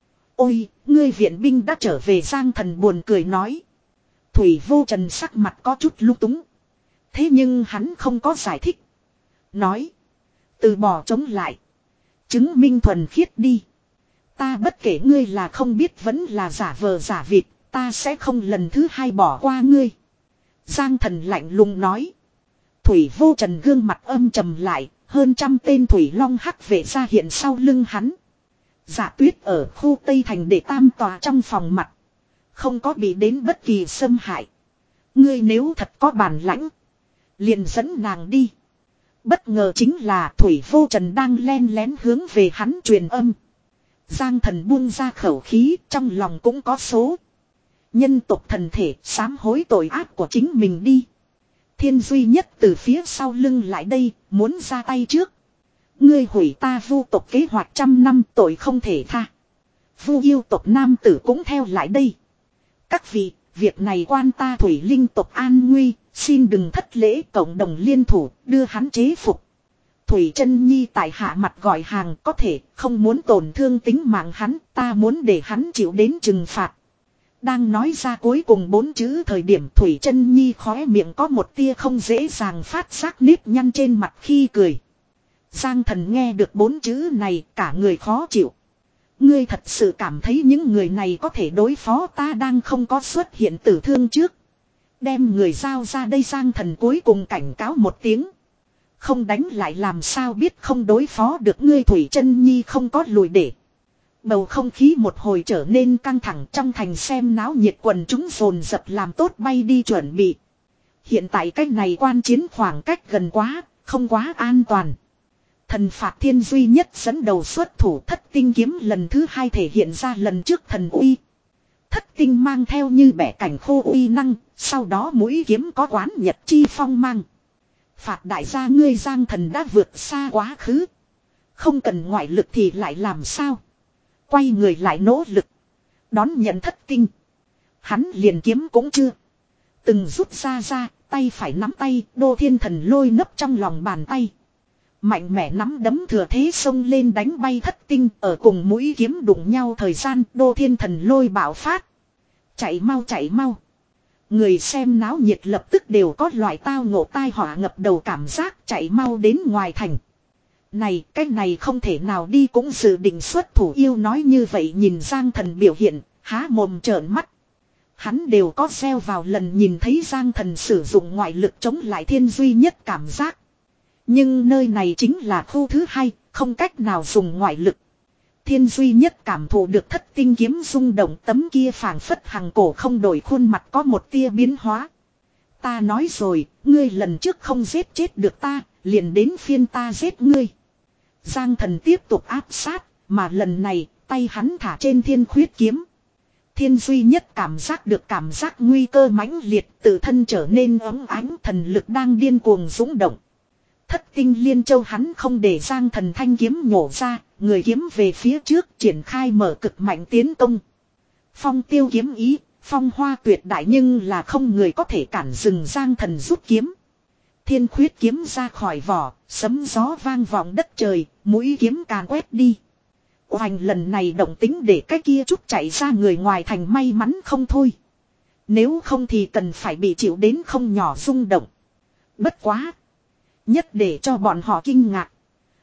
Ôi, ngươi viện binh đã trở về. Giang Thần buồn cười nói. Thủy Vô Trần sắc mặt có chút lung túng. Thế nhưng hắn không có giải thích. Nói. Từ bỏ chống lại. Chứng minh thuần khiết đi. Ta bất kể ngươi là không biết vẫn là giả vờ giả vịt. Ta sẽ không lần thứ hai bỏ qua ngươi. Giang Thần lạnh lùng nói. Thủy Vô Trần gương mặt âm trầm lại. Hơn trăm tên Thủy Long hắc vệ ra hiện sau lưng hắn. Dạ Tuyết ở khu Tây Thành để tam tòa trong phòng mặt. Không có bị đến bất kỳ xâm hại. Ngươi nếu thật có bản lãnh. Liền dẫn nàng đi. Bất ngờ chính là Thủy Vô Trần đang len lén hướng về hắn truyền âm. Giang Thần buông ra khẩu khí, trong lòng cũng có số. Nhân tộc thần thể sám hối tội ác của chính mình đi. Thiên Duy Nhất từ phía sau lưng lại đây, muốn ra tay trước. Ngươi hủy ta Vu tộc kế hoạch trăm năm, tội không thể tha. Vu yêu tộc nam tử cũng theo lại đây. Các vị, việc này quan ta Thủy Linh tộc an nguy, xin đừng thất lễ, cộng đồng liên thủ, đưa hắn chế phục. Thủy Chân Nhi tại hạ mặt gọi hàng, có thể không muốn tổn thương tính mạng hắn, ta muốn để hắn chịu đến trừng phạt. Đang nói ra cuối cùng bốn chữ thời điểm Thủy Chân Nhi khóe miệng có một tia không dễ dàng phát giác nếp nhăn trên mặt khi cười. Giang Thần nghe được bốn chữ này, cả người khó chịu. Ngươi thật sự cảm thấy những người này có thể đối phó ta đang không có xuất hiện tử thương trước. Đem người giao ra đây. Giang Thần cuối cùng cảnh cáo một tiếng. Không đánh lại làm sao biết không đối phó được ngươi. Thủy Chân Nhi không có lùi để. Bầu không khí một hồi trở nên căng thẳng, trong thành xem náo nhiệt quần chúng dồn dập làm tốt bay đi chuẩn bị. Hiện tại cách này quan chiến khoảng cách gần quá, không quá an toàn. Thần phạt thiên duy nhất dẫn đầu xuất thủ, thất tinh kiếm lần thứ hai thể hiện ra lần trước thần uy. Thất tinh mang theo như bẻ cảnh khô uy năng, sau đó mũi kiếm có quán nhật chi phong mang. Phạt đại gia ngươi. Giang Thần đã vượt xa quá khứ. Không cần ngoại lực thì lại làm sao? Quay người lại nỗ lực. Đón nhận thất tinh. Hắn liền kiếm cũng chưa từng rút ra ra, tay phải nắm tay, Đô Thiên Thần lôi nấp trong lòng bàn tay. Mạnh mẽ nắm đấm thừa thế xông lên đánh bay thất tinh, ở cùng mũi kiếm đụng nhau thời gian Đô Thiên Thần lôi bạo phát. Chạy mau chạy mau. Người xem náo nhiệt lập tức đều có loại tao ngộ tai họa ngập đầu cảm giác, chạy mau đến ngoài thành. Này, cái này không thể nào đi, cũng dự định xuất thủ. Yêu nói như vậy nhìn Giang Thần biểu hiện, há mồm trợn mắt. Hắn đều có gieo vào lần nhìn thấy Giang Thần sử dụng ngoại lực chống lại thiên duy nhất cảm giác. Nhưng nơi này chính là khu thứ hai, không cách nào dùng ngoại lực. Thiên duy nhất cảm thụ được thất tinh kiếm rung động, tấm kia phảng phất hằng cổ không đổi khuôn mặt có một tia biến hóa. Ta nói rồi, ngươi lần trước không giết chết được ta, liền đến phiên ta giết ngươi. Giang Thần tiếp tục áp sát, mà lần này, tay hắn thả trên thiên khuyết kiếm. Thiên duy nhất cảm giác được cảm giác nguy cơ mãnh liệt, tự thân trở nên ấm ánh, thần lực đang điên cuồng dũng động. Thất tinh liên châu hắn không để Giang Thần thanh kiếm nhổ ra, người kiếm về phía trước triển khai mở cực mạnh tiến công. Phong tiêu kiếm ý, phong hoa tuyệt đại nhưng là không người có thể cản dừng Giang Thần rút kiếm. Thiên khuyết kiếm ra khỏi vỏ, sấm gió vang vọng đất trời, mũi kiếm càn quét đi. Oanh, lần này động tính để cái kia chút chạy ra người ngoài thành may mắn không thôi. Nếu không thì cần phải bị chịu đến không nhỏ rung động. Bất quá. Nhất để cho bọn họ kinh ngạc.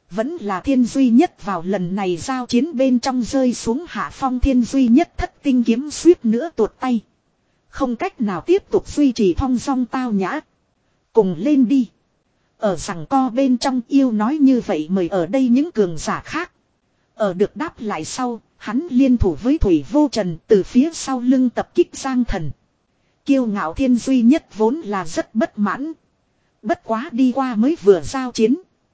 Vẫn là Thiên Duy Nhất vào lần này giao chiến bên trong rơi xuống hạ phong. Thiên Duy Nhất thất tinh kiếm suýt nữa tuột tay. Không cách nào tiếp tục duy trì thong dong tao nhã. Cùng lên đi. Ở rằng co bên trong yêu nói như vậy mời ở đây những cường giả khác. Ở được đáp lại sau, hắn liên thủ với Thủy Vô Trần từ phía sau lưng tập kích Giang Thần. Kiêu ngạo Thiên Duy Nhất vốn là rất bất mãn. Bất quá đi qua mới vừa giao chiến.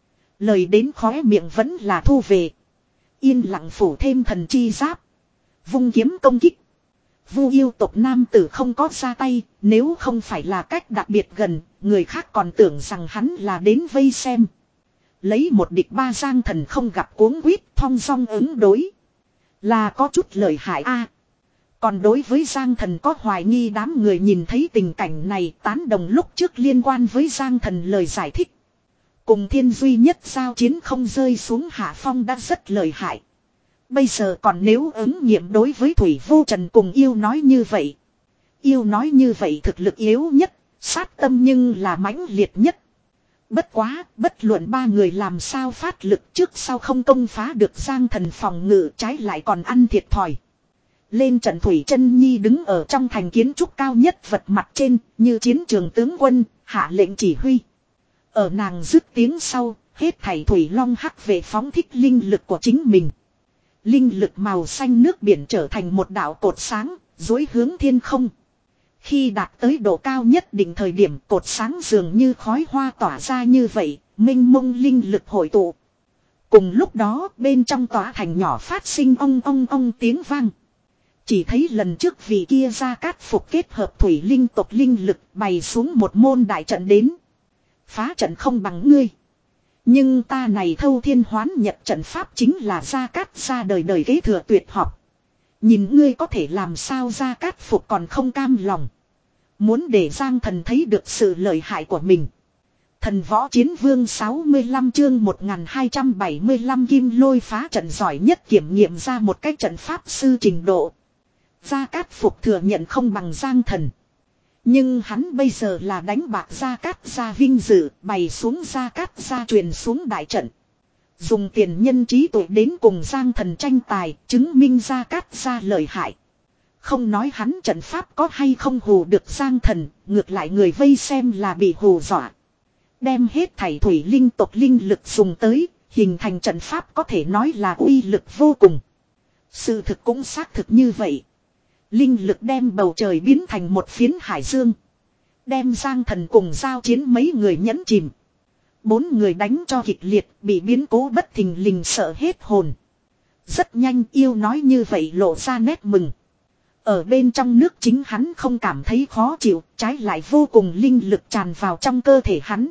Lời đến khóe miệng vẫn là thu về. Yên lặng phủ thêm thần chi giáp. Vung kiếm công kích. Vu yêu tộc nam tử không có ra tay. Nếu không phải là cách đặc biệt gần. Người khác còn tưởng rằng hắn là đến vây xem. Lấy một địch ba Giang Thần không gặp cuống quýt thong dong ứng đối. Là có chút lợi hại a. Còn đối với Giang Thần có hoài nghi đám người nhìn thấy tình cảnh này tán đồng lúc trước liên quan với Giang Thần lời giải thích. Cùng Thiên Duy Nhất giao chiến không rơi xuống hạ phong đã rất lợi hại. Bây giờ còn nếu ứng nghiệm đối với Thủy Vô Trần cùng yêu nói như vậy. Yêu nói như vậy thực lực yếu nhất, sát tâm nhưng là mãnh liệt nhất. Bất quá, bất luận ba người làm sao phát lực trước sau không công phá được Giang Thần phòng ngự trái lại còn ăn thiệt thòi. Lên trận Thủy Chân Nhi đứng ở trong thành kiến trúc cao nhất vật mặt trên, như chiến trường tướng quân, hạ lệnh chỉ huy. Ở nàng dứt tiếng sau, hết thảy Thủy Long hắc về phóng thích linh lực của chính mình. Linh lực màu xanh nước biển trở thành một đạo cột sáng, dối hướng thiên không. Khi đạt tới độ cao nhất định thời điểm cột sáng dường như khói hoa tỏa ra như vậy, mênh mông linh lực hội tụ. Cùng lúc đó bên trong tòa thành nhỏ phát sinh ong ong ong tiếng vang. Chỉ thấy lần trước vị kia Gia Cát Phục kết hợp thủy linh tộc linh lực bày xuống một môn đại trận đến. Phá trận không bằng ngươi. Nhưng ta này thâu thiên hoán nhật trận pháp chính là Gia Cát ra đời đời kế thừa tuyệt học. Nhìn ngươi có thể làm sao Gia Cát Phục còn không cam lòng. Muốn để Giang Thần thấy được sự lợi hại của mình. Thần Võ Chiến Vương sáu mươi lăm chương một nghìn hai trăm bảy mươi lăm kim lôi phá trận giỏi nhất kiểm nghiệm ra một cách trận pháp sư trình độ. Gia Cát Phục thừa nhận không bằng Giang Thần. Nhưng hắn bây giờ là đánh bạc Gia Cát gia vinh dự, bày xuống Gia Cát gia truyền xuống đại trận. Dùng tiền nhân trí tuệ đến cùng Giang Thần tranh tài, chứng minh Gia Cát gia lợi hại. Không nói hắn trận pháp có hay không hù được Giang Thần, ngược lại người vây xem là bị hù dọa. Đem hết thảy thủy linh tộc linh lực dùng tới, hình thành trận pháp có thể nói là uy lực vô cùng. Sự thực cũng xác thực như vậy. Linh lực đem bầu trời biến thành một phiến hải dương. Đem Giang Thần cùng giao chiến mấy người nhẫn chìm. Bốn người đánh cho kịch liệt, bị biến cố bất thình lình sợ hết hồn. Rất nhanh yêu nói như vậy lộ ra nét mừng. Ở bên trong nước chính hắn không cảm thấy khó chịu, trái lại vô cùng linh lực tràn vào trong cơ thể hắn.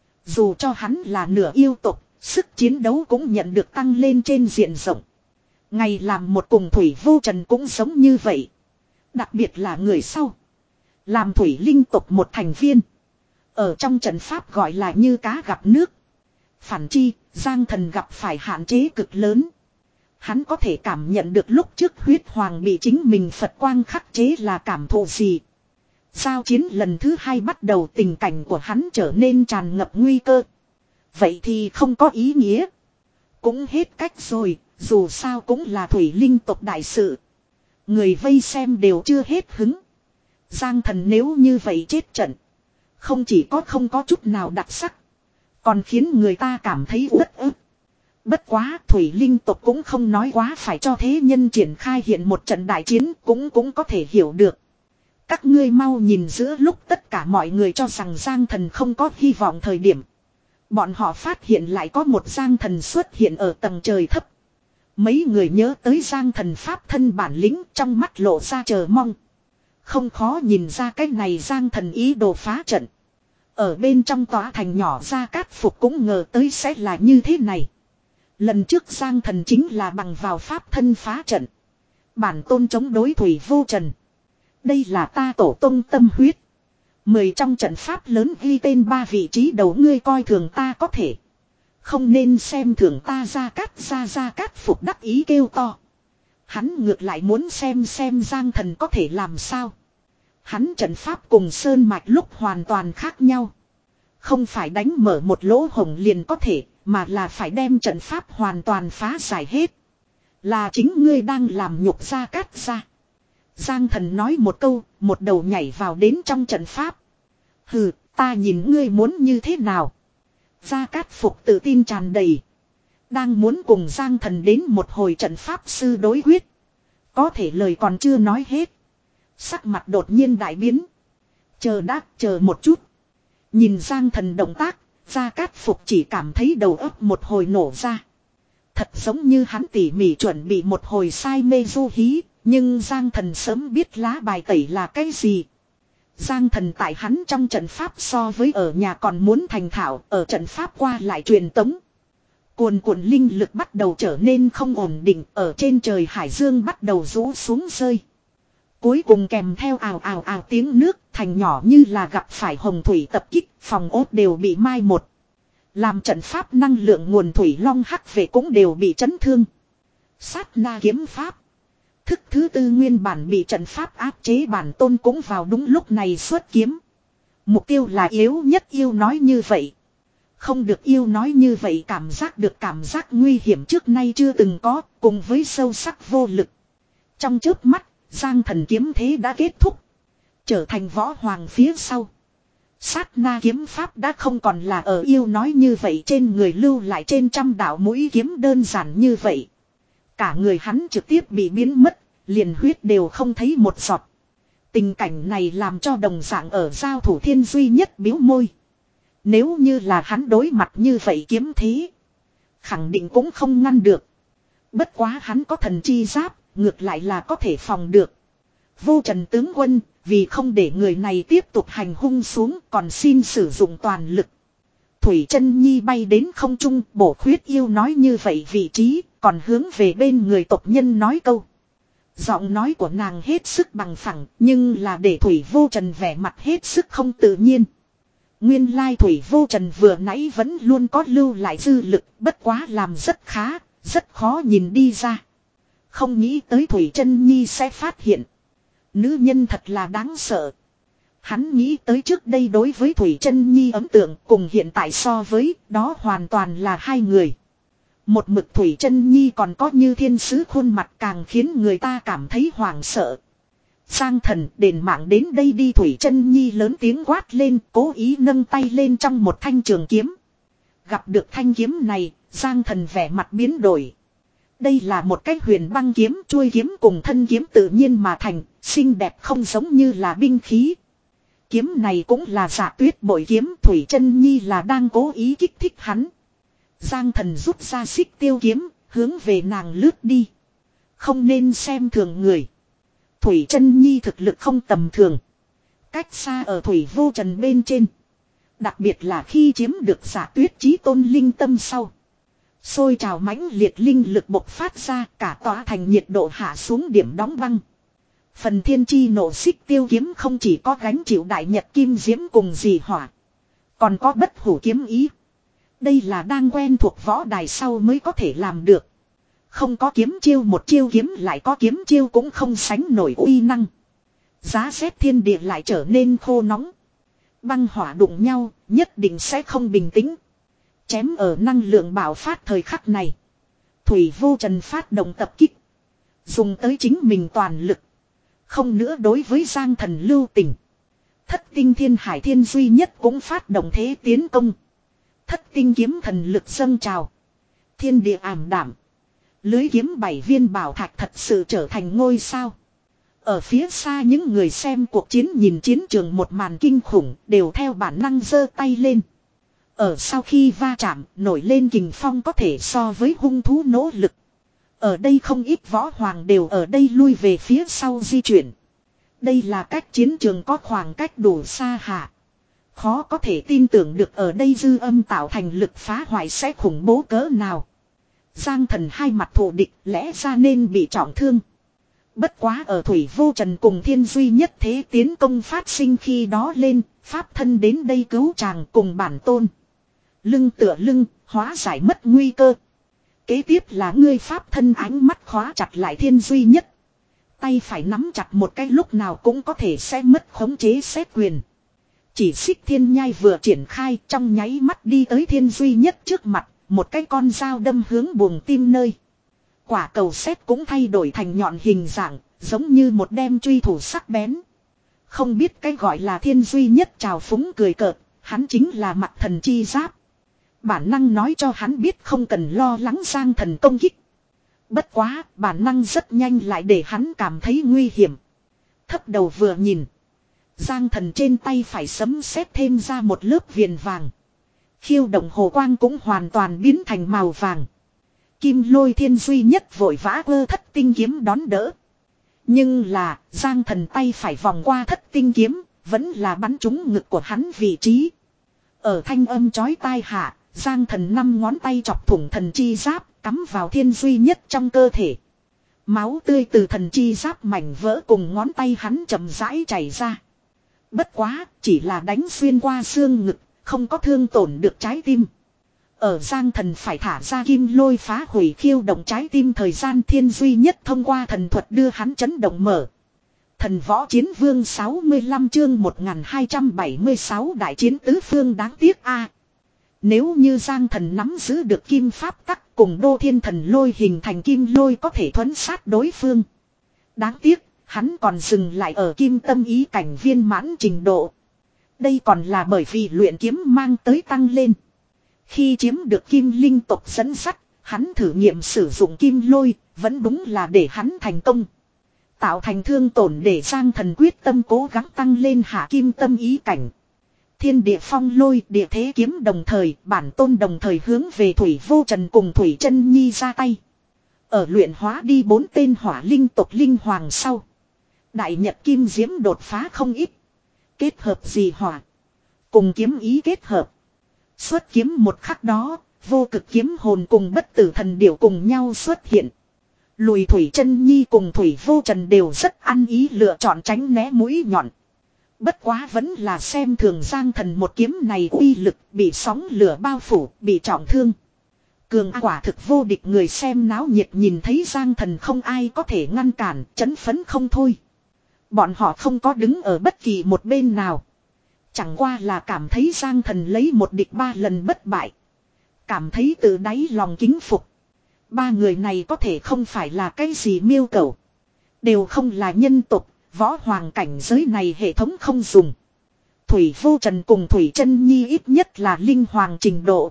Dù cho hắn là nửa yêu tộc, sức chiến đấu cũng nhận được tăng lên trên diện rộng. Ngày làm một cùng Thủy Vô Trần cũng giống như vậy. Đặc biệt là người sau. Làm thủy linh tộc một thành viên. Ở trong trận pháp gọi là như cá gặp nước. Phản chi, Giang Thần gặp phải hạn chế cực lớn. Hắn có thể cảm nhận được lúc trước huyết hoàng bị chính mình Phật quang khắc chế là cảm thụ gì. Giao chiến lần thứ hai bắt đầu tình cảnh của hắn trở nên tràn ngập nguy cơ. Vậy thì không có ý nghĩa. Cũng hết cách rồi, dù sao cũng là thủy linh tộc đại sự. Người vây xem đều chưa hết hứng. Giang Thần nếu như vậy chết trận. Không chỉ có không có chút nào đặc sắc. Còn khiến người ta cảm thấy uất ức. Bất quá thủy linh tộc cũng không nói quá phải cho thế nhân triển khai hiện một trận đại chiến cũng cũng có thể hiểu được. Các ngươi mau nhìn giữa lúc tất cả mọi người cho rằng Giang Thần không có hy vọng thời điểm. Bọn họ phát hiện lại có một Giang Thần xuất hiện ở tầng trời thấp. Mấy người nhớ tới Giang Thần pháp thân bản lĩnh trong mắt lộ ra chờ mong. Không khó nhìn ra cái này Giang Thần ý đồ phá trận. Ở bên trong tòa thành nhỏ Gia Cát Phục cũng ngờ tới sẽ là như thế này. Lần trước Giang Thần chính là bằng vào pháp thân phá trận. Bản tôn chống đối Thủy Vô Trần. Đây là ta tổ tông tâm huyết. Mười trong trận pháp lớn ghi tên ba vị trí đầu ngươi coi thường ta có thể. Không nên xem thường ta Gia Cát ra Gia Cát Phục đắc ý kêu to. Hắn ngược lại muốn xem xem Giang Thần có thể làm sao. Hắn trận pháp cùng Sơn Mạch lúc hoàn toàn khác nhau. Không phải đánh mở một lỗ hổng liền có thể, mà là phải đem trận pháp hoàn toàn phá giải hết. Là chính ngươi đang làm nhục Gia Cát gia. Giang Thần nói một câu, một đầu nhảy vào đến trong trận pháp. Hừ, ta nhìn ngươi muốn như thế nào. Gia Cát Phục tự tin tràn đầy. Đang muốn cùng Giang Thần đến một hồi trận pháp sư đối quyết. Có thể lời còn chưa nói hết. Sắc mặt đột nhiên đại biến. Chờ đã, chờ một chút. Nhìn Giang Thần động tác, Gia Cát Phục chỉ cảm thấy đầu óc một hồi nổ ra. Thật giống như hắn tỉ mỉ chuẩn bị một hồi sai mê du hí, nhưng Giang Thần sớm biết lá bài tẩy là cái gì. Giang Thần tại hắn trong trận pháp so với ở nhà còn muốn thành thạo, ở trận pháp qua lại truyền tống. Cuồn cuộn linh lực bắt đầu trở nên không ổn định, ở trên trời hải dương bắt đầu rũ xuống rơi. Cuối cùng kèm theo ào ào ào tiếng nước, thành nhỏ như là gặp phải hồng thủy tập kích, phòng ốt đều bị mai một. Làm trận pháp năng lượng nguồn thủy long hắc về cũng đều bị chấn thương. Sát na kiếm pháp. Thức thứ tư nguyên bản bị trận pháp áp chế bản tôn cũng vào đúng lúc này xuất kiếm. Mục tiêu là yếu nhất yêu nói như vậy. Không được yêu nói như vậy, cảm giác được cảm giác nguy hiểm trước nay chưa từng có, cùng với sâu sắc vô lực. Trong chớp mắt, Giang Thần kiếm thế đã kết thúc. Trở thành võ hoàng phía sau. Sát na kiếm pháp đã không còn là ở yêu nói như vậy trên người lưu lại trên trăm đạo mũi kiếm đơn giản như vậy. Cả người hắn trực tiếp bị biến mất, liền huyết đều không thấy một giọt. Tình cảnh này làm cho đồng dạng ở giao thủ Thiên Duy Nhất biếu môi. Nếu như là hắn đối mặt như vậy kiếm thế, khẳng định cũng không ngăn được. Bất quá hắn có thần chi giáp, ngược lại là có thể phòng được. Vô Trần tướng quân, vì không để người này tiếp tục hành hung xuống, còn xin sử dụng toàn lực. Thủy Chân Nhi bay đến không trung, bổ khuyết yêu nói như vậy vị trí, còn hướng về bên người tộc nhân nói câu. Giọng nói của nàng hết sức bằng phẳng, nhưng là để Thủy Vô Trần vẻ mặt hết sức không tự nhiên. Nguyên lai Thủy Vô Trần vừa nãy vẫn luôn có lưu lại dư lực, bất quá làm rất khá, rất khó nhìn đi ra. Không nghĩ tới Thủy Chân Nhi sẽ phát hiện. Nữ nhân thật là đáng sợ. Hắn nghĩ tới trước đây đối với Thủy Chân Nhi ấn tượng cùng hiện tại so với, đó hoàn toàn là hai người. Một mực Thủy Chân Nhi còn có như thiên sứ khuôn mặt càng khiến người ta cảm thấy hoảng sợ. Giang Thần, đền mạng đến đây đi. Thủy Chân Nhi lớn tiếng quát lên, cố ý nâng tay lên trong một thanh trường kiếm. Gặp được thanh kiếm này, Giang Thần vẻ mặt biến đổi. Đây là một cái huyền băng kiếm, chuôi kiếm cùng thân kiếm tự nhiên mà thành, xinh đẹp không giống như là binh khí. Kiếm này cũng là Dạ Tuyết bội kiếm, Thủy Chân Nhi là đang cố ý kích thích hắn. Giang Thần rút ra xích tiêu kiếm, hướng về nàng lướt đi. Không nên xem thường người. Thủy Chân Nhi thực lực không tầm thường. Cách xa ở Thủy Vô Trần bên trên. Đặc biệt là khi chiếm được Dạ Tuyết chí tôn linh tâm sau. Sôi trào mãnh liệt linh lực bộc phát ra, cả tòa thành nhiệt độ hạ xuống điểm đóng băng. Phần thiên chi nổ xích tiêu kiếm không chỉ có gánh chịu đại nhật kim diễm cùng dì hỏa. Còn có bất hủ kiếm ý. Đây là đang quen thuộc võ đài sau mới có thể làm được. Không có kiếm chiêu một chiêu kiếm lại có kiếm chiêu cũng không sánh nổi uy năng. Giá rét thiên địa lại trở nên khô nóng. Băng hỏa đụng nhau, nhất định sẽ không bình tĩnh. Chém ở năng lượng bạo phát thời khắc này. Thủy Vô Trần phát động tập kích. Dùng tới chính mình toàn lực. Không nữa đối với Giang Thần lưu tình. Thất tinh thiên hải thiên duy nhất cũng phát động thế tiến công. Thất tinh kiếm thần lực dâng trào. Thiên địa ảm đảm. Lưới kiếm bảy viên bảo thạch thật sự trở thành ngôi sao. Ở phía xa những người xem cuộc chiến nhìn chiến trường một màn kinh khủng đều theo bản năng giơ tay lên. Ở sau khi va chạm nổi lên kình phong có thể so với hung thú nỗ lực. Ở đây không ít võ hoàng đều ở đây lui về phía sau di chuyển. Đây là cách chiến trường có khoảng cách đủ xa hạ. Khó có thể tin tưởng được ở đây dư âm tạo thành lực phá hoại sẽ khủng bố cỡ nào. Giang Thần hai mặt thù địch lẽ ra nên bị trọng thương. Bất quá ở Thủy Vô Trần cùng Thiên Duy Nhất thế tiến công phát sinh khi đó lên, pháp thân đến đây cứu chàng cùng bản tôn. Lưng tựa lưng, hóa giải mất nguy cơ. Kế tiếp là ngươi pháp thân ánh mắt khóa chặt lại Thiên Duy Nhất. Tay phải nắm chặt một cái lúc nào cũng có thể sẽ mất khống chế xét quyền. Chỉ xích thiên nhai vừa triển khai trong nháy mắt đi tới Thiên Duy Nhất trước mặt, một cái con dao đâm hướng buồng tim nơi. Quả cầu sét cũng thay đổi thành nhọn hình dạng, giống như một đem truy thủ sắc bén. Không biết cái gọi là thiên duy nhất trào phúng cười cợt, hắn chính là mặt thần chi giáp. Bản năng nói cho hắn biết không cần lo lắng Giang Thần công kích. Bất quá, bản năng rất nhanh lại để hắn cảm thấy nguy hiểm. Thấp đầu vừa nhìn. Giang Thần trên tay phải sấm sét thêm ra một lớp viền vàng. Khiêu động hồ quang cũng hoàn toàn biến thành màu vàng. Kim Lôi Thiên duy nhất vội vã ơ thất tinh kiếm đón đỡ. Nhưng là, Giang Thần tay phải vòng qua thất tinh kiếm, vẫn là bắn trúng ngực của hắn vị trí. Ở thanh âm chói tai hạ, Giang Thần năm ngón tay chọc thủng thần chi giáp, cắm vào thiên duy nhất trong cơ thể. Máu tươi từ thần chi giáp mảnh vỡ cùng ngón tay hắn chậm rãi chảy ra. Bất quá, chỉ là đánh xuyên qua xương ngực, không có thương tổn được trái tim. Ở Giang Thần phải thả ra kim lôi phá hủy khiêu động trái tim thời gian thiên duy nhất thông qua thần thuật đưa hắn chấn động mở. Thần võ chiến vương sáu mươi lăm chương một nghìn hai trăm bảy mươi sáu đại chiến tứ phương đáng tiếc a. Nếu như Giang Thần nắm giữ được kim pháp tắc cùng đô thiên thần lôi hình thành kim lôi có thể thuấn sát đối phương. Đáng tiếc, hắn còn dừng lại ở kim tâm ý cảnh viên mãn trình độ. Đây còn là bởi vì luyện kiếm mang tới tăng lên. Khi chiếm được kim linh tộc dẫn sắt, hắn thử nghiệm sử dụng kim lôi, vẫn đúng là để hắn thành công. Tạo thành thương tổn để Giang Thần quyết tâm cố gắng tăng lên hạ kim tâm ý cảnh. Thiên địa phong lôi địa thế kiếm đồng thời, bản tôn đồng thời hướng về Thủy Vô Trần cùng Thủy Chân Nhi ra tay. Ở luyện hóa đi bốn tên hỏa linh tộc linh hoàng sau. Đại Nhật Kim Diễm đột phá không ít. Kết hợp gì hỏa. Cùng kiếm ý kết hợp. Xuất kiếm một khắc đó, vô cực kiếm hồn cùng bất tử thần điểu cùng nhau xuất hiện. Lùi Thủy Chân Nhi cùng Thủy Vô Trần đều rất ăn ý lựa chọn tránh né mũi nhọn. Bất quá vẫn là xem thường Giang Thần một kiếm này uy lực bị sóng lửa bao phủ, bị trọng thương. Cường quả thực vô địch người xem náo nhiệt nhìn thấy Giang Thần không ai có thể ngăn cản, chấn phấn không thôi. Bọn họ không có đứng ở bất kỳ một bên nào. Chẳng qua là cảm thấy Giang Thần lấy một địch ba lần bất bại. Cảm thấy từ đáy lòng kính phục. Ba người này có thể không phải là cái gì miêu cầu. Đều không là nhân tộc, võ hoàng cảnh giới này hệ thống không dùng. Thủy Vô Trần cùng Thủy Chân Nhi ít nhất là linh hoàng trình độ.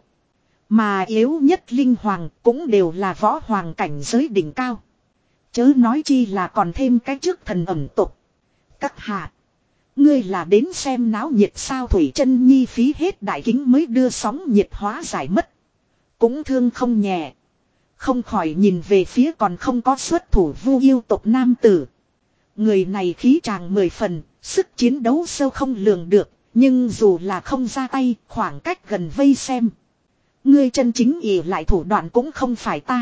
Mà yếu nhất linh hoàng cũng đều là võ hoàng cảnh giới đỉnh cao. Chớ nói chi là còn thêm cái trước thần ẩm tục. Các hạ. Ngươi là đến xem náo nhiệt sao Thủy Chân Nhi phí hết đại kính mới đưa sóng nhiệt hóa giải mất. Cũng thương không nhẹ. Không khỏi nhìn về phía còn không có xuất thủ Vu yêu tộc nam tử. Người này khí tràng mười phần, sức chiến đấu sâu không lường được, nhưng dù là không ra tay, khoảng cách gần vây xem. Ngươi chân chính ỷ lại thủ đoạn cũng không phải ta.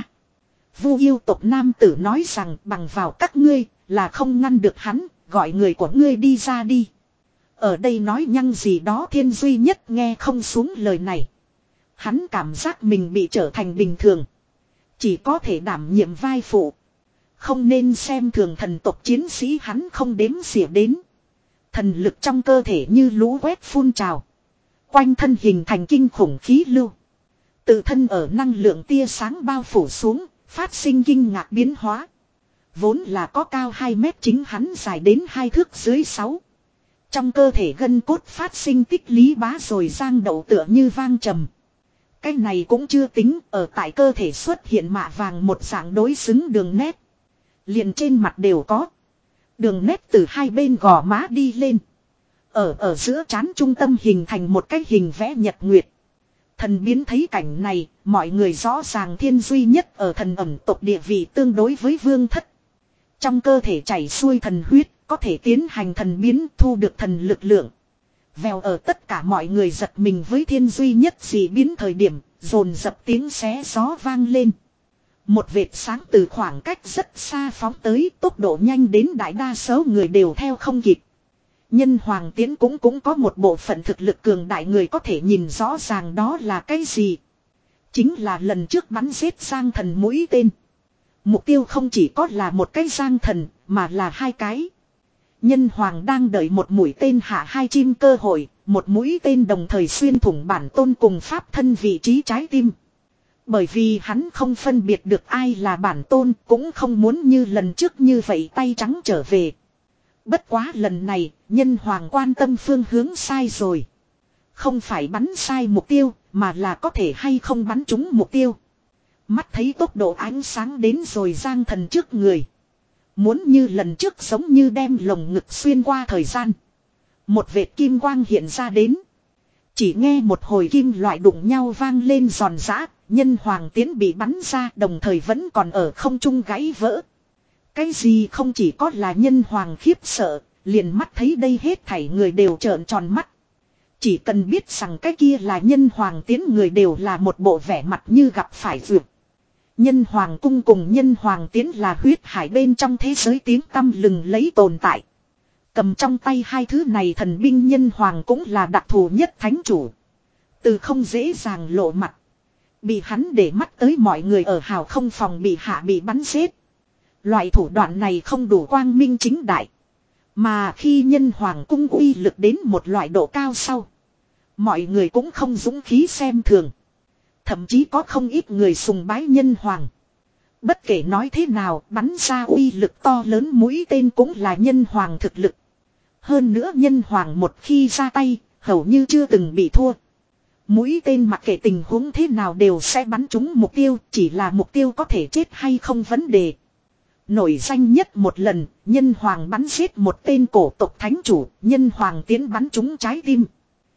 Vu yêu tộc nam tử nói rằng bằng vào các ngươi, là không ngăn được hắn, gọi người của ngươi đi ra đi. Ở đây nói nhăng gì đó thiên duy nhất nghe không xuống lời này. Hắn cảm giác mình bị trở thành bình thường. Chỉ có thể đảm nhiệm vai phụ. Không nên xem thường thần tộc chiến sĩ hắn không đếm xỉa đến. Thần lực trong cơ thể như lũ quét phun trào. Quanh thân hình thành kinh khủng khí lưu. Tự thân ở năng lượng tia sáng bao phủ xuống, phát sinh kinh ngạc biến hóa. Vốn là có cao hai mét chính hắn dài đến hai thước dưới sáu. Trong cơ thể gân cốt phát sinh tích lý bá rồi giang đậu tựa như vang trầm. Cái này cũng chưa tính, ở tại cơ thể xuất hiện mạ vàng một dạng đối xứng đường nét. Liền trên mặt đều có. Đường nét từ hai bên gò má đi lên. Ở ở giữa trán trung tâm hình thành một cái hình vẽ nhật nguyệt. Thần biến thấy cảnh này, mọi người rõ ràng thiên duy nhất ở thần ẩm tộc địa vị tương đối với vương thất. Trong cơ thể chảy xuôi thần huyết, có thể tiến hành thần biến thu được thần lực lượng. Vèo ở tất cả mọi người giật mình với thiên duy nhất dị biến thời điểm, dồn dập tiếng xé gió vang lên. Một vệt sáng từ khoảng cách rất xa phóng tới, tốc độ nhanh đến đại đa số người đều theo không kịp. Nhân hoàng tiến cũng cũng có một bộ phận thực lực cường đại người có thể nhìn rõ ràng đó là cái gì. Chính là lần trước bắn giết Giang Thần mũi tên. Mục tiêu không chỉ có là một cái Giang Thần, mà là hai cái. Nhân hoàng đang đợi một mũi tên hạ hai chim cơ hội, một mũi tên đồng thời xuyên thủng bản tôn cùng pháp thân vị trí trái tim. Bởi vì hắn không phân biệt được ai là bản tôn, cũng không muốn như lần trước như vậy tay trắng trở về. Bất quá lần này, nhân hoàng quan tâm phương hướng sai rồi. Không phải bắn sai mục tiêu, mà là có thể hay không bắn trúng mục tiêu. Mắt thấy tốc độ ánh sáng đến rồi Giang Thần trước người. Muốn như lần trước giống như đem lồng ngực xuyên qua thời gian. Một vệt kim quang hiện ra đến. Chỉ nghe một hồi kim loại đụng nhau vang lên giòn giã. Nhân hoàng tiến bị bắn ra đồng thời vẫn còn ở không trung gãy vỡ. Cái gì không chỉ có là nhân hoàng khiếp sợ. Liền mắt thấy đây hết thảy người đều trợn tròn mắt. Chỉ cần biết rằng cái kia là nhân hoàng tiến người đều là một bộ vẻ mặt như gặp phải vượt. Nhân hoàng cung cùng nhân hoàng tiến là huyết hải bên trong thế giới tiếng tăm lừng lấy tồn tại. Cầm trong tay hai thứ này thần binh nhân hoàng cũng là đặc thù nhất thánh chủ. Từ không dễ dàng lộ mặt. Bị hắn để mắt tới mọi người ở hào không phòng bị hạ bị bắn giết. Loại thủ đoạn này không đủ quang minh chính đại. Mà khi nhân hoàng cung uy lực đến một loại độ cao sau. Mọi người cũng không dũng khí xem thường. Thậm chí có không ít người sùng bái nhân hoàng. Bất kể nói thế nào, bắn ra uy lực to lớn mũi tên cũng là nhân hoàng thực lực. Hơn nữa nhân hoàng một khi ra tay, hầu như chưa từng bị thua. Mũi tên mặc kệ tình huống thế nào đều sẽ bắn trúng mục tiêu, chỉ là mục tiêu có thể chết hay không vấn đề. Nổi danh nhất một lần, nhân hoàng bắn giết một tên cổ tộc thánh chủ, nhân hoàng tiến bắn trúng trái tim.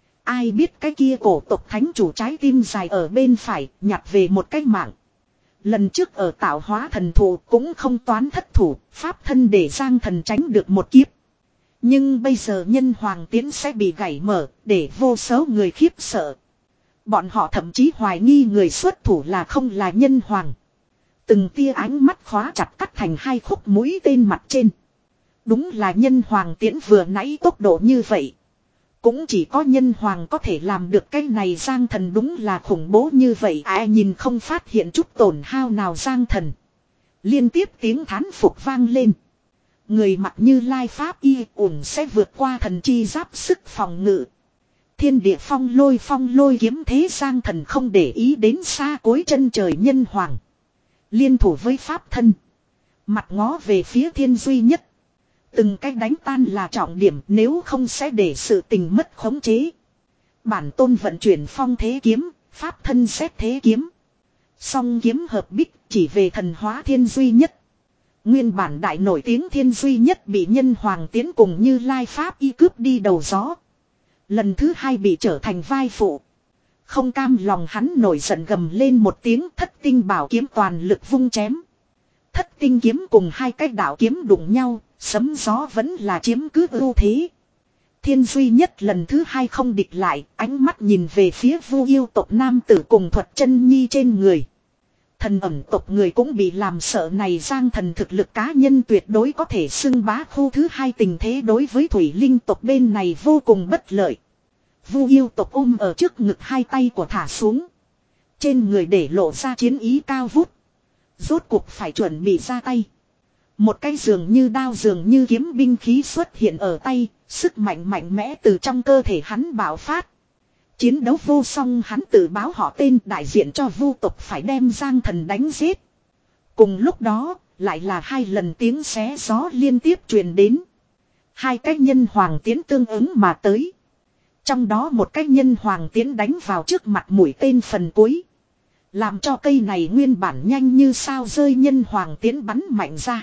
Ai biết cái kia cổ tộc thánh chủ trái tim dài ở bên phải, nhặt về một cái mạng. Lần trước ở tạo hóa thần thụ cũng không toán thất thủ, pháp thân để Giang Thần tránh được một kiếp. Nhưng bây giờ nhân hoàng tiến sẽ bị gãy mở, để vô số người khiếp sợ. Bọn họ thậm chí hoài nghi người xuất thủ là không là nhân hoàng. Từng tia ánh mắt khóa chặt cắt thành hai khúc mũi tên mặt trên. Đúng là nhân hoàng tiễn vừa nãy tốc độ như vậy. Cũng chỉ có nhân hoàng có thể làm được cái này. Giang Thần đúng là khủng bố như vậy. Ai nhìn không phát hiện chút tổn hao nào. Giang Thần liên tiếp tiếng thán phục vang lên. Người mặc Như Lai pháp y ủng sẽ vượt qua thần chi giáp sức phòng ngự. Thiên địa phong lôi phong lôi kiếm thế. Giang Thần không để ý đến xa cuối chân trời nhân hoàng. Liên thủ với pháp thân. Mặt ngó về phía thiên duy nhất. Từng cách đánh tan là trọng điểm, nếu không sẽ để sự tình mất khống chế. Bản tôn vận chuyển phong thế kiếm, pháp thân xét thế kiếm. Song kiếm hợp bích chỉ về thần hóa thiên duy nhất. Nguyên bản đại nổi tiếng thiên duy nhất bị nhân hoàng tiến cùng Như Lai pháp y cướp đi đầu gió. Lần thứ hai bị trở thành vai phụ. Không cam lòng hắn nổi giận gầm lên một tiếng. Thất tinh bảo kiếm toàn lực vung chém. Thất tinh kiếm cùng hai cái đạo kiếm đụng nhau, sấm gió vẫn là chiếm cứ ưu thế. Thiên duy nhất lần thứ hai không địch lại, ánh mắt nhìn về phía Vu yêu tộc nam tử cùng Thuật Chân Nhi trên người. Thần ẩm tộc người cũng bị làm sợ này. Giang Thần thực lực cá nhân tuyệt đối có thể xưng bá khu thứ hai, tình thế đối với Thủy Linh tộc bên này vô cùng bất lợi. Vu yêu tộc ôm ở trước ngực hai tay của thả xuống. Trên người để lộ ra chiến ý cao vút. Rốt cuộc phải chuẩn bị ra tay. Một cái dường như đao dường như kiếm binh khí xuất hiện ở tay. Sức mạnh mạnh mẽ từ trong cơ thể hắn bạo phát. Chiến đấu vô song hắn tự báo họ tên đại diện cho Vu tộc phải đem Giang Thần đánh giết. Cùng lúc đó lại là hai lần tiếng xé gió liên tiếp truyền đến. Hai cái nhân hoàng tiến tương ứng mà tới. Trong đó một cái nhân hoàng tiến đánh vào trước mặt mũi tên phần cuối. Làm cho cây này nguyên bản nhanh như sao rơi nhân hoàng tiến bắn mạnh ra.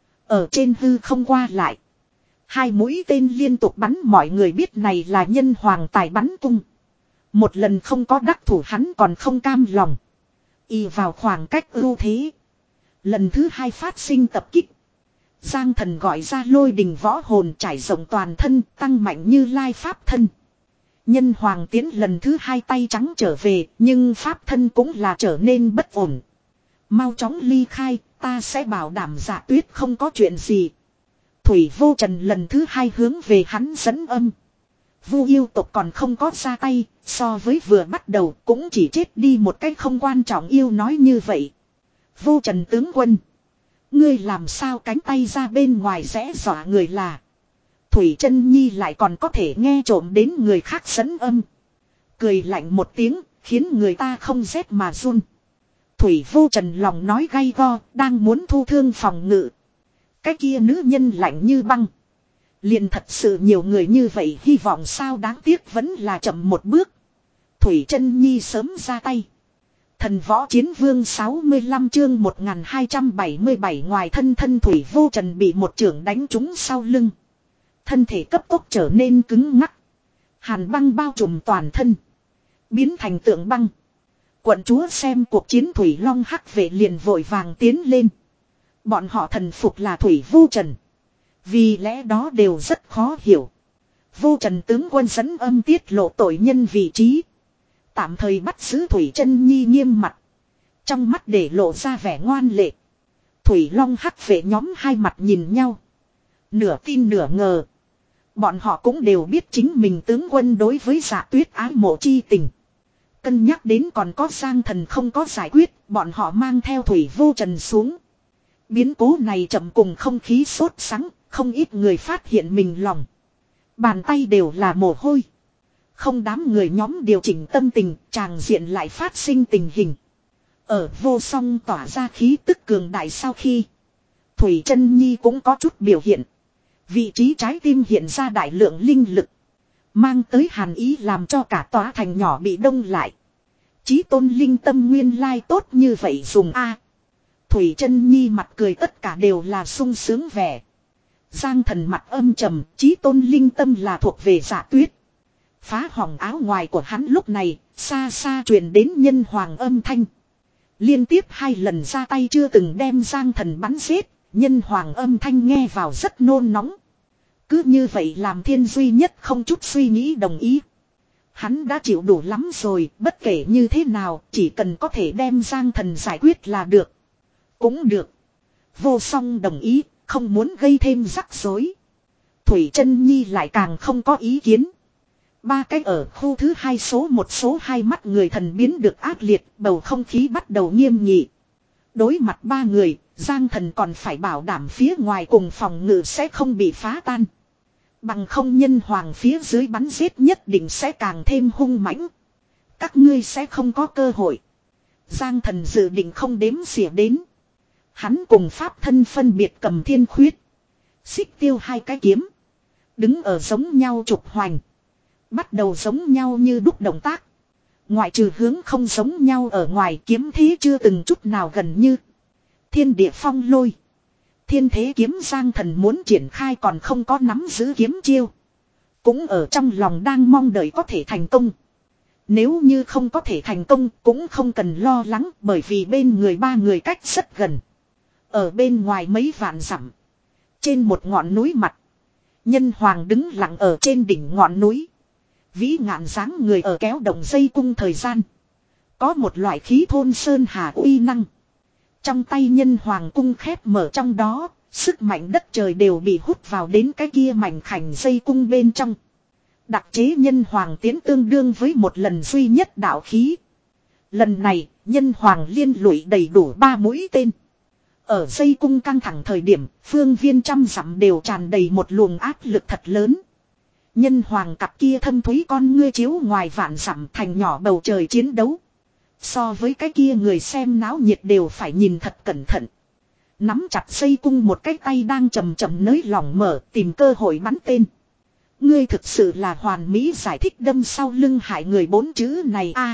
Ở trên hư không qua lại. Hai mũi tên liên tục bắn, mọi người biết này là nhân hoàng tài bắn cung. Một lần không có đắc thủ hắn còn không cam lòng. Y vào khoảng cách ưu thế. Lần thứ hai phát sinh tập kích. Giang Thần gọi ra lôi đình võ hồn trải rộng toàn thân, tăng mạnh Như Lai pháp thân. Nhân hoàng tiến lần thứ hai tay trắng trở về, nhưng pháp thân cũng là trở nên bất ổn. Mau chóng ly khai, ta sẽ bảo đảm Dạ Tuyết không có chuyện gì. Thủy Vô Trần lần thứ hai hướng về hắn dẫn âm. Vu yêu tộc còn không có ra tay, so với vừa bắt đầu cũng chỉ chết đi một cách không quan trọng. Yêu nói như vậy. Vô Trần tướng quân, ngươi làm sao cánh tay ra bên ngoài rẽ dọa người là. Thủy Chân Nhi lại còn có thể nghe trộm đến người khác dẫn âm. Cười lạnh một tiếng, khiến người ta không rét mà run. Thủy Vô Trần lòng nói gay go, đang muốn thu thương phòng ngự. Cái kia nữ nhân lạnh như băng. Liền thật sự nhiều người như vậy hy vọng sao, đáng tiếc vẫn là chậm một bước. Thủy Chân Nhi sớm ra tay. Thần Võ Chiến Vương sáu mươi lăm chương một nghìn hai trăm bảy mươi bảy ngoài thân thân Thủy Vô Trần bị một chưởng đánh trúng sau lưng. Thân thể cấp tốc trở nên cứng ngắc. Hàn băng bao trùm toàn thân. Biến thành tượng băng. Quận chúa xem cuộc chiến Thủy Long Hắc Vệ liền vội vàng tiến lên. Bọn họ thần phục là Thủy Vô Trần. Vì lẽ đó đều rất khó hiểu. Vô Trần tướng quân dẫn âm tiết lộ tội nhân vị trí. Tạm thời bắt giữ Thủy Chân Nhi nghiêm mặt. Trong mắt để lộ ra vẻ ngoan lệ. Thủy Long Hắc Vệ nhóm hai mặt nhìn nhau. Nửa tin nửa ngờ. Bọn họ cũng đều biết chính mình tướng quân đối với Dạ Tuyết ái mộ chi tình. Cân nhắc đến còn có Giang Thần không có giải quyết, bọn họ mang theo Thủy Vô Trần xuống. Biến cố này chậm cùng không khí sốt sắng, không ít người phát hiện mình lòng. Bàn tay đều là mồ hôi. Không đám người nhóm điều chỉnh tâm tình, tràng diện lại phát sinh tình hình. Ở Vô Song tỏa ra khí tức cường đại sau khi. Thủy Chân Nhi cũng có chút biểu hiện. Vị trí trái tim hiện ra đại lượng linh lực. Mang tới hàn ý làm cho cả tòa thành nhỏ bị đông lại. Chí tôn linh tâm nguyên lai tốt như vậy dùng a. Thủy Chân Nhi mặt cười tất cả đều là sung sướng vẻ. Giang Thần mặt âm trầm, chí tôn linh tâm là thuộc về Dạ Tuyết. Phá hỏng áo ngoài của hắn lúc này, xa xa truyền đến nhân hoàng âm thanh. Liên tiếp hai lần ra tay chưa từng đem Giang Thần bắn giết, nhân hoàng âm thanh nghe vào rất nôn nóng. Cứ như vậy làm Thiên duy nhất không chút suy nghĩ đồng ý. Hắn đã chịu đủ lắm rồi, bất kể như thế nào, chỉ cần có thể đem Giang Thần giải quyết là được. Cũng được. Vô Song đồng ý, không muốn gây thêm rắc rối. Thủy Chân Nhi lại càng không có ý kiến. Ba cái ở khu thứ hai số một số hai mắt người thần biến được ác liệt, bầu không khí bắt đầu nghiêm nghị. Đối mặt ba người, Giang Thần còn phải bảo đảm phía ngoài cùng phòng ngự sẽ không bị phá tan. Bằng không nhân hoàng phía dưới bắn giết nhất định sẽ càng thêm hung mãnh. Các ngươi sẽ không có cơ hội. Giang Thần dự định không đếm xỉa đến. Hắn cùng pháp thân phân biệt cầm thiên khuyết. Xích tiêu hai cái kiếm. Đứng ở giống nhau trục hoành. Bắt đầu giống nhau như đúc động tác. Ngoại trừ hướng không giống nhau ở ngoài, kiếm thế chưa từng chút nào gần như. Thiên địa phong lôi. Thiên thế kiếm Giang Thần muốn triển khai còn không có nắm giữ kiếm chiêu. Cũng ở trong lòng đang mong đợi có thể thành công. Nếu như không có thể thành công cũng không cần lo lắng, bởi vì bên người ba người cách rất gần. Ở bên ngoài mấy vạn dặm. Trên một ngọn núi mặt. Nhân hoàng đứng lặng ở trên đỉnh ngọn núi. Vĩ ngạn dáng người ở kéo động dây cung thời gian. Có một loại khí thôn sơn hà uy năng. Trong tay nhân hoàng cung khép mở trong đó, sức mạnh đất trời đều bị hút vào đến cái kia mảnh khảnh dây cung bên trong. Đặc chế nhân hoàng tiến tương đương với một lần duy nhất đạo khí. Lần này, nhân hoàng liên lụy đầy đủ ba mũi tên. Ở dây cung căng thẳng thời điểm, phương viên trăm dặm đều tràn đầy một luồng áp lực thật lớn. Nhân hoàng cặp kia thâm thúy con ngươi chiếu ngoài vạn dặm thành nhỏ bầu trời chiến đấu. So với cái kia người xem náo nhiệt đều phải nhìn thật cẩn thận. Nắm chặt dây cung một cái tay đang chầm chậm nới lỏng mở tìm cơ hội bắn tên. Ngươi thực sự là hoàn mỹ giải thích đâm sau lưng hại người bốn chữ này a.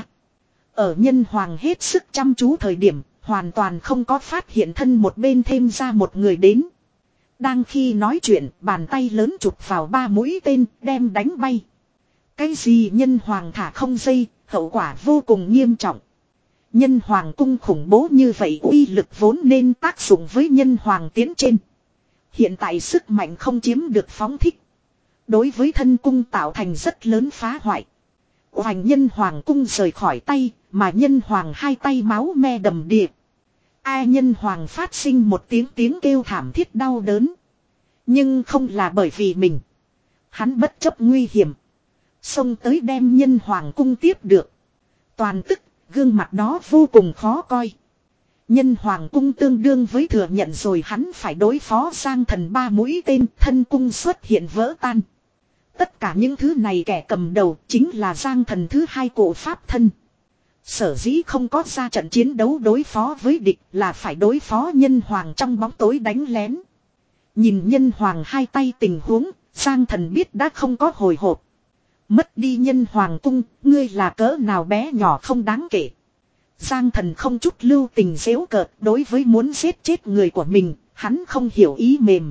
Ở nhân hoàng hết sức chăm chú thời điểm, hoàn toàn không có phát hiện thân một bên thêm ra một người đến. Đang khi nói chuyện, bàn tay lớn chụp vào ba mũi tên, đem đánh bay. Cái gì nhân hoàng thả không dây, hậu quả vô cùng nghiêm trọng. Nhân hoàng cung khủng bố như vậy uy lực vốn nên tác dụng với nhân hoàng tiến trên. Hiện tại sức mạnh không chiếm được phóng thích. Đối với thân cung tạo thành rất lớn phá hoại. Hoành nhân hoàng cung rời khỏi tay, mà nhân hoàng hai tay máu me đầm đìa. Ai nhân hoàng phát sinh một tiếng tiếng kêu thảm thiết đau đớn. Nhưng không là bởi vì mình. Hắn bất chấp nguy hiểm. Xông tới đem nhân hoàng cung tiếp được. Toàn tức, gương mặt đó vô cùng khó coi. Nhân hoàng cung tương đương với thừa nhận rồi hắn phải đối phó Giang Thần ba mũi tên, thân cung xuất hiện vỡ tan. Tất cả những thứ này kẻ cầm đầu chính là Giang Thần thứ hai cổ pháp thân. Sở dĩ không có ra trận chiến đấu đối phó với địch là phải đối phó nhân hoàng trong bóng tối đánh lén. Nhìn nhân hoàng hai tay tình huống, Giang Thần biết đã không có hồi hộp. Mất đi nhân hoàng cung, ngươi là cỡ nào bé nhỏ không đáng kể. Giang Thần không chút lưu tình giễu cợt, đối với muốn giết chết người của mình, hắn không hiểu ý mềm.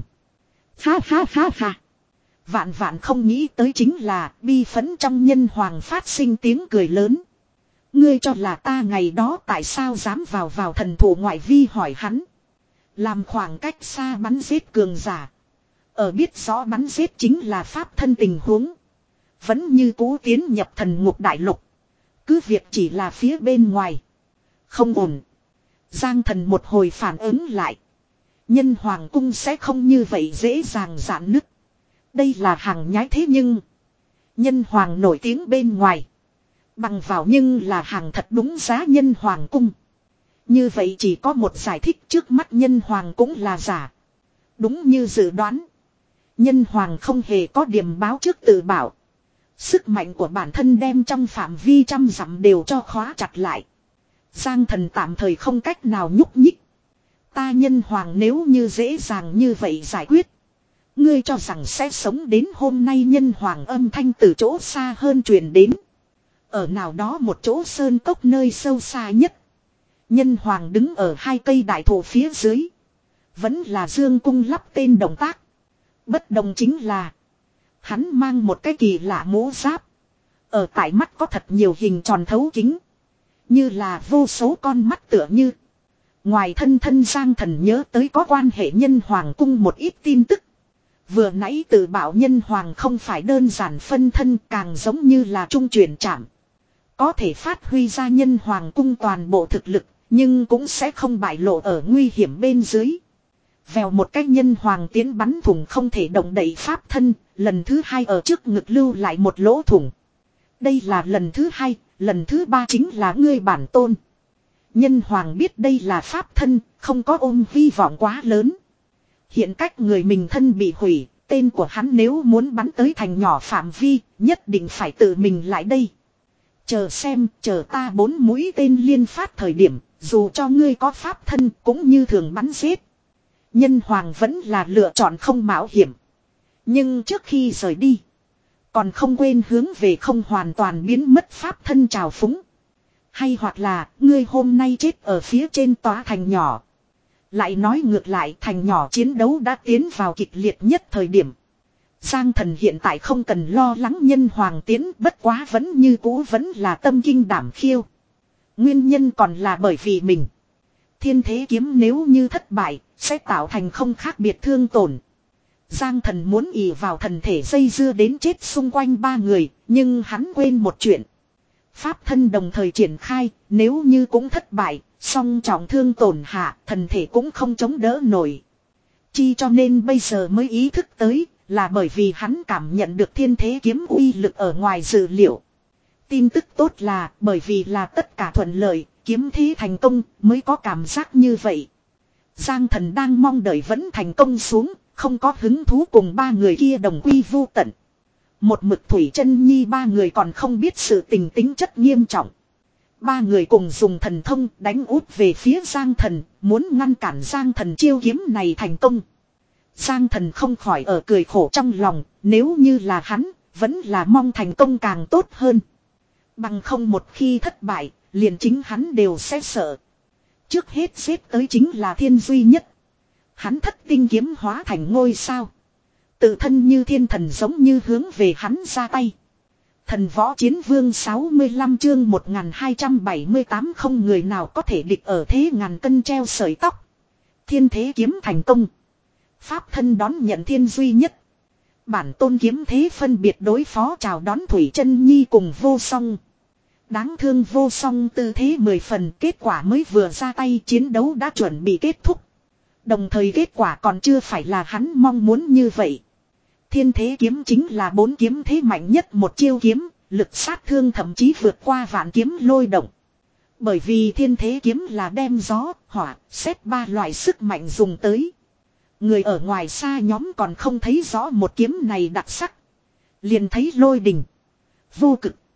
Ha ha ha ha. Vạn vạn không nghĩ tới chính là bi phẫn trong nhân hoàng phát sinh tiếng cười lớn. Ngươi cho là ta ngày đó tại sao dám vào vào thần thủ ngoại vi hỏi hắn. Làm khoảng cách xa bắn giết cường giả. Ở biết rõ bắn giết chính là pháp thân tình huống. Vẫn như cũ tiến nhập thần ngục đại lục. Cứ việc chỉ là phía bên ngoài. Không ổn. Giang Thần một hồi phản ứng lại. Nhân hoàng cung sẽ không như vậy dễ dàng giãn nứt. Đây là hàng nhái thế nhưng. Nhân hoàng nổi tiếng bên ngoài. Bằng vào nhưng là hàng thật đúng giá nhân hoàng cung. Như vậy chỉ có một giải thích, trước mắt nhân hoàng cũng là giả. Đúng như dự đoán. Nhân hoàng không hề có điểm báo trước tự bảo. Sức mạnh của bản thân đem trong phạm vi trăm dặm đều cho khóa chặt lại. Giang Thần tạm thời không cách nào nhúc nhích. Ta nhân hoàng nếu như dễ dàng như vậy giải quyết. Ngươi cho rằng sẽ sống đến hôm nay. Nhân hoàng âm thanh từ chỗ xa hơn truyền đến. Ở nào đó một chỗ sơn cốc nơi sâu xa nhất. Nhân hoàng đứng ở hai cây đại thụ phía dưới. Vẫn là dương cung lắp tên động tác. Bất đồng chính là. Hắn mang một cái kỳ lạ mũ giáp. Ở tại mắt có thật nhiều hình tròn thấu kính. Như là vô số con mắt tựa như. Ngoài thân thân Giang Thần nhớ tới có quan hệ nhân hoàng cung một ít tin tức. Vừa nãy tự bảo nhân hoàng không phải đơn giản phân thân, càng giống như là trung chuyển trảm. Có thể phát huy ra nhân hoàng cung toàn bộ thực lực, nhưng cũng sẽ không bại lộ ở nguy hiểm bên dưới. Vèo một cách nhân hoàng tiến bắn thủng không thể động đậy pháp thân, lần thứ hai ở trước ngực lưu lại một lỗ thủng. Đây là lần thứ hai, lần thứ ba chính là ngươi bản tôn. Nhân hoàng biết đây là pháp thân, không có ôm hy vọng quá lớn. Hiện cách người mình thân bị hủy, tên của hắn nếu muốn bắn tới thành nhỏ phạm vi, nhất định phải tự mình lại đây. Chờ xem, chờ ta bốn mũi tên liên phát thời điểm, dù cho ngươi có pháp thân cũng như thường bắn giết. Nhân hoàng vẫn là lựa chọn không mạo hiểm. Nhưng trước khi rời đi, còn không quên hướng về không hoàn toàn biến mất pháp thân trào phúng. Hay hoặc là, ngươi hôm nay chết ở phía trên tòa thành nhỏ. Lại nói ngược lại, thành nhỏ chiến đấu đã tiến vào kịch liệt nhất thời điểm. Giang Thần hiện tại không cần lo lắng nhân hoàng tiến, bất quá vẫn như cũ vẫn là tâm kinh đảm khiêu. Nguyên nhân còn là bởi vì mình. Thiên thế kiếm nếu như thất bại, sẽ tạo thành không khác biệt thương tổn. Giang Thần muốn ỷ vào thần thể dây dưa đến chết xung quanh ba người, nhưng hắn quên một chuyện. Pháp thân đồng thời triển khai, nếu như cũng thất bại, song trọng thương tổn hạ, thần thể cũng không chống đỡ nổi. Chi cho nên bây giờ mới ý thức tới, là bởi vì hắn cảm nhận được thiên thế kiếm uy lực ở ngoài dự liệu. Tin tức tốt là, bởi vì là tất cả thuận lợi, kiếm thế thành công, mới có cảm giác như vậy. Giang Thần đang mong đợi vẫn thành công xuống, không có hứng thú cùng ba người kia đồng quy vu tận. Một mực Thủy Chân Nhi ba người còn không biết sự tình tính chất nghiêm trọng. Ba người cùng dùng thần thông đánh úp về phía Giang Thần, muốn ngăn cản Giang Thần chiêu kiếm này thành công. Giang Thần không khỏi ở cười khổ trong lòng, nếu như là hắn, vẫn là mong thành công càng tốt hơn. Bằng không một khi thất bại, liền chính hắn đều sẽ sợ. Trước hết xếp tới chính là thiên duy nhất. Hắn thất tinh kiếm hóa thành ngôi sao. Tự thân như thiên thần giống như hướng về hắn ra tay. Thần võ chiến vương sáu mươi lăm chương một nghìn hai trăm bảy mươi tám không người nào có thể địch ở thế ngàn cân treo sợi tóc. Thiên thế kiếm thành công. Pháp thân đón nhận thiên duy nhất. Bản tôn kiếm thế phân biệt đối phó chào đón Thủy Chân Nhi cùng vô song. Đáng thương vô song tư thế mười phần, kết quả mới vừa ra tay chiến đấu đã chuẩn bị kết thúc. Đồng thời kết quả còn chưa phải là hắn mong muốn như vậy. Thiên thế kiếm chính là bốn kiếm thế mạnh nhất một chiêu kiếm, lực sát thương thậm chí vượt qua vạn kiếm lôi động. Bởi vì thiên thế kiếm là đem gió, hỏa, sét ba loại sức mạnh dùng tới. Người ở ngoài xa nhóm còn không thấy rõ một kiếm này đặc sắc. Liền thấy lôi đình, vô cực,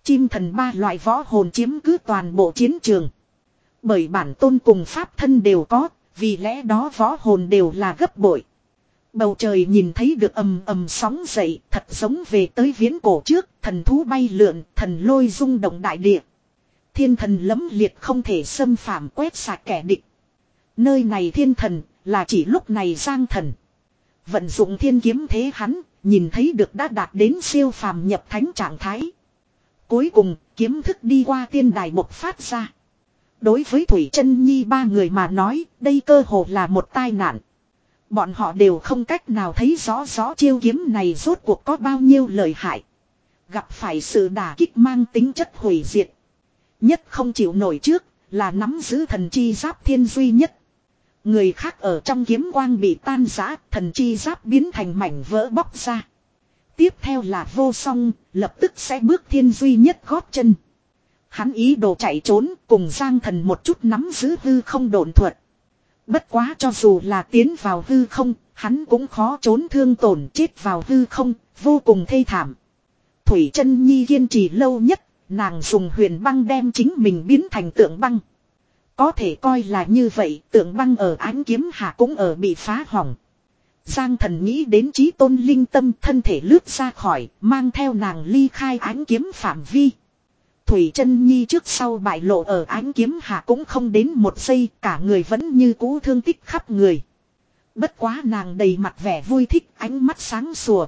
chim thần ba loại võ hồn chiếm cứ toàn bộ chiến trường. Bởi bản tôn cùng pháp thân đều có, vì lẽ đó võ hồn đều là gấp bội. Bầu trời nhìn thấy được ầm ầm sóng dậy, thật giống về tới viễn cổ trước, thần thú bay lượn, thần lôi rung động đại địa. Thiên thần lẫm liệt không thể xâm phạm quét sạch kẻ địch. Nơi này thiên thần, là chỉ lúc này Giang Thần. Vận dụng thiên kiếm thế hắn, nhìn thấy được đã đạt đến siêu phàm nhập thánh trạng thái. Cuối cùng, kiếm thức đi qua tiên đài bộc phát ra. Đối với Thủy Chân Nhi ba người mà nói, đây cơ hồ là một tai nạn. Bọn họ đều không cách nào thấy rõ rõ chiêu kiếm này rốt cuộc có bao nhiêu lợi hại. Gặp phải sự đả kích mang tính chất hủy diệt. Nhất không chịu nổi trước, là nắm giữ thần chi giáp thiên duy nhất. Người khác ở trong kiếm quang bị tan rã, thần chi giáp biến thành mảnh vỡ bóc ra. Tiếp theo là vô song, lập tức sẽ bước thiên duy nhất gót chân. Hắn ý đồ chạy trốn, cùng Giang Thần một chút nắm giữ hư không độn thuật. Bất quá cho dù là tiến vào hư không, hắn cũng khó trốn thương tổn, chết vào hư không, vô cùng thê thảm. Thủy Chân Nhi kiên trì lâu nhất, nàng dùng huyền băng đem chính mình biến thành tượng băng. Có thể coi là như vậy, tượng băng ở ánh kiếm hạ cũng ở bị phá hỏng. Giang Thần nghĩ đến chí tôn linh tâm, thân thể lướt ra khỏi, mang theo nàng ly khai ánh kiếm phạm vi. Thủy Chân Nhi trước sau bại lộ ở ánh kiếm hạ cũng không đến một giây, cả người vẫn như cũ thương tích khắp người. Bất quá nàng đầy mặt vẻ vui thích, ánh mắt sáng sủa.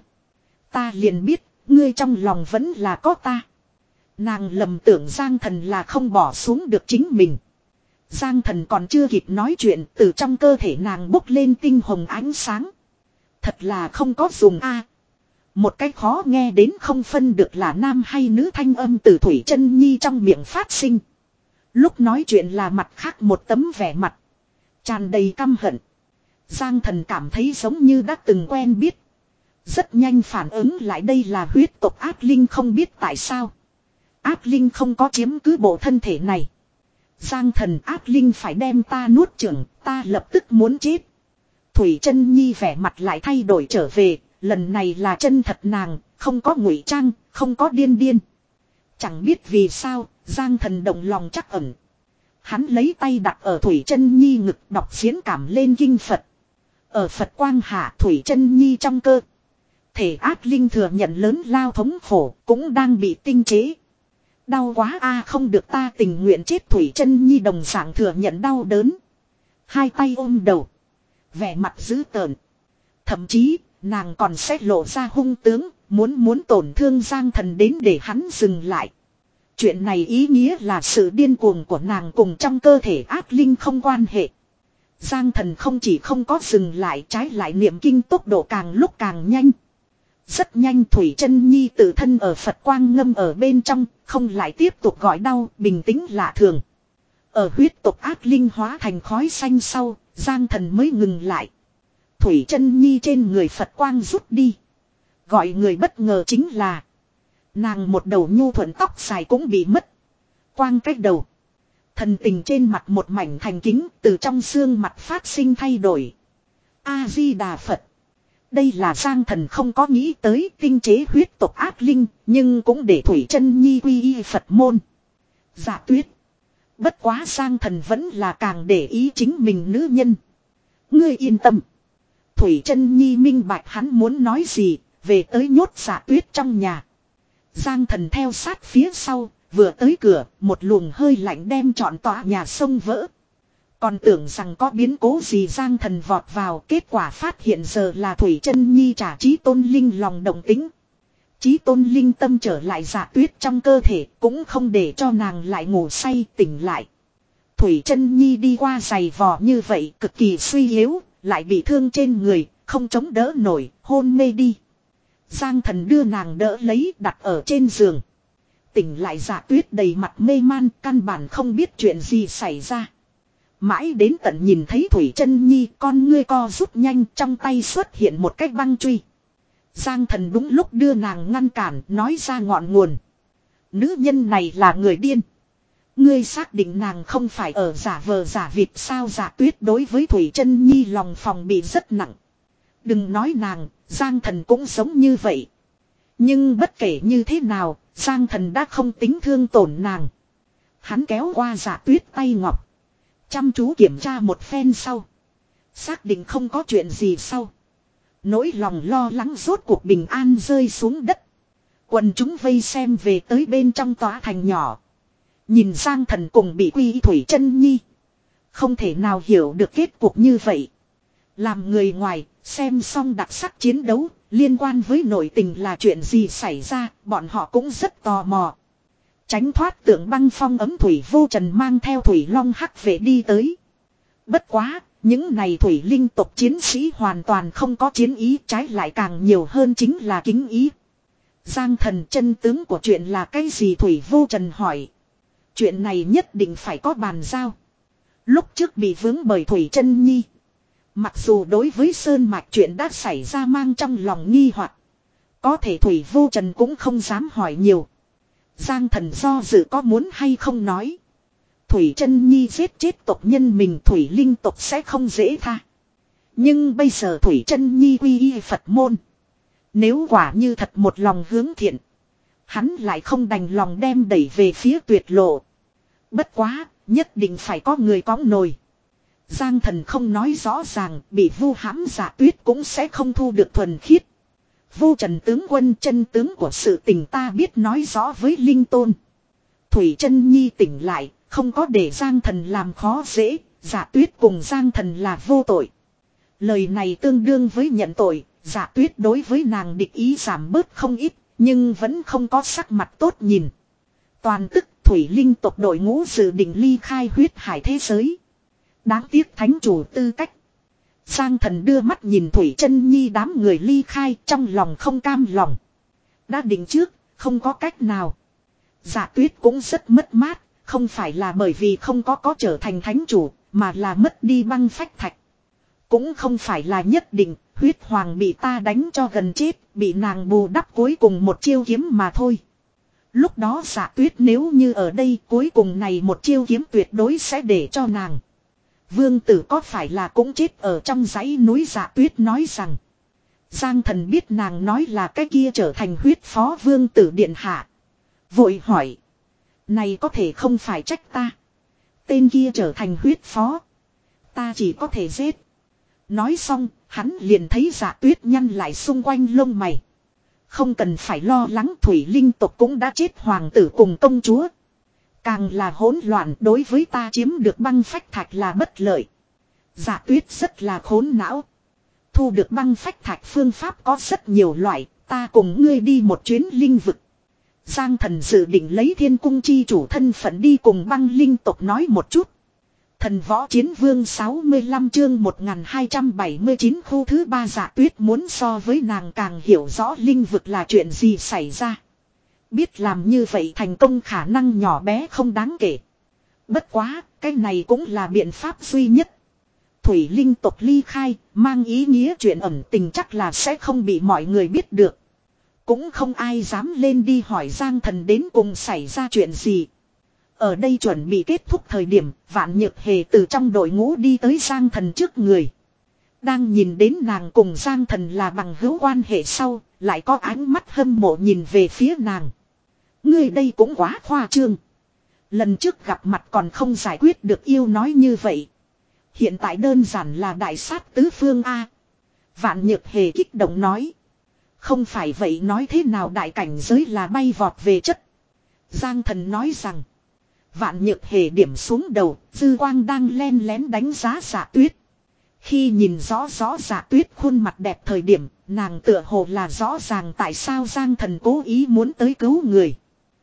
Ta liền biết, ngươi trong lòng vẫn là có ta. Nàng lầm tưởng Giang Thần là không bỏ xuống được chính mình. Giang Thần còn chưa kịp nói chuyện, từ trong cơ thể nàng bốc lên tinh hồng ánh sáng. Thật là không có dùng a. Một cách khó nghe đến không phân được là nam hay nữ thanh âm từ Thủy Chân Nhi trong miệng phát sinh. Lúc nói chuyện là mặt khác một tấm vẻ mặt. Tràn đầy căm hận. Giang Thần cảm thấy giống như đã từng quen biết. Rất nhanh phản ứng lại đây là huyết tộc ác linh, không biết tại sao. Ác linh không có chiếm cứ bộ thân thể này. Giang Thần, ác linh phải đem ta nuốt chửng, ta lập tức muốn chết. Thủy Chân Nhi vẻ mặt lại thay đổi trở về, lần này là chân thật nàng, không có ngụy trang, không có điên điên. Chẳng biết vì sao, Giang Thần động lòng chắc ẩn. Hắn lấy tay đặt ở Thủy Chân Nhi ngực, đọc diễn cảm lên kinh Phật. Ở Phật quang hạ, Thủy Chân Nhi trong cơ thể ác linh thừa nhận lớn lao thống khổ, cũng đang bị tinh chế. Đau quá a, không được, ta tình nguyện chết. Thủy Chân Nhi đồng dạng thừa nhận đau đớn. Hai tay ôm đầu, vẻ mặt dữ tợn. Thậm chí, nàng còn sẽ lộ ra hung tướng, muốn muốn tổn thương Giang Thần đến để hắn dừng lại. Chuyện này ý nghĩa là sự điên cuồng của nàng cùng trong cơ thể ác linh không quan hệ. Giang Thần không chỉ không có dừng lại, trái lại niệm kinh tốc độ càng lúc càng nhanh. Rất nhanh Thủy Chân Nhi tự thân ở Phật quang ngâm ở bên trong, không lại tiếp tục gọi đau, bình tĩnh lạ thường. Ở huyết tộc ác linh hóa thành khói xanh sau, Giang Thần mới ngừng lại. Thủy Chân Nhi trên người Phật quang rút đi. Gọi người bất ngờ chính là nàng một đầu nhu thuận tóc dài cũng bị mất. Quang cách đầu. Thần tình trên mặt một mảnh thành kính, từ trong xương mặt phát sinh thay đổi. A-di-đà Phật. Đây là Giang Thần không có nghĩ tới, tinh chế huyết tộc ác linh, nhưng cũng để Thủy Chân Nhi quy y Phật môn. Dạ Tuyết. Bất quá Giang Thần vẫn là càng để ý chính mình nữ nhân. Ngươi yên tâm. Thủy Chân Nhi minh bạch hắn muốn nói gì, về tới nhốt Dạ Tuyết trong nhà. Giang Thần theo sát phía sau, vừa tới cửa, một luồng hơi lạnh đem trọn tòa nhà xông vỡ. Còn tưởng rằng có biến cố gì, Giang Thần vọt vào, kết quả phát hiện giờ là Thủy Chân Nhi trả Chí Tôn Linh lòng động tính. Chí Tôn Linh tâm trở lại Dạ Tuyết trong cơ thể, cũng không để cho nàng lại ngủ say tỉnh lại. Thủy Chân Nhi đi qua giày vò như vậy, cực kỳ suy yếu, lại bị thương trên người, không chống đỡ nổi, hôn mê đi. Giang Thần đưa nàng đỡ lấy, đặt ở trên giường. Tỉnh lại Dạ Tuyết đầy mặt mê man, căn bản không biết chuyện gì xảy ra. Mãi đến tận nhìn thấy Thủy Chân Nhi, con ngươi co rút nhanh, trong tay xuất hiện một cái băng truy. Giang Thần đúng lúc đưa nàng ngăn cản, nói ra ngọn nguồn. Nữ nhân này là người điên. Ngươi xác định nàng không phải ở giả vờ giả vịt sao? Dạ Tuyết đối với Thủy Chân Nhi lòng phòng bị rất nặng. Đừng nói nàng, Giang Thần cũng giống như vậy. Nhưng bất kể như thế nào, Giang Thần đã không tính thương tổn nàng. Hắn kéo qua Dạ Tuyết tay ngọc. Chăm chú kiểm tra một phen sau. Xác định không có chuyện gì sau. Nỗi lòng lo lắng rốt cuộc bình an rơi xuống đất. Quần chúng vây xem về tới bên trong tòa thành nhỏ. Nhìn Giang Thần cùng bị Quy Thủy Chân Nhi. Không thể nào hiểu được kết cục như vậy. Làm người ngoài, xem xong đặc sắc chiến đấu, liên quan với nội tình là chuyện gì xảy ra, bọn họ cũng rất tò mò. Tránh thoát tượng băng phong ấm Thủy Vô Trần mang theo Thủy Long hắc vệ đi tới. Bất quá, những này Thủy Linh tộc chiến sĩ hoàn toàn không có chiến ý, trái lại càng nhiều hơn chính là kính ý. Giang Thần, chân tướng của chuyện là cái gì? Thủy Vô Trần hỏi. Chuyện này nhất định phải có bàn giao. Lúc trước bị vướng bởi Thủy Chân Nhi. Mặc dù đối với Sơn Mạch chuyện đã xảy ra mang trong lòng nghi hoặc, có thể Thủy Vô Trần cũng không dám hỏi nhiều. Giang Thần do dự có muốn hay không nói. Thủy Chân Nhi giết chết tộc nhân mình, Thủy Linh tộc sẽ không dễ tha. Nhưng bây giờ Thủy Chân Nhi quy y Phật môn. Nếu quả như thật một lòng hướng thiện, hắn lại không đành lòng đem đẩy về phía tuyệt lộ. Bất quá, nhất định phải có người cõng nồi. Giang Thần không nói rõ ràng, bị vu hãm Dạ Tuyết cũng sẽ không thu được thuần khiết. Vô Trần tướng quân, chân tướng của sự tình ta biết nói rõ với Linh Tôn. Thủy Chân Nhi tỉnh lại, không có để Giang Thần làm khó dễ, Dạ Tuyết cùng Giang Thần là vô tội. Lời này tương đương với nhận tội, Dạ Tuyết đối với nàng địch ý giảm bớt không ít, nhưng vẫn không có sắc mặt tốt nhìn. Toàn tức Thủy Linh tộc đội ngũ dự định ly khai huyết hải thế giới. Đáng tiếc thánh chủ tư cách. Giang Thần đưa mắt nhìn Thủy Chân Nhi đám người ly khai, trong lòng không cam lòng. Đã định trước, không có cách nào. Dạ Tuyết cũng rất mất mát, không phải là bởi vì không có có trở thành thánh chủ, mà là mất đi băng phách thạch. Cũng không phải là nhất định, huyết hoàng bị ta đánh cho gần chết, bị nàng bù đắp cuối cùng một chiêu kiếm mà thôi. Lúc đó Dạ Tuyết nếu như ở đây, cuối cùng này một chiêu kiếm tuyệt đối sẽ để cho nàng. Vương tử có phải là cũng chết ở trong dãy núi? Dạ Tuyết nói rằng. Giang Thần biết nàng nói là cái kia trở thành huyết phó vương tử điện hạ. Vội hỏi. Này có thể không phải trách ta. Tên kia trở thành huyết phó. Ta chỉ có thể giết. Nói xong, hắn liền thấy Dạ Tuyết nhăn lại xung quanh lông mày. Không cần phải lo lắng, Thủy Linh tộc cũng đã chết hoàng tử cùng công chúa. Càng là hỗn loạn, đối với ta chiếm được băng phách thạch là bất lợi. Dạ Tuyết rất là khốn não. Thu được băng phách thạch phương pháp có rất nhiều loại, ta cùng ngươi đi một chuyến linh vực. Giang Thần dự định lấy Thiên Cung chi chủ thân phận đi cùng băng linh tộc nói một chút. Thần Võ Chiến Vương sáu mươi lăm chương một nghìn hai trăm bảy mươi chín khu thứ ba. Dạ Tuyết muốn so với nàng càng hiểu rõ linh vực là chuyện gì xảy ra. Biết làm như vậy thành công khả năng nhỏ bé không đáng kể. Bất quá, cái này cũng là biện pháp duy nhất. Thủy Linh tộc ly khai, mang ý nghĩa chuyện ẩn tình chắc là sẽ không bị mọi người biết được. Cũng không ai dám lên đi hỏi Giang Thần đến cùng xảy ra chuyện gì. Ở đây chuẩn bị kết thúc thời điểm, Vạn Nhược Hề từ trong đội ngũ đi tới Giang Thần trước người. Đang nhìn đến nàng cùng Giang Thần là bằng hữu quan hệ sau, lại có ánh mắt hâm mộ nhìn về phía nàng. Ngươi đây cũng quá khoa trương. Lần trước gặp mặt còn không giải quyết được yêu nói như vậy. Hiện tại đơn giản là đại sát tứ phương A. Vạn Nhược Hề kích động nói. Không phải vậy nói thế nào đại cảnh giới là bay vọt về chất. Giang Thần nói rằng. Vạn Nhược Hề điểm xuống đầu, dư quang đang len lén đánh giá Dạ Tuyết. Khi nhìn rõ rõ Dạ Tuyết khuôn mặt đẹp thời điểm, nàng tựa hồ là rõ ràng tại sao Giang Thần cố ý muốn tới cứu người.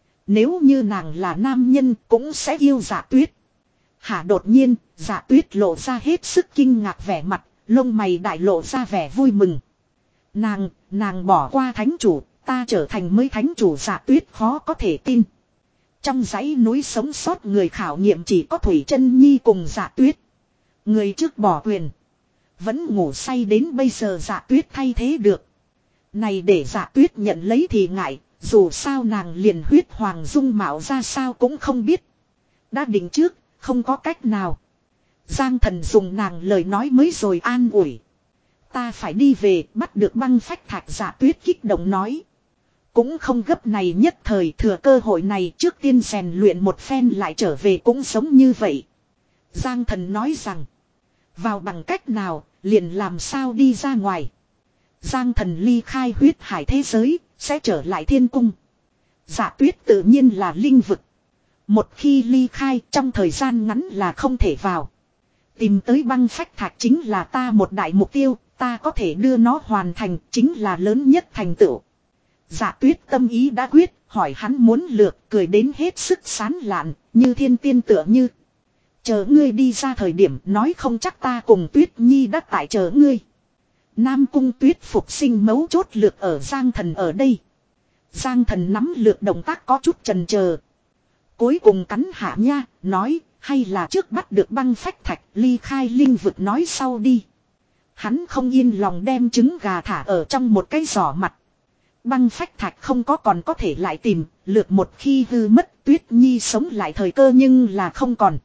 Nếu như nàng là nam nhân cũng sẽ yêu Dạ Tuyết. Hả, đột nhiên, Dạ Tuyết lộ ra hết sức kinh ngạc vẻ mặt, lông mày đại lộ ra vẻ vui mừng. Nàng, nàng bỏ qua thánh chủ, ta trở thành mới thánh chủ. Dạ Tuyết khó có thể tin. Trong dãy núi sống sót người khảo nghiệm chỉ có Thủy Chân Nhi cùng Dạ Tuyết. Người trước bỏ quyền. Vẫn ngủ say đến bây giờ Dạ Tuyết thay thế được. Này để Dạ Tuyết nhận lấy thì ngại, dù sao nàng liền huyết hoàng dung mạo ra sao cũng không biết. Đã định trước, không có cách nào. Giang Thần dùng nàng lời nói mới rồi an ủi. Ta phải đi về, bắt được băng phách thạch. Dạ Tuyết kích động nói. cũng không gấp này nhất thời, thừa cơ hội này trước tiên rèn luyện một phen lại trở về cũng giống như vậy. Giang Thần nói rằng, vào bằng cách nào, liền làm sao đi ra ngoài. Giang Thần ly khai huyết hải thế giới, sẽ trở lại thiên cung. Dạ Tuyết tự nhiên là linh vực. Một khi ly khai trong thời gian ngắn là không thể vào. Tìm tới băng phách thạch chính là ta một đại mục tiêu, ta có thể đưa nó hoàn thành chính là lớn nhất thành tựu. Dạ Tuyết tâm ý đã quyết, hỏi hắn muốn lược, cười đến hết sức sán lạn, như thiên tiên tựa như. Chờ ngươi đi ra thời điểm nói không chắc ta cùng Tuyết Nhi đã tại chờ ngươi. Nam Cung Tuyết phục sinh mấu chốt lược ở Giang Thần ở đây. Giang Thần nắm lược động tác có chút chần chờ. Cuối cùng cắn hạ nha, nói, hay là trước bắt được băng phách thạch ly khai linh vực nói sau đi. Hắn không yên lòng đem trứng gà thả ở trong một cái giỏ mặt. Băng phách thạch không có còn có thể lại tìm, lược một khi hư mất Tuyết Nhi sống lại thời cơ nhưng là không còn.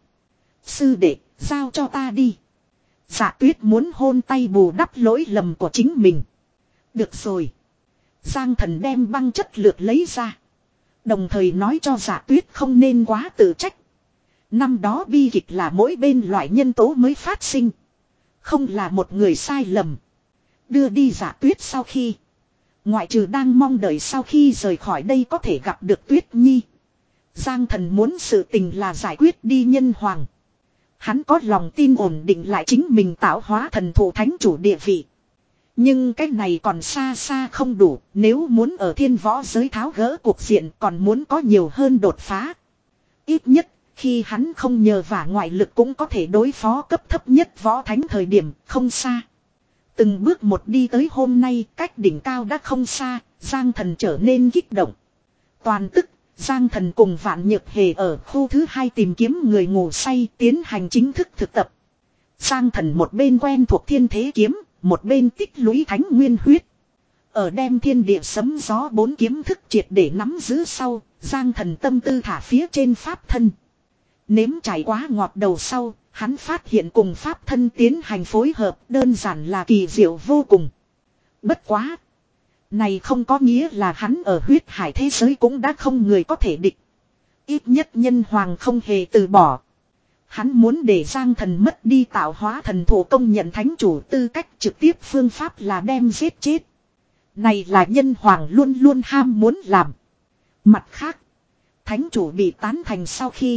Sư đệ, giao cho ta đi. Dạ Tuyết muốn hôn tay bù đắp lỗi lầm của chính mình. Được rồi. Giang Thần đem băng chất lược lấy ra. Đồng thời nói cho Dạ Tuyết không nên quá tự trách. Năm đó bi kịch là mỗi bên loại nhân tố mới phát sinh. Không là một người sai lầm. Đưa đi Dạ Tuyết sau khi. Ngoại trừ đang mong đợi sau khi rời khỏi đây có thể gặp được Tuyết Nhi. Giang Thần muốn sự tình là giải quyết đi nhân hoàng. Hắn có lòng tin ổn định lại chính mình tạo hóa thần thụ thánh chủ địa vị. Nhưng cái này còn xa xa không đủ, nếu muốn ở thiên võ giới tháo gỡ cuộc diện còn muốn có nhiều hơn đột phá. Ít nhất, khi hắn không nhờ vả ngoại lực cũng có thể đối phó cấp thấp nhất võ thánh thời điểm không xa. Từng bước một đi tới hôm nay, cách đỉnh cao đã không xa, Giang Thần trở nên kích động. Toàn tức, Giang Thần cùng Vạn Nhược Hề ở khu thứ hai tìm kiếm người ngủ say tiến hành chính thức thực tập. Giang Thần một bên quen thuộc thiên thế kiếm, một bên tích lũy thánh nguyên huyết. Ở đem thiên địa sấm gió bốn kiếm thức triệt để nắm giữ sau, Giang Thần tâm tư thả phía trên pháp thân. Nếm trải quá ngọt đầu sau, hắn phát hiện cùng pháp thân tiến hành phối hợp đơn giản là kỳ diệu vô cùng. Bất quá. Này không có nghĩa là hắn ở huyết hải thế giới cũng đã không người có thể địch. Ít nhất nhân hoàng không hề từ bỏ. Hắn muốn để Giang Thần mất đi tạo hóa thần thụ công nhận thánh chủ tư cách trực tiếp phương pháp là đem giết chết. Này là nhân hoàng luôn luôn ham muốn làm. Mặt khác, thánh chủ bị tán thành sau khi.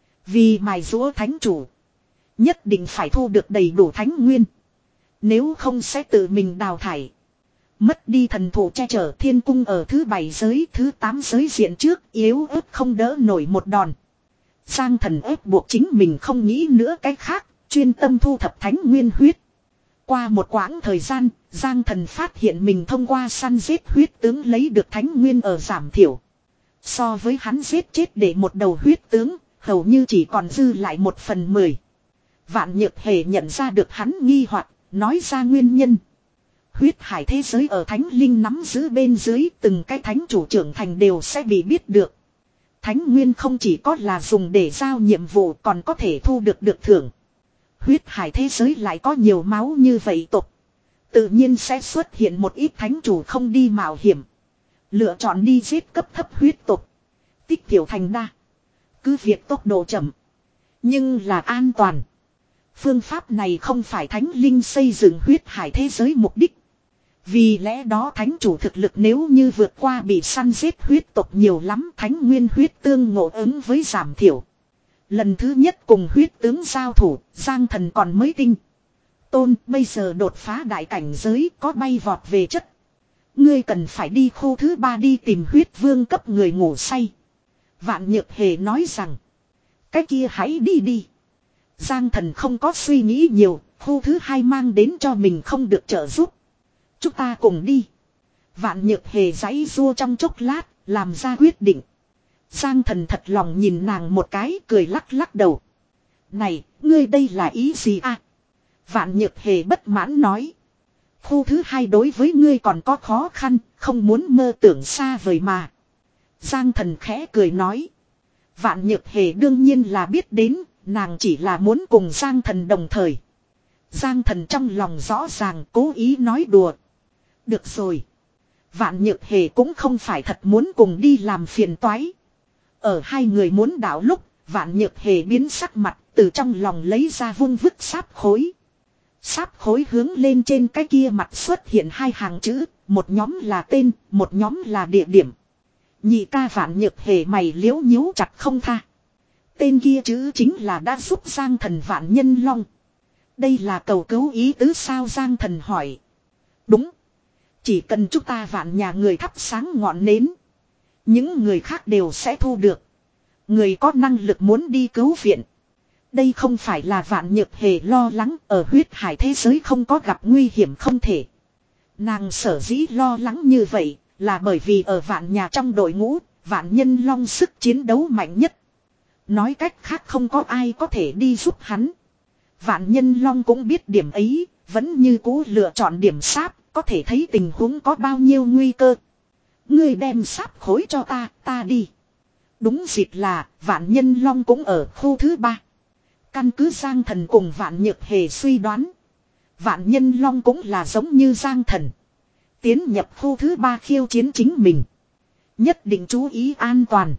Vì mài giũa thánh chủ. Nhất định phải thu được đầy đủ thánh nguyên. Nếu không sẽ tự mình đào thải. Mất đi thần thụ che chở thiên cung ở thứ bảy giới thứ tám giới diện trước yếu ớt không đỡ nổi một đòn. Giang Thần ép buộc chính mình không nghĩ nữa cái khác, chuyên tâm thu thập thánh nguyên huyết. Qua một quãng thời gian, Giang Thần phát hiện mình thông qua săn giết huyết tướng lấy được thánh nguyên ở giảm thiểu. So với hắn giết chết để một đầu huyết tướng, hầu như chỉ còn dư lại một phần mười. Vạn Nhược Hề nhận ra được hắn nghi hoặc, nói ra nguyên nhân. Huyết hải thế giới ở thánh linh nắm giữ bên dưới từng cái thánh chủ trưởng thành đều sẽ bị biết được. Thánh nguyên không chỉ có là dùng để giao nhiệm vụ còn có thể thu được được thưởng. Huyết hải thế giới lại có nhiều máu như vậy tục. Tự nhiên sẽ xuất hiện một ít thánh chủ không đi mạo hiểm. Lựa chọn đi giết cấp thấp huyết tục. Tích tiểu thành đa. Cứ việc tốc độ chậm. Nhưng là an toàn. Phương pháp này không phải thánh linh xây dựng huyết hải thế giới mục đích. Vì lẽ đó thánh chủ thực lực nếu như vượt qua bị săn giết huyết tộc nhiều lắm thánh nguyên huyết tương ngộ ứng với giảm thiểu. Lần thứ nhất cùng huyết tướng giao thủ, Giang Thần còn mới tinh. Tôn bây giờ đột phá đại cảnh giới có bay vọt về chất. Ngươi cần phải đi khu thứ ba đi tìm huyết vương cấp người ngủ say. Vạn Nhược Hề nói rằng. Cái kia hãy đi đi. Giang Thần không có suy nghĩ nhiều, khu thứ hai mang đến cho mình không được trợ giúp. Chúng ta cùng đi. Vạn Nhược Hề giãy rua trong chốc lát, làm ra quyết định. Giang Thần thật lòng nhìn nàng một cái, cười lắc lắc đầu. Này, ngươi đây là ý gì à? Vạn Nhược Hề bất mãn nói. Khu thứ hai đối với ngươi còn có khó khăn, không muốn mơ tưởng xa vời mà. Giang Thần khẽ cười nói. Vạn Nhược Hề đương nhiên là biết đến, nàng chỉ là muốn cùng Giang Thần đồng thời. Giang Thần trong lòng rõ ràng cố ý nói đùa. Được rồi. Vạn Nhược Hề cũng không phải thật muốn cùng đi làm phiền toái. Ở hai người muốn đảo lúc, Vạn Nhược Hề biến sắc mặt, từ trong lòng lấy ra vung vứt sáp khối. Sáp khối hướng lên trên cái kia mặt xuất hiện hai hàng chữ, một nhóm là tên, một nhóm là địa điểm. Nhị ca Vạn Nhược Hề mày liếu nhíu chặt không tha. Tên kia chữ chính là đã giúp Giang Thần Vạn Nhân Long. Đây là cầu cứu ý tứ sao, Giang Thần hỏi. Đúng. Chỉ cần chúng ta vạn nhà người thắp sáng ngọn nến, những người khác đều sẽ thu được. Người có năng lực muốn đi cứu viện. Đây không phải là Vạn Nhược Hề lo lắng ở huyết hải thế giới không có gặp nguy hiểm không thể. Nàng sở dĩ lo lắng như vậy là bởi vì ở vạn nhà trong đội ngũ, Vạn Nhân Long sức chiến đấu mạnh nhất. Nói cách khác không có ai có thể đi giúp hắn. Vạn Nhân Long cũng biết điểm ấy, vẫn như cũ lựa chọn điểm sáp, có thể thấy tình huống có bao nhiêu nguy cơ. Ngươi đem sáp khối cho ta, ta đi. Đúng dịp là, Vạn Nhân Long cũng ở khu thứ ba. Căn cứ Giang Thần cùng Vạn Nhược Hề suy đoán, Vạn Nhân Long cũng là giống như Giang Thần, tiến nhập khu thứ ba khiêu chiến chính mình. Nhất định chú ý an toàn.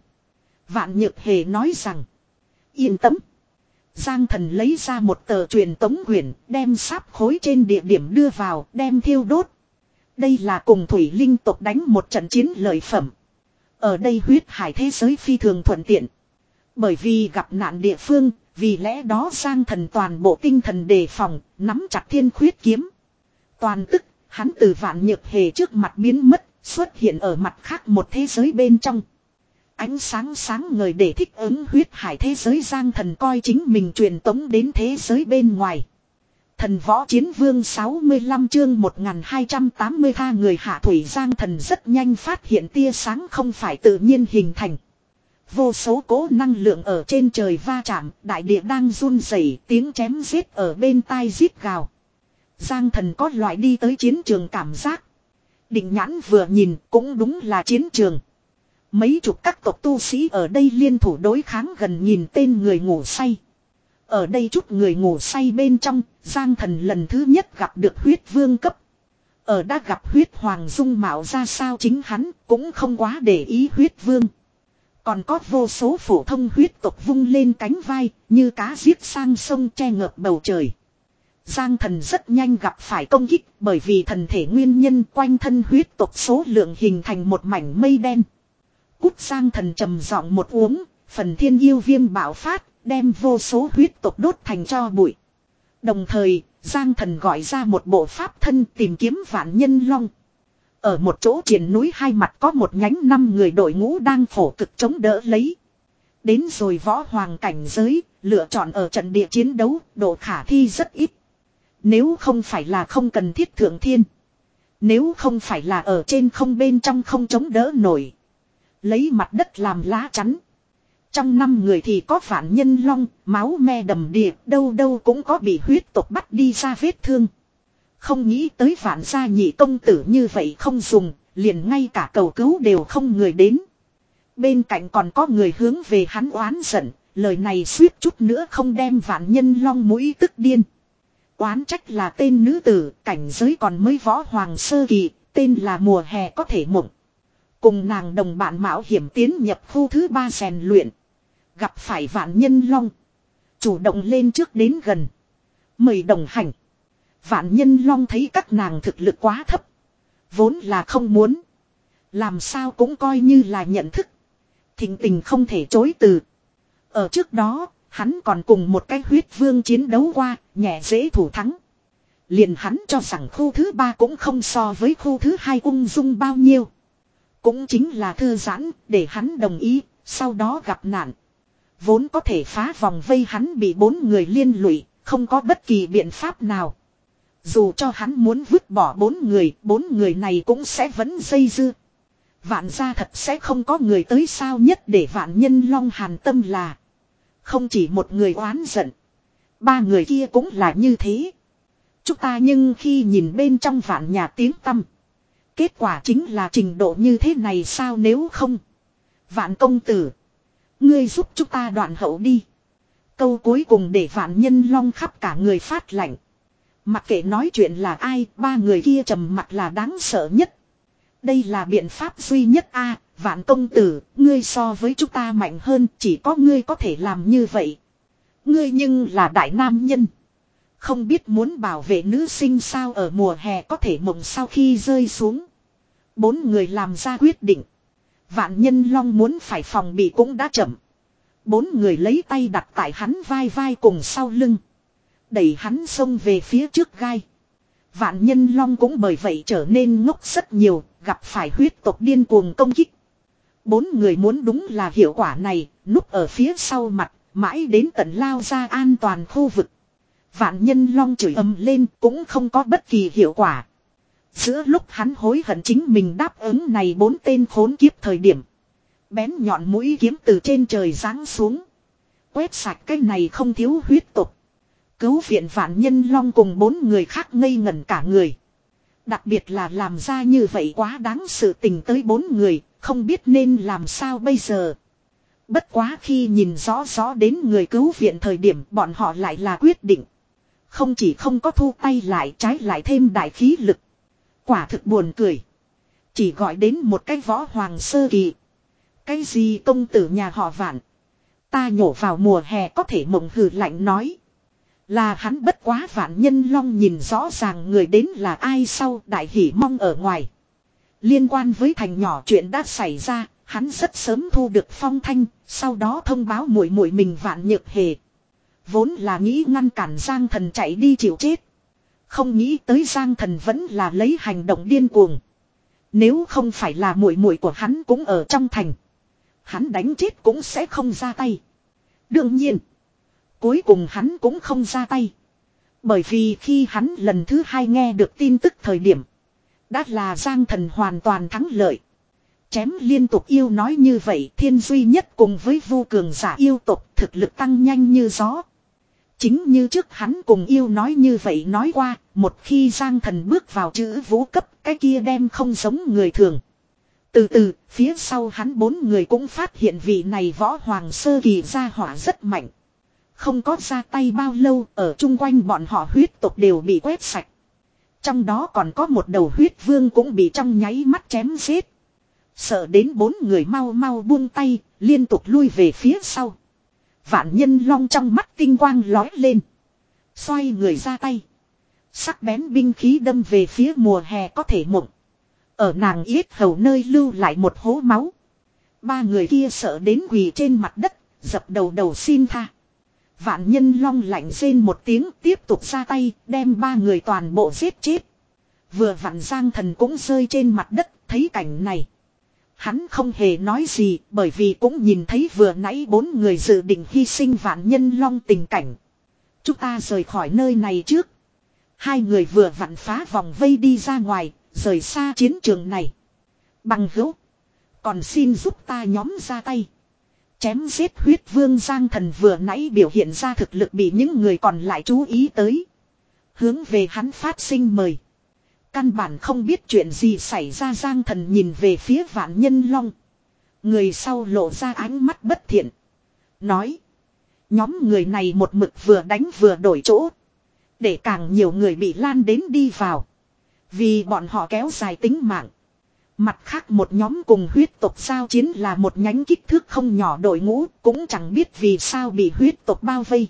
Vạn Nhược Hề nói rằng, yên tâm. Giang Thần lấy ra một tờ truyền tống quyển, đem sáp khối trên địa điểm đưa vào, đem thiêu đốt. Đây là cùng thủy linh tộc đánh một trận chiến lợi phẩm. Ở đây huyết hải thế giới phi thường thuận tiện. Bởi vì gặp nạn địa phương, vì lẽ đó Giang Thần toàn bộ tinh thần đề phòng, nắm chặt thiên khuyết kiếm. Toàn tức, hắn từ Vạn Nhược Hề trước mặt biến mất, xuất hiện ở mặt khác một thế giới bên trong. Ánh sáng sáng ngời để thích ứng huyết hải thế giới, Giang Thần coi chính mình truyền tống đến thế giới bên ngoài. Thần Võ Chiến Vương sáu mươi lăm chương một nghìn hai trăm tám mươi tha người hạ thủy. Giang Thần rất nhanh phát hiện tia sáng không phải tự nhiên hình thành. Vô số cố năng lượng ở trên trời va chạm, đại địa đang run rẩy, tiếng chém giết ở bên tai giết gào. Giang Thần có loại đi tới chiến trường cảm giác. Định nhãn vừa nhìn cũng đúng là chiến trường. Mấy chục các tộc tu sĩ ở đây liên thủ đối kháng gần nhìn tên người ngủ say. Ở đây chút người ngủ say bên trong, Giang Thần lần thứ nhất gặp được huyết vương cấp. Ở đã gặp huyết hoàng dung mạo ra sao chính hắn cũng không quá để ý huyết vương. Còn có vô số phổ thông huyết tộc vung lên cánh vai, như cá giết sang sông che ngợp bầu trời. Giang Thần rất nhanh gặp phải công kích, bởi vì thần thể nguyên nhân quanh thân huyết tộc số lượng hình thành một mảnh mây đen. Cút. Giang Thần trầm giọng một uống, phần thiên yêu viêm bạo phát, đem vô số huyết tộc đốt thành tro bụi. Đồng thời, Giang Thần gọi ra một bộ pháp thân tìm kiếm Vạn Nhân Long. Ở một chỗ triển núi hai mặt có một nhánh năm người đội ngũ đang phổ cực chống đỡ lấy. Đến rồi võ hoàng cảnh giới, lựa chọn ở trận địa chiến đấu, độ khả thi rất ít. Nếu không phải là không cần thiết thượng thiên. Nếu không phải là ở trên không bên trong không chống đỡ nổi. Lấy mặt đất làm lá chắn. Trong năm người thì có Vạn Nhân Long, máu me đầm đìa, đâu đâu cũng có bị huyết tộc bắt đi ra vết thương. Không nghĩ tới Vạn gia nhị công tử như vậy không dùng, liền ngay cả cầu cứu đều không người đến. Bên cạnh còn có người hướng về hắn oán giận, lời này suýt chút nữa không đem Vạn Nhân Long mũi tức điên. Oán trách là tên nữ tử, cảnh giới còn mới võ hoàng sơ kỳ, tên là Mùa Hè có thể mộng. Cùng nàng đồng bạn mạo hiểm tiến nhập khu thứ ba rèn luyện. Gặp phải Vạn Nhân Long. Chủ động lên trước đến gần. Mời đồng hành. Vạn Nhân Long thấy các nàng thực lực quá thấp. Vốn là không muốn. Làm sao cũng coi như là nhận thức. Thình tình không thể chối từ. Ở trước đó, hắn còn cùng một cái huyết vương chiến đấu qua, nhẹ dễ thủ thắng. Liền hắn cho rằng khu thứ ba cũng không so với khu thứ hai ung dung bao nhiêu. Cũng chính là thư giãn, để hắn đồng ý, sau đó gặp nạn. Vốn có thể phá vòng vây hắn bị bốn người liên lụy, không có bất kỳ biện pháp nào. Dù cho hắn muốn vứt bỏ bốn người, bốn người này cũng sẽ vẫn dây dưa. Vạn gia thật sẽ không có người tới sao, nhất để Vạn Nhân Long hàn tâm là. Không chỉ một người oán giận. Ba người kia cũng là như thế. Chúng ta nhưng khi nhìn bên trong Vạn nhà tiếng tăm. Kết quả chính là trình độ như thế này sao, nếu không. Vạn công tử. Ngươi giúp chúng ta đoạn hậu đi. Câu cuối cùng để Vạn Nhân Long khắp cả người phát lạnh. Mặc kệ nói chuyện là ai, ba người kia trầm mặc là đáng sợ nhất. Đây là biện pháp duy nhất a Vạn công tử, ngươi so với chúng ta mạnh hơn, chỉ có ngươi có thể làm như vậy. Ngươi nhưng là đại nam nhân. Không biết muốn bảo vệ nữ sinh sao ở mùa hè có thể mộng sau khi rơi xuống. Bốn người làm ra quyết định. Vạn Nhân Long muốn phải phòng bị cũng đã chậm. Bốn người lấy tay đặt tại hắn vai vai cùng sau lưng. Đẩy hắn xông về phía trước gai. Vạn Nhân Long cũng bởi vậy trở nên ngốc rất nhiều, gặp phải huyết tộc điên cuồng công kích. Bốn người muốn đúng là hiệu quả này, núp ở phía sau mặt, mãi đến tận lao ra an toàn khu vực. Vạn Nhân Long chửi ầm lên cũng không có bất kỳ hiệu quả. Giữa lúc hắn hối hận chính mình đáp ứng này bốn tên khốn kiếp thời điểm. Bén nhọn mũi kiếm từ trên trời giáng xuống. Quét sạch cái này không thiếu huyết tục. Cứu viện Vạn Nhân Long cùng bốn người khác ngây ngẩn cả người. Đặc biệt là làm ra như vậy quá đáng sự tình tới bốn người, không biết nên làm sao bây giờ. Bất quá khi nhìn rõ rõ đến người cứu viện thời điểm bọn họ lại là quyết định. Không chỉ không có thu tay lại, trái lại thêm đại khí lực. Quả thực buồn cười. Chỉ gọi đến một cái võ hoàng sơ kỳ. Cái gì công tử nhà họ Vạn. Ta nhổ vào mùa hè có thể mộng hừ lạnh nói. Là hắn bất quá Vạn Nhân Long nhìn rõ ràng người đến là ai sau đại hỉ mong ở ngoài. Liên quan với thành nhỏ chuyện đã xảy ra, hắn rất sớm thu được phong thanh, sau đó thông báo muội muội mình Vạn Nhược Hề. Vốn là nghĩ ngăn cản Giang Thần chạy đi chịu chết. Không nghĩ tới Giang Thần vẫn là lấy hành động điên cuồng. Nếu không phải là muội muội của hắn cũng ở trong thành, hắn đánh chết cũng sẽ không ra tay. Đương nhiên, cuối cùng hắn cũng không ra tay. Bởi vì khi hắn lần thứ hai nghe được tin tức thời điểm, đã là Giang Thần hoàn toàn thắng lợi. Chém liên tục yêu nói như vậy, Thiên duy nhất cùng với Vu cường giả yêu tộc thực lực tăng nhanh như gió. Chính như trước hắn cùng yêu nói như vậy nói qua, một khi Giang Thần bước vào chữ vũ cấp, cái kia đem không giống người thường. Từ từ, phía sau hắn bốn người cũng phát hiện vị này võ hoàng sơ kỳ gia hỏa rất mạnh. Không có ra tay bao lâu, ở chung quanh bọn họ huyết tộc đều bị quét sạch. Trong đó còn có một đầu huyết vương cũng bị trong nháy mắt chém giết. Sợ đến bốn người mau mau buông tay, liên tục lui về phía sau. Vạn Nhân Long trong mắt tinh quang lói lên. Xoay người ra tay. Sắc bén binh khí đâm về phía mùa hè có thể mộng. Ở nàng yết hầu nơi lưu lại một hố máu. Ba người kia sợ đến quỳ trên mặt đất, dập đầu đầu xin tha. Vạn Nhân Long lạnh rên một tiếng tiếp tục ra tay, đem ba người toàn bộ giết chết. Vừa vặn Giang Thần cũng rơi trên mặt đất, thấy cảnh này. Hắn không hề nói gì, bởi vì cũng nhìn thấy vừa nãy bốn người dự định hy sinh Vạn Nhân Long tình cảnh. Chúng ta rời khỏi nơi này trước. Hai người vừa vặn phá vòng vây đi ra ngoài, rời xa chiến trường này. Bằng hữu, còn xin giúp ta nhóm ra tay. Chém giết huyết vương Giang Thần vừa nãy biểu hiện ra thực lực bị những người còn lại chú ý tới. Hướng về hắn phát sinh mời. Căn bản không biết chuyện gì xảy ra Giang Thần nhìn về phía Vạn Nhân Long. Người sau lộ ra ánh mắt bất thiện. Nói. Nhóm người này một mực vừa đánh vừa đổi chỗ. Để càng nhiều người bị lan đến đi vào. Vì bọn họ kéo dài tính mạng. Mặt khác một nhóm cùng huyết tộc giao chiến là một nhánh kích thước không nhỏ đội ngũ. Cũng chẳng biết vì sao bị huyết tộc bao vây.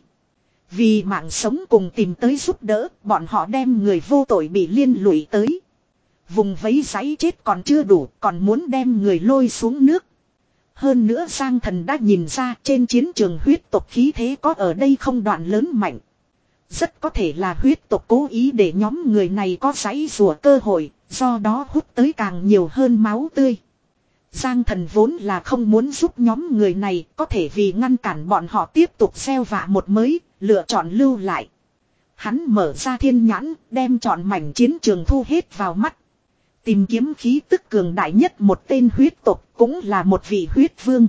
Vì mạng sống cùng tìm tới giúp đỡ, bọn họ đem người vô tội bị liên lụy tới. Vùng vấy giấy chết còn chưa đủ, còn muốn đem người lôi xuống nước. Hơn nữa Giang Thần đã nhìn ra trên chiến trường huyết tộc khí thế có ở đây không đoạn lớn mạnh. Rất có thể là huyết tộc cố ý để nhóm người này có giấy rùa cơ hội, do đó hút tới càng nhiều hơn máu tươi. Giang Thần vốn là không muốn giúp nhóm người này, có thể vì ngăn cản bọn họ tiếp tục gieo vạ một mới, lựa chọn lưu lại. Hắn mở ra thiên nhãn, đem chọn mảnh chiến trường thu hết vào mắt. Tìm kiếm khí tức cường đại nhất một tên huyết tộc, cũng là một vị huyết vương.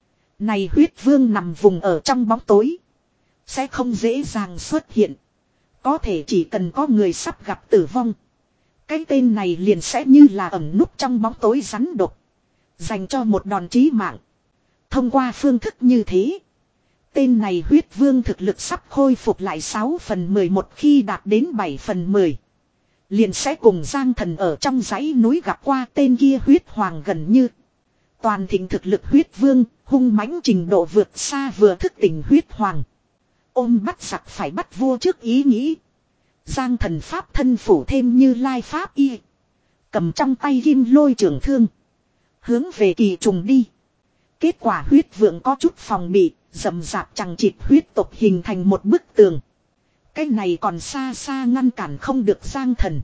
Này huyết vương nằm vùng ở trong bóng tối, sẽ không dễ dàng xuất hiện. Có thể chỉ cần có người sắp gặp tử vong, cái tên này liền sẽ như là ẩn núp trong bóng tối rắn độc, dành cho một đòn chí mạng. Thông qua phương thức như thế, tên này huyết vương thực lực sắp khôi phục lại sáu phần mười một khi đạt đến bảy phần mười. liền sẽ cùng Giang Thần ở trong dãy núi gặp qua tên kia huyết hoàng gần như. Toàn thịnh thực lực huyết vương, hung mãnh trình độ vượt xa vừa thức tỉnh huyết hoàng. Ôm bắt giặc phải bắt vua trước ý nghĩ. Giang Thần pháp thân phủ thêm Như Lai pháp y. Cầm trong tay kim lôi trường thương. Hướng về kỳ trùng đi. Kết quả huyết vượng có chút phòng bị, rậm rạp chẳng chịt huyết tộc hình thành một bức tường. Cái này còn xa xa ngăn cản không được Giang Thần.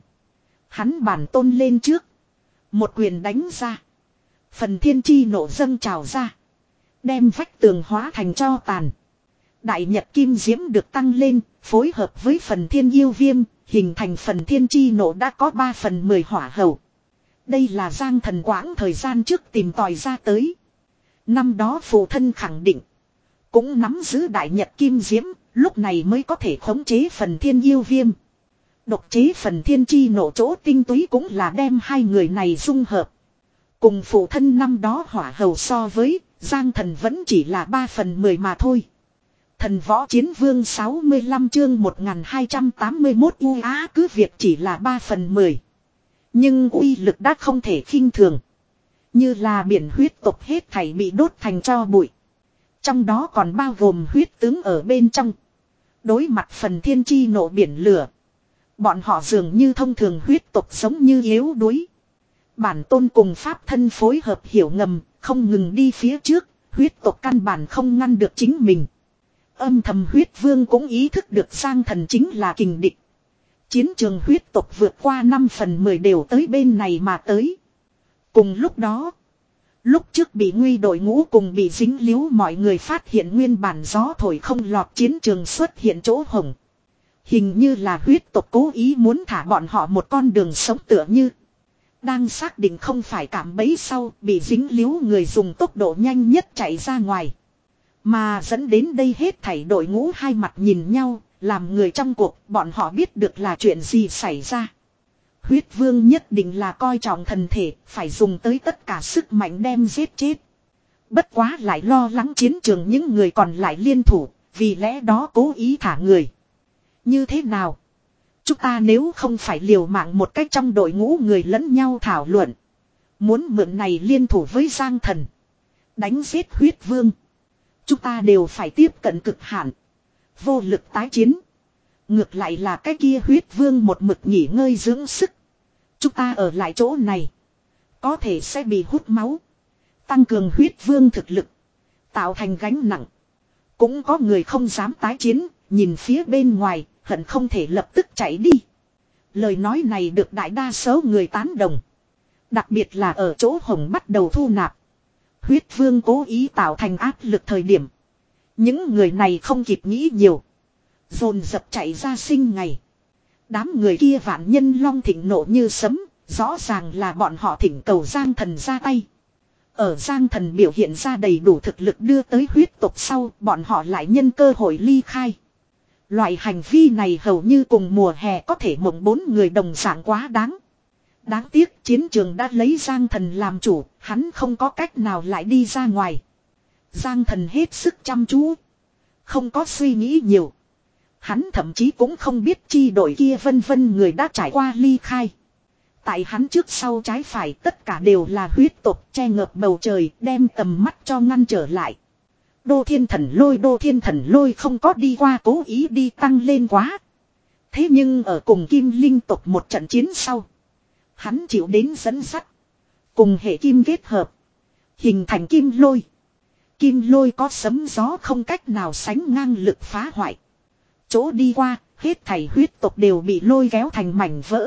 Hắn bản tôn lên trước. Một quyền đánh ra. Phần thiên chi nộ dâng trào ra. Đem vách tường hóa thành tro tàn. Đại nhật kim diễm được tăng lên, phối hợp với phần thiên yêu viêm, hình thành phần thiên chi nộ đã có ba phần mười hỏa hầu. Đây là Giang Thần quãng thời gian trước tìm tòi ra tới. Năm đó phụ thân khẳng định. Cũng nắm giữ đại nhật kim diễm, lúc này mới có thể khống chế phần thiên yêu viêm. Độc chế phần thiên chi nộ chỗ tinh túy cũng là đem hai người này dung hợp. Cùng phụ thân năm đó hỏa hầu so với, Giang Thần vẫn chỉ là ba phần mười mà thôi. Thần võ chiến vương sáu mươi lăm chương một nghìn hai trăm tám mươi mốt u á cứ việc chỉ là ba phần mười. Nhưng uy lực đã không thể khinh thường. Như là biển huyết tộc hết thảy bị đốt thành tro bụi. Trong đó còn bao gồm huyết tướng ở bên trong. Đối mặt phần thiên chi nộ biển lửa. Bọn họ dường như thông thường huyết tộc giống như yếu đuối. Bản tôn cùng pháp thân phối hợp hiểu ngầm, không ngừng đi phía trước, huyết tộc căn bản không ngăn được chính mình. Âm thầm huyết vương cũng ý thức được Giang Thần chính là kình địch. Chiến trường huyết tộc vượt qua năm phần mười đều tới bên này mà tới. Cùng lúc đó, lúc trước bị nguy đội ngũ cùng bị dính líu mọi người phát hiện nguyên bản gió thổi không lọt chiến trường xuất hiện chỗ hồng. Hình như là huyết tộc cố ý muốn thả bọn họ một con đường sống tựa như. Đang xác định không phải cảm bấy sau bị dính líu người dùng tốc độ nhanh nhất chạy ra ngoài. Mà dẫn đến đây hết thảy đội ngũ hai mặt nhìn nhau, làm người trong cuộc bọn họ biết được là chuyện gì xảy ra. Huyết vương nhất định là coi trọng thần thể, phải dùng tới tất cả sức mạnh đem giết chết. Bất quá lại lo lắng chiến trường những người còn lại liên thủ, vì lẽ đó cố ý thả người. Như thế nào? Chúng ta nếu không phải liều mạng một cách trong đội ngũ người lẫn nhau thảo luận. Muốn mượn này liên thủ với Giang Thần. Đánh giết huyết vương. Chúng ta đều phải tiếp cận cực hạn. Vô lực tái chiến. Ngược lại là cái kia huyết vương một mực nghỉ ngơi dưỡng sức. Chúng ta ở lại chỗ này. Có thể sẽ bị hút máu. Tăng cường huyết vương thực lực. Tạo thành gánh nặng. Cũng có người không dám tái chiến. Nhìn phía bên ngoài. Hận không thể lập tức chạy đi. Lời nói này được đại đa số người tán đồng. Đặc biệt là ở chỗ hồng bắt đầu thu nạp. Huyết vương cố ý tạo thành áp lực thời điểm. Những người này không kịp nghĩ nhiều. Dồn dập chạy ra sinh ngày. Đám người kia vạn nhân long thịnh nộ như sấm. Rõ ràng là bọn họ thỉnh cầu Giang Thần ra tay. Ở Giang Thần biểu hiện ra đầy đủ thực lực đưa tới huyết tộc sau. Bọn họ lại nhân cơ hội ly khai. Loại hành vi này hầu như cùng mùa hè có thể mộng bốn người đồng dạng quá đáng. Đáng tiếc chiến trường đã lấy Giang Thần làm chủ, hắn không có cách nào lại đi ra ngoài. Giang Thần hết sức chăm chú. Không có suy nghĩ nhiều. Hắn thậm chí cũng không biết chi đội kia vân vân người đã trải qua ly khai. Tại hắn trước sau trái phải tất cả đều là huyết tộc che ngợp bầu trời đem tầm mắt cho ngăn trở lại. Đô thiên thần lôi đô thiên thần lôi không có đi qua cố ý đi tăng lên quá. Thế nhưng ở cùng kim linh tộc một trận chiến sau. Hắn chịu đến dẫn sắt. Cùng hệ kim kết hợp. Hình thành kim lôi. Kim lôi có sấm gió không cách nào sánh ngang lực phá hoại. Chỗ đi qua, hết thảy huyết tộc đều bị lôi kéo thành mảnh vỡ.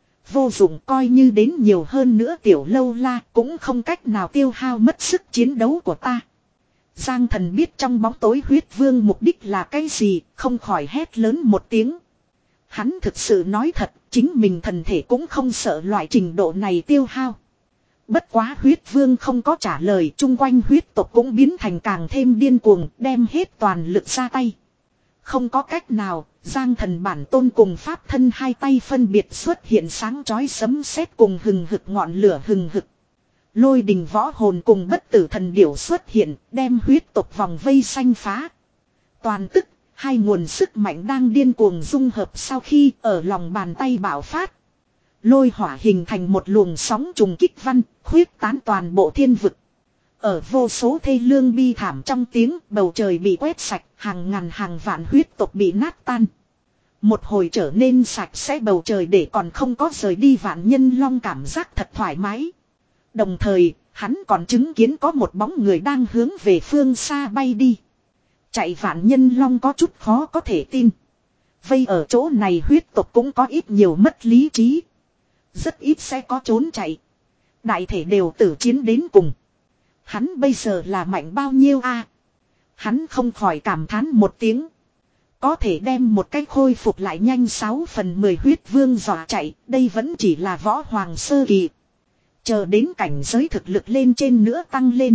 Vô dụng coi như đến nhiều hơn nữa tiểu lâu la cũng không cách nào tiêu hao mất sức chiến đấu của ta. Giang Thần biết trong bóng tối huyết vương mục đích là cái gì, không khỏi hét lớn một tiếng. Hắn thực sự nói thật, chính mình thần thể cũng không sợ loại trình độ này tiêu hao. Bất quá huyết vương không có trả lời, chung quanh huyết tộc cũng biến thành càng thêm điên cuồng, đem hết toàn lực ra tay. Không có cách nào, Giang Thần bản tôn cùng pháp thân hai tay phân biệt xuất hiện sáng chói sấm sét cùng hừng hực ngọn lửa hừng hực. Lôi đình võ hồn cùng bất tử thần điểu xuất hiện, đem huyết tộc vòng vây xanh phá. Toàn tức, hai nguồn sức mạnh đang điên cuồng dung hợp sau khi ở lòng bàn tay bạo phát. Lôi hỏa hình thành một luồng sóng trùng kích văn, khuyết tán toàn bộ thiên vực. Ở vô số thê lương bi thảm trong tiếng, bầu trời bị quét sạch, hàng ngàn hàng vạn huyết tộc bị nát tan. Một hồi trở nên sạch sẽ bầu trời để còn không có rời đi vạn nhân long cảm giác thật thoải mái. Đồng thời, hắn còn chứng kiến có một bóng người đang hướng về phương xa bay đi. Chạy vạn nhân long có chút khó có thể tin. Vây ở chỗ này huyết tộc cũng có ít nhiều mất lý trí. Rất ít sẽ có trốn chạy. Đại thể đều tử chiến đến cùng. Hắn bây giờ là mạnh bao nhiêu a? Hắn không khỏi cảm thán một tiếng. Có thể đem một cái khôi phục lại nhanh sáu phần mười huyết vương dọa chạy. Đây vẫn chỉ là võ hoàng sơ kỳ. Chờ đến cảnh giới thực lực lên trên nữa tăng lên.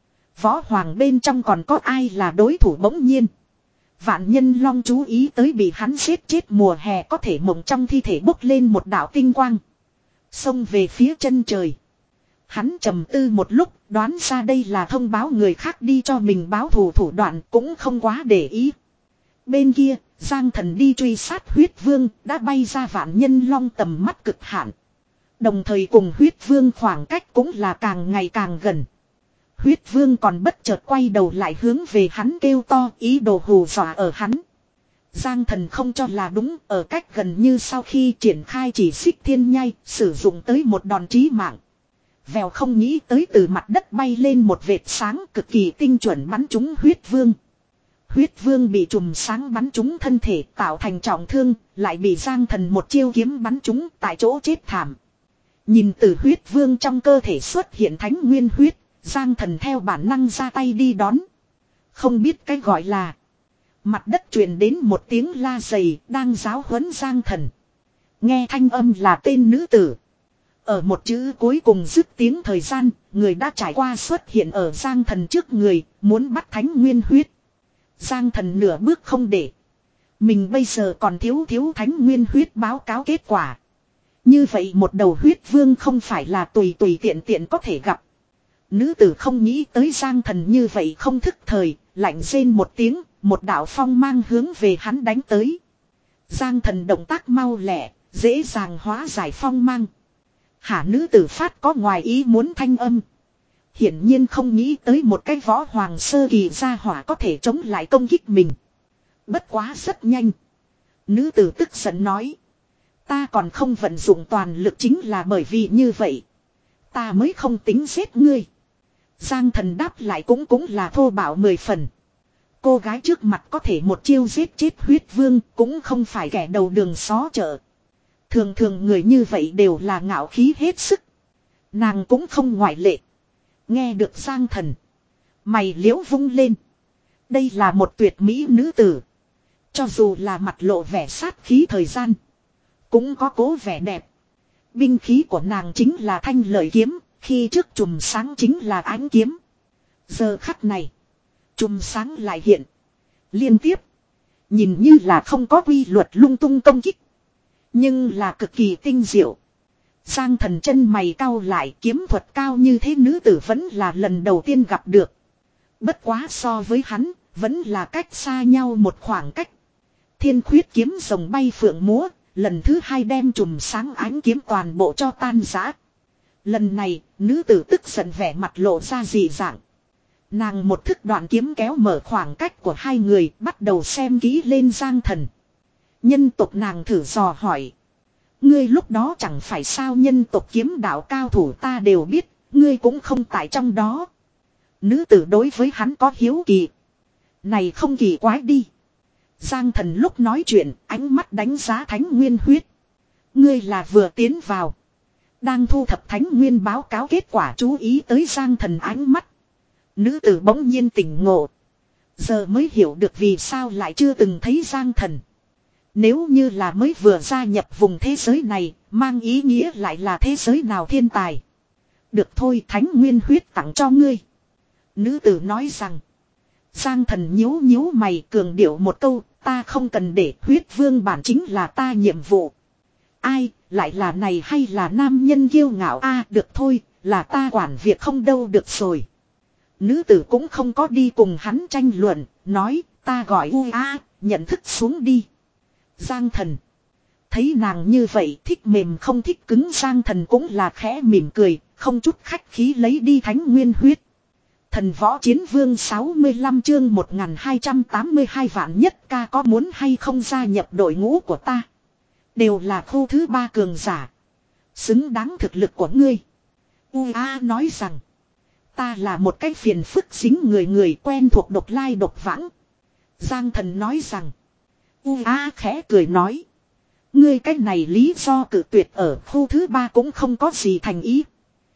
Võ hoàng bên trong còn có ai là đối thủ bỗng nhiên. Vạn nhân long chú ý tới bị hắn giết chết mùa hè có thể mộng trong thi thể bốc lên một đạo tinh quang. Xông về phía chân trời. Hắn trầm tư một lúc đoán ra đây là thông báo người khác đi cho mình báo thù thủ đoạn cũng không quá để ý. Bên kia, Giang Thần đi truy sát huyết vương đã bay ra vạn nhân long tầm mắt cực hạn. Đồng thời cùng huyết vương khoảng cách cũng là càng ngày càng gần. Huyết vương còn bất chợt quay đầu lại hướng về hắn kêu to ý đồ hù dọa ở hắn. Giang Thần không cho là đúng ở cách gần như sau khi triển khai chỉ xích thiên nhai sử dụng tới một đòn chí mạng. Vèo không nghĩ tới từ mặt đất bay lên một vệt sáng cực kỳ tinh chuẩn bắn trúng huyết vương. Huyết vương bị chùm sáng bắn trúng thân thể tạo thành trọng thương, lại bị Giang Thần một chiêu kiếm bắn trúng tại chỗ chết thảm. Nhìn từ huyết vương trong cơ thể xuất hiện thánh nguyên huyết, Giang Thần theo bản năng ra tay đi đón. Không biết cái gọi là. Mặt đất truyền đến một tiếng la dày đang giáo huấn Giang Thần. Nghe thanh âm là tên nữ tử. Ở một chữ cuối cùng dứt tiếng thời gian, người đã trải qua xuất hiện ở Giang Thần trước người, muốn bắt thánh nguyên huyết. Giang Thần nửa bước không để. Mình bây giờ còn thiếu thiếu thánh nguyên huyết báo cáo kết quả. Như vậy một đầu huyết vương không phải là tùy tùy tiện tiện có thể gặp. Nữ tử không nghĩ tới Giang Thần như vậy không thức thời, lạnh rên một tiếng, một đạo phong mang hướng về hắn đánh tới. Giang Thần động tác mau lẹ, dễ dàng hóa giải phong mang. Hả nữ tử phát có ngoài ý muốn thanh âm. Hiển nhiên không nghĩ tới một cái võ hoàng sơ kỳ gia hỏa có thể chống lại công kích mình. Bất quá rất nhanh. Nữ tử tức giận nói. Ta còn không vận dụng toàn lực chính là bởi vì như vậy. Ta mới không tính giết ngươi. Giang Thần đáp lại cũng cũng là thô bạo mười phần. Cô gái trước mặt có thể một chiêu giết chết huyết vương cũng không phải kẻ đầu đường xó chợ. Thường thường người như vậy đều là ngạo khí hết sức. Nàng cũng không ngoại lệ. Nghe được Giang Thần. Mày liễu vung lên. Đây là một tuyệt mỹ nữ tử. Cho dù là mặt lộ vẻ sát khí thời gian. Cũng có cố vẻ đẹp. Binh khí của nàng chính là thanh lợi kiếm. Khi trước chùm sáng chính là ánh kiếm. Giờ khắc này. Chùm sáng lại hiện. Liên tiếp. Nhìn như là không có quy luật lung tung công kích. Nhưng là cực kỳ tinh diệu. Giang Thần chân mày cau lại kiếm thuật cao như thế nữ tử vẫn là lần đầu tiên gặp được. Bất quá so với hắn, vẫn là cách xa nhau một khoảng cách. Thiên khuyết kiếm rồng bay phượng múa, lần thứ hai đem chùm sáng ánh kiếm toàn bộ cho tan rã. Lần này, nữ tử tức giận vẻ mặt lộ ra dị dạng. Nàng một thức đoạn kiếm kéo mở khoảng cách của hai người, bắt đầu xem kỹ lên Giang Thần. Nhân tộc nàng thử dò hỏi. Ngươi lúc đó chẳng phải sao nhân tộc kiếm đạo cao thủ ta đều biết, ngươi cũng không tại trong đó. Nữ tử đối với hắn có hiếu kỳ. Này không kỳ quái đi. Giang Thần lúc nói chuyện, ánh mắt đánh giá thánh nguyên huyết. Ngươi là vừa tiến vào. Đang thu thập thánh nguyên báo cáo kết quả chú ý tới Giang Thần ánh mắt. Nữ tử bỗng nhiên tỉnh ngộ. Giờ mới hiểu được vì sao lại chưa từng thấy Giang Thần. Nếu như là mới vừa gia nhập vùng thế giới này, mang ý nghĩa lại là thế giới nào thiên tài. Được thôi thánh nguyên huyết tặng cho ngươi. Nữ tử nói rằng. Giang Thần nhíu nhíu mày cường điệu một câu, ta không cần để huyết vương bản chính là ta nhiệm vụ. Ai, lại là này hay là nam nhân kiêu ngạo a à, được thôi, là ta quản việc không đâu được rồi. Nữ tử cũng không có đi cùng hắn tranh luận, nói, ta gọi u a, nhận thức xuống đi. Giang Thần. Thấy nàng như vậy thích mềm không thích cứng Giang Thần cũng là khẽ mỉm cười, không chút khách khí lấy đi thánh nguyên huyết. Thần võ chiến vương sáu mươi lăm chương một nghìn hai trăm tám mươi hai vạn nhất ca có muốn hay không gia nhập đội ngũ của ta. Đều là khu thứ ba cường giả. Xứng đáng thực lực của ngươi. u a nói rằng. Ta là một cái phiền phức dính người người quen thuộc độc lai độc vãng. Giang Thần nói rằng. u a khẽ cười nói. Ngươi cái này lý do cự tuyệt ở khu thứ ba cũng không có gì thành ý.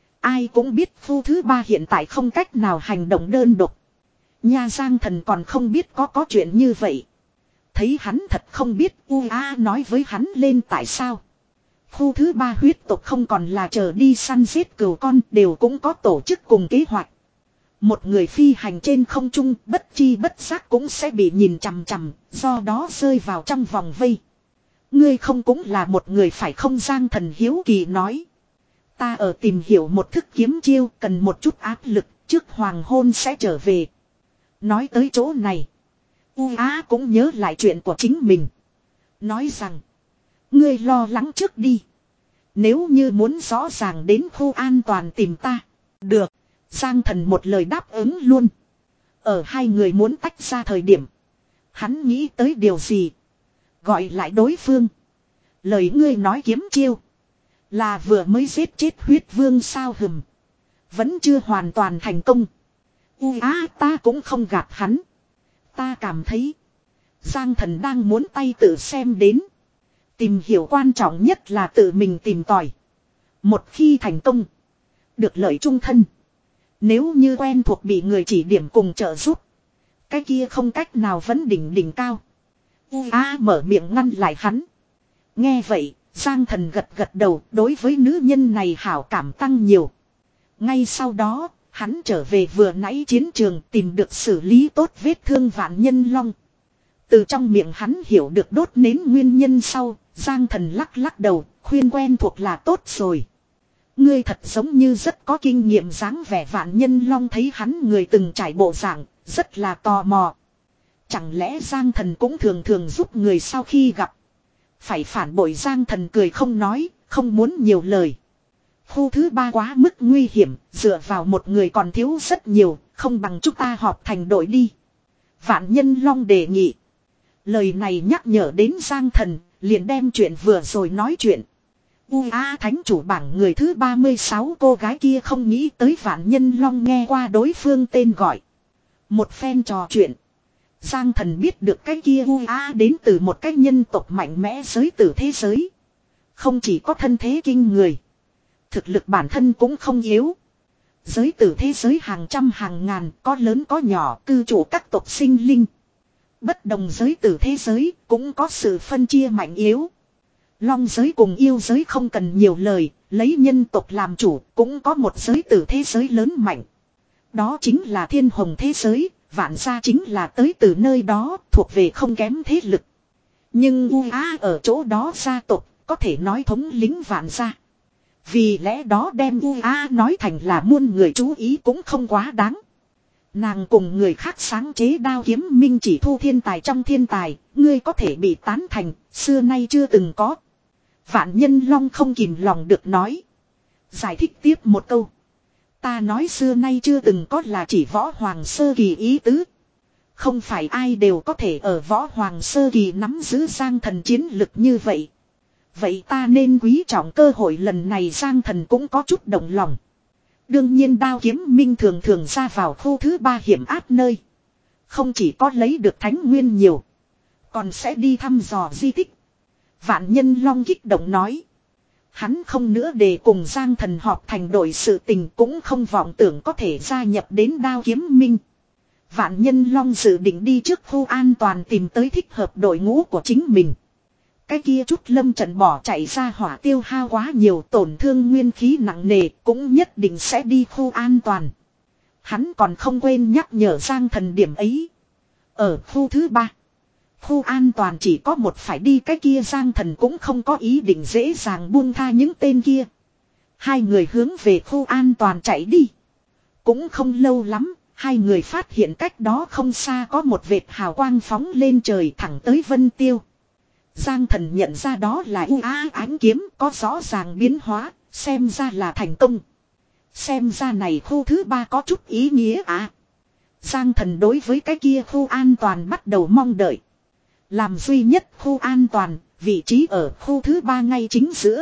Ai cũng biết khu thứ ba hiện tại không cách nào hành động đơn độc. Nha Giang Thần còn không biết có có chuyện như vậy. Thấy hắn thật không biết u a nói với hắn lên tại sao. Khu thứ ba huyết tộc không còn là chờ đi săn giết cừu con đều cũng có tổ chức cùng kế hoạch. Một người phi hành trên không trung bất chi bất giác cũng sẽ bị nhìn chằm chằm, do đó rơi vào trong vòng vây. Ngươi không cũng là một người phải không Giang Thần hiếu kỳ nói. Ta ở tìm hiểu một thức kiếm chiêu cần một chút áp lực trước hoàng hôn sẽ trở về. Nói tới chỗ này. U Á cũng nhớ lại chuyện của chính mình. Nói rằng. Ngươi lo lắng trước đi. Nếu như muốn rõ ràng đến khu an toàn tìm ta. Được. Giang Thần một lời đáp ứng luôn. Ở hai người muốn tách ra thời điểm. Hắn nghĩ tới điều gì. Gọi lại đối phương. Lời ngươi nói kiếm chiêu. Là vừa mới giết chết huyết vương sao hừm. Vẫn chưa hoàn toàn thành công. U á ta cũng không gạt hắn. Ta cảm thấy. Giang Thần đang muốn tay tự xem đến. Tìm hiểu quan trọng nhất là tự mình tìm tòi. Một khi thành công. Được lợi trung thân. Nếu như quen thuộc bị người chỉ điểm cùng trợ giúp. Cái kia không cách nào vẫn đỉnh đỉnh cao. U á mở miệng ngăn lại hắn. Nghe vậy. Giang Thần gật gật đầu đối với nữ nhân này hảo cảm tăng nhiều. Ngay sau đó, hắn trở về vừa nãy chiến trường tìm được xử lý tốt vết thương vạn nhân long. Từ trong miệng hắn hiểu được đốt nến nguyên nhân sau, Giang Thần lắc lắc đầu, khuyên quen thuộc là tốt rồi. Ngươi thật giống như rất có kinh nghiệm dáng vẻ vạn nhân long thấy hắn người từng trải bộ dạng, rất là tò mò. Chẳng lẽ Giang Thần cũng thường thường giúp người sau khi gặp. Phải phản bội Giang Thần cười không nói, không muốn nhiều lời. Khu thứ ba quá mức nguy hiểm, dựa vào một người còn thiếu rất nhiều, không bằng chúng ta họp thành đội đi. Vạn Nhân Long đề nghị. Lời này nhắc nhở đến Giang Thần, liền đem chuyện vừa rồi nói chuyện. U A Thánh chủ bảng người thứ ba mươi sáu cô gái kia không nghĩ tới Vạn Nhân Long nghe qua đối phương tên gọi. Một phen trò chuyện. Giang Thần biết được cái kia U A đến từ một cái nhân tộc mạnh mẽ giới tử thế giới. Không chỉ có thân thế kinh người. Thực lực bản thân cũng không yếu. Giới tử thế giới hàng trăm hàng ngàn, có lớn có nhỏ, cư chủ các tộc sinh linh. Bất đồng giới tử thế giới cũng có sự phân chia mạnh yếu. Long giới cùng yêu giới không cần nhiều lời, lấy nhân tộc làm chủ cũng có một giới tử thế giới lớn mạnh. Đó chính là thiên hồng thế giới, vạn gia chính là tới từ nơi đó, thuộc về không kém thế lực. Nhưng U Á ở chỗ đó gia tộc, có thể nói thống lĩnh vạn gia. Vì lẽ đó đem U A nói thành là muôn người chú ý cũng không quá đáng. Nàng cùng người khác sáng chế đao kiếm minh chỉ thu thiên tài trong thiên tài, ngươi có thể bị tán thành, xưa nay chưa từng có. Vạn Nhân Long không kìm lòng được nói. Giải thích tiếp một câu. Ta nói xưa nay chưa từng có là chỉ võ hoàng sơ kỳ ý tứ. Không phải ai đều có thể ở võ hoàng sơ kỳ nắm giữ Giang Thần chiến lực như vậy. Vậy ta nên quý trọng cơ hội lần này Giang Thần cũng có chút động lòng. Đương nhiên đao kiếm minh thường thường ra vào khu thứ ba hiểm áp nơi. Không chỉ có lấy được thánh nguyên nhiều. Còn sẽ đi thăm dò di tích. Vạn Nhân Long kích động nói. Hắn không nữa để cùng Giang Thần họp thành đội sự tình cũng không vọng tưởng có thể gia nhập đến đao kiếm minh. Vạn Nhân Long dự định đi trước khu an toàn tìm tới thích hợp đội ngũ của chính mình. Cái kia chút lâm trận bỏ chạy ra hỏa tiêu hao quá nhiều tổn thương nguyên khí nặng nề cũng nhất định sẽ đi khu an toàn. Hắn còn không quên nhắc nhở Giang Thần điểm ấy. Ở khu thứ ba. Khu an toàn chỉ có một phải đi cái kia Giang Thần cũng không có ý định dễ dàng buông tha những tên kia. Hai người hướng về khu an toàn chạy đi. Cũng không lâu lắm, hai người phát hiện cách đó không xa có một vệt hào quang phóng lên trời thẳng tới Vân Tiêu. Giang Thần nhận ra đó là u á ánh kiếm có rõ ràng biến hóa, xem ra là thành công. Xem ra này khu thứ ba có chút ý nghĩa à. Giang Thần đối với cái kia khu an toàn bắt đầu mong đợi. Làm duy nhất khu an toàn, vị trí ở khu thứ ba ngay chính giữa.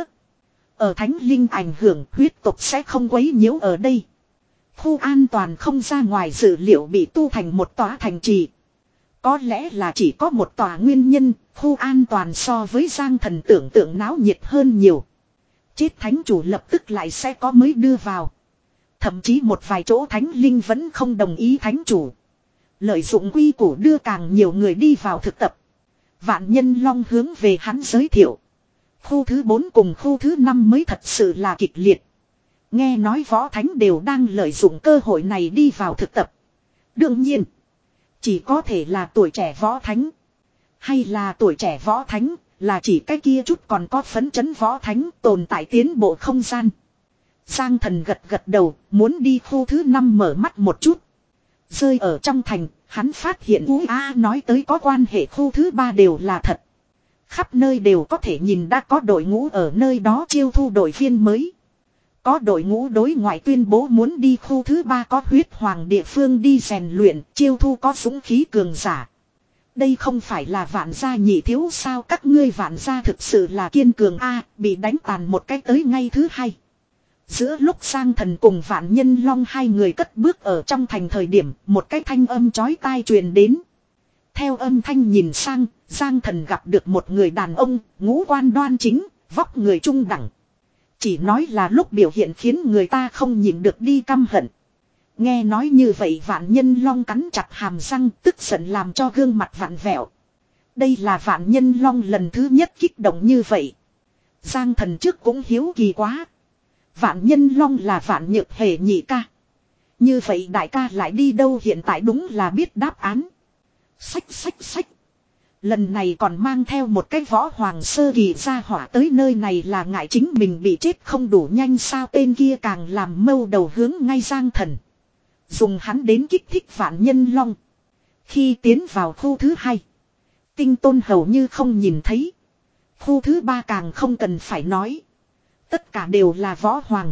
Ở thánh linh ảnh hưởng huyết tục sẽ không quấy nhiễu ở đây. Khu an toàn không ra ngoài dự liệu bị tu thành một tòa thành trì. Có lẽ là chỉ có một tòa nguyên nhân, khu an toàn so với Giang Thần tưởng tượng náo nhiệt hơn nhiều. Chết thánh chủ lập tức lại sẽ có mới đưa vào. Thậm chí một vài chỗ thánh linh vẫn không đồng ý thánh chủ. Lợi dụng quy củ đưa càng nhiều người đi vào thực tập. Vạn Nhân Long hướng về hắn giới thiệu. Khu thứ bốn cùng khu thứ năm mới thật sự là kịch liệt. Nghe nói võ thánh đều đang lợi dụng cơ hội này đi vào thực tập. Đương nhiên, chỉ có thể là tuổi trẻ võ thánh. Hay là tuổi trẻ võ thánh, là chỉ cái kia chút còn có phấn chấn võ thánh tồn tại tiến bộ không gian. Giang Thần gật gật đầu, muốn đi khu thứ năm mở mắt một chút. Rơi ở trong thành, hắn phát hiện u a nói tới có quan hệ khu thứ ba đều là thật. Khắp nơi đều có thể nhìn đã có đội ngũ ở nơi đó chiêu thu đội viên mới. Có đội ngũ đối ngoại tuyên bố muốn đi khu thứ ba có huyết hoàng địa phương đi rèn luyện, chiêu thu có dũng khí cường giả. Đây không phải là Vạn gia nhị thiếu sao, các ngươi Vạn gia thực sự là kiên cường a, bị đánh tàn một cách tới ngay thứ hai. Giữa lúc Giang Thần cùng Vạn Nhân Long hai người cất bước ở trong thành thời điểm, một cái thanh âm chói tai truyền đến. Theo âm thanh nhìn sang, Giang Thần gặp được một người đàn ông, ngũ quan đoan chính, vóc người trung đẳng. Chỉ nói là lúc biểu hiện khiến người ta không nhìn được đi căm hận. Nghe nói như vậy Vạn Nhân Long cắn chặt hàm răng, tức giận làm cho gương mặt vặn vẹo. Đây là Vạn Nhân Long lần thứ nhất kích động như vậy. Giang Thần trước cũng hiếu kỳ quá. Vạn Nhân Long là Vạn Nhược Hề nhị ca. Như vậy đại ca lại đi đâu hiện tại đúng là biết đáp án. Xách xách xách. Lần này còn mang theo một cái võ hoàng sơ kỳ gia hỏa tới nơi này là ngại chính mình bị chết không đủ nhanh sao, tên kia càng làm mâu đầu hướng ngay Giang Thần. Dùng hắn đến kích thích Vạn Nhân Long. Khi tiến vào khu thứ hai, Tinh Tôn hầu như không nhìn thấy. Khu thứ ba càng không cần phải nói. Tất cả đều là võ hoàng.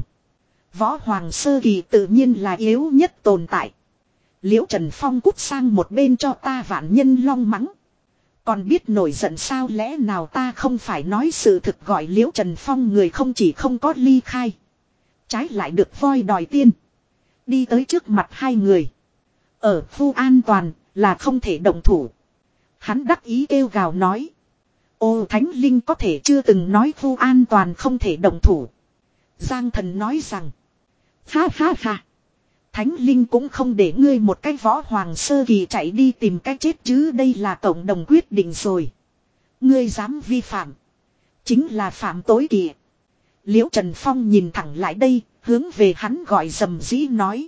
Võ hoàng sơ kỳ tự nhiên là yếu nhất tồn tại. Liễu Trần Phong cút sang một bên cho ta, Vạn Nhân Long mắng. Còn biết nổi giận sao, lẽ nào ta không phải nói sự thực, gọi Liễu Trần Phong người không chỉ không có ly khai. Trái lại được voi đòi tiên. Đi tới trước mặt hai người. Ở khu an toàn là không thể động thủ. Hắn đắc ý kêu gào nói. Ô Thánh Linh có thể chưa từng nói khu an toàn không thể động thủ. Giang Thần nói rằng. Ha ha ha. Thánh Linh cũng không để ngươi một cái võ hoàng sơ kỳ chạy đi tìm cái chết chứ, đây là cộng đồng quyết định rồi. Ngươi dám vi phạm. Chính là phạm tối kỵ. Liễu Trần Phong nhìn thẳng lại đây, hướng về hắn gọi dầm dĩ nói.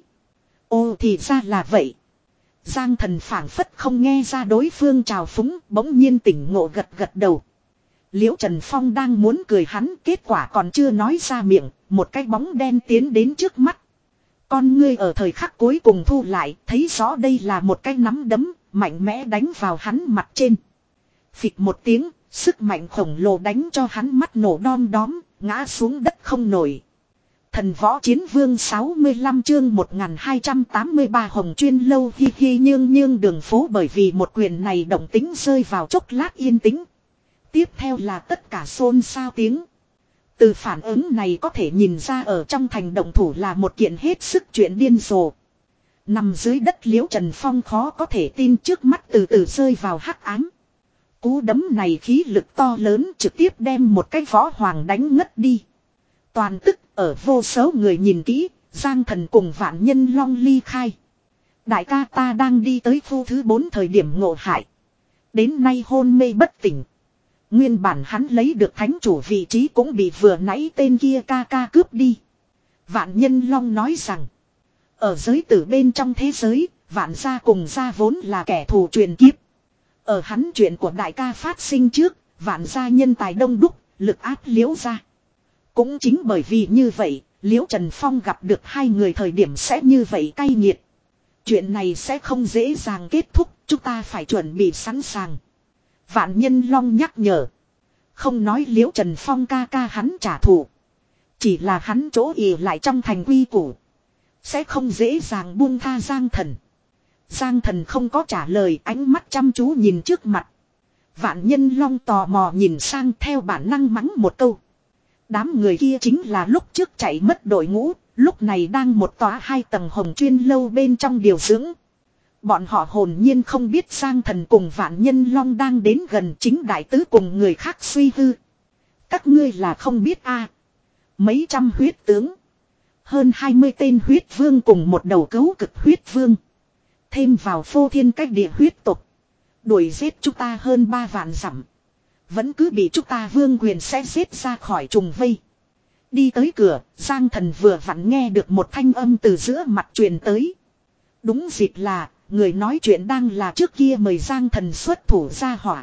Ô thì ra là vậy. Giang Thần phảng phất không nghe ra đối phương chào phúng, bỗng nhiên tỉnh ngộ gật gật đầu. Liễu Trần Phong đang muốn cười hắn, kết quả còn chưa nói ra miệng, một cái bóng đen tiến đến trước mắt. Con ngươi ở thời khắc cuối cùng thu lại, thấy rõ đây là một cái nắm đấm, mạnh mẽ đánh vào hắn mặt trên. Phịch một tiếng, sức mạnh khổng lồ đánh cho hắn mắt nổ đom đóm, ngã xuống đất không nổi. Thần Võ Chiến Vương sáu mươi lăm chương một nghìn hai trăm tám mươi ba Hồng Chuyên Lâu hi hi nhương nhương đường phố, bởi vì một quyền này động tính rơi vào chốc lát yên tĩnh. Tiếp theo là tất cả xôn xao tiếng. Từ phản ứng này có thể nhìn ra ở trong thành động thủ là một kiện hết sức chuyện điên rồ. Nằm dưới đất Liễu Trần Phong khó có thể tin trước mắt từ từ rơi vào hắc ám. Cú đấm này khí lực to lớn trực tiếp đem một cái võ hoàng đánh ngất đi. Toàn tức ở vô số người nhìn kỹ, Giang Thần cùng Vạn Nhân Long ly khai. Đại ca ta đang đi tới khu thứ bốn thời điểm ngộ hại. Đến nay hôn mê bất tỉnh. Nguyên bản hắn lấy được thánh chủ vị trí cũng bị vừa nãy tên kia ca ca cướp đi. Vạn Nhân Long nói rằng. Ở giới tử bên trong thế giới, Vạn gia cùng gia vốn là kẻ thù truyền kiếp. Ở hắn chuyện của đại ca phát sinh trước, Vạn gia nhân tài đông đúc, lực áp Liễu gia. Cũng chính bởi vì như vậy, Liễu Trần Phong gặp được hai người thời điểm sẽ như vậy cay nghiệt. Chuyện này sẽ không dễ dàng kết thúc, chúng ta phải chuẩn bị sẵn sàng. Vạn Nhân Long nhắc nhở. Không nói Liễu Trần Phong ca ca hắn trả thù. Chỉ là hắn chỗ ỉ lại trong thành quy củ. Sẽ không dễ dàng buông tha Giang Thần. Giang Thần không có trả lời, ánh mắt chăm chú nhìn trước mặt. Vạn Nhân Long tò mò nhìn sang, theo bản năng mắng một câu. Đám người kia chính là lúc trước chạy mất đội ngũ, lúc này đang một tòa hai tầng hồng chuyên lâu bên trong điều dưỡng. Bọn họ hồn nhiên không biết Giang Thần cùng Vạn Nhân Long đang đến gần, chính đại tứ cùng người khác suy hư. Các ngươi là không biết a à. Mấy trăm huyết tướng. Hơn hai mươi tên huyết vương cùng một đầu cấu cực huyết vương. Thêm vào phô thiên cách địa huyết tục. Đuổi giết chúng ta hơn ba vạn dặm. Vẫn cứ bị chúng ta vương quyền sẽ giết ra khỏi trùng vây. Đi tới cửa, Giang Thần vừa vặn nghe được một thanh âm từ giữa mặt truyền tới. Đúng dịp là, người nói chuyện đang là trước kia mời Giang Thần xuất thủ ra hỏa.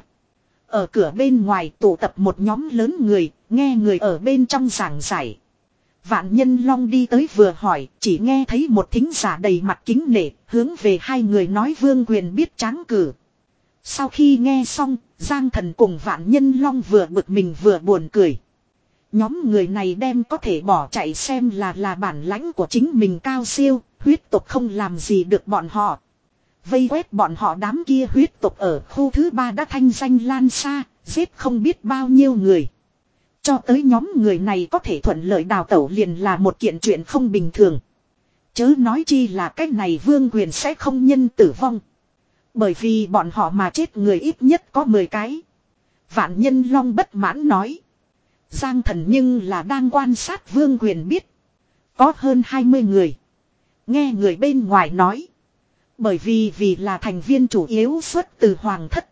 Ở cửa bên ngoài tụ tập một nhóm lớn người, nghe người ở bên trong giảng giải. Vạn Nhân Long đi tới vừa hỏi, chỉ nghe thấy một thính giả đầy mặt kính nể, hướng về hai người nói vương quyền biết tráng cử. Sau khi nghe xong, Giang Thần cùng Vạn Nhân Long vừa bực mình vừa buồn cười. Nhóm người này đem có thể bỏ chạy xem là là bản lãnh của chính mình cao siêu, huyết tục không làm gì được bọn họ. Vây quét bọn họ đám kia huyết tục ở khu thứ ba đã thanh danh lan xa, giết không biết bao nhiêu người. Cho tới nhóm người này có thể thuận lợi đào tẩu liền là một kiện chuyện không bình thường. Chớ nói chi là cách này vương quyền sẽ không nhân tử vong. Bởi vì bọn họ mà chết người ít nhất có mười cái. Vạn Nhân Long bất mãn nói. Giang Thần nhưng là đang quan sát vương quyền biết. Có hơn hai mươi người. Nghe người bên ngoài nói. Bởi vì vì là thành viên chủ yếu xuất từ hoàng thất.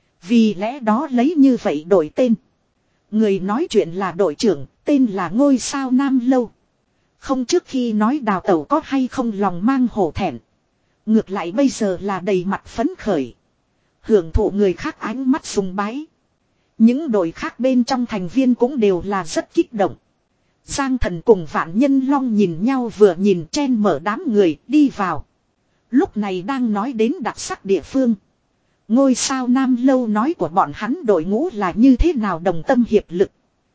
Vì lẽ đó lấy như vậy đổi tên. Người nói chuyện là đội trưởng, tên là Ngôi Sao Nam Lâu. Không trước khi nói đào tẩu có hay không lòng mang hổ thẹn. Ngược lại bây giờ là đầy mặt phấn khởi. Hưởng thụ người khác ánh mắt sùng bái. Những đội khác bên trong thành viên cũng đều là rất kích động. Giang Thần cùng Vạn Nhân Long nhìn nhau vừa nhìn chen mở đám người đi vào. Lúc này đang nói đến đặc sắc địa phương. Ngôi Sao Nam Lâu nói của bọn hắn đội ngũ là như thế nào đồng tâm hiệp lực.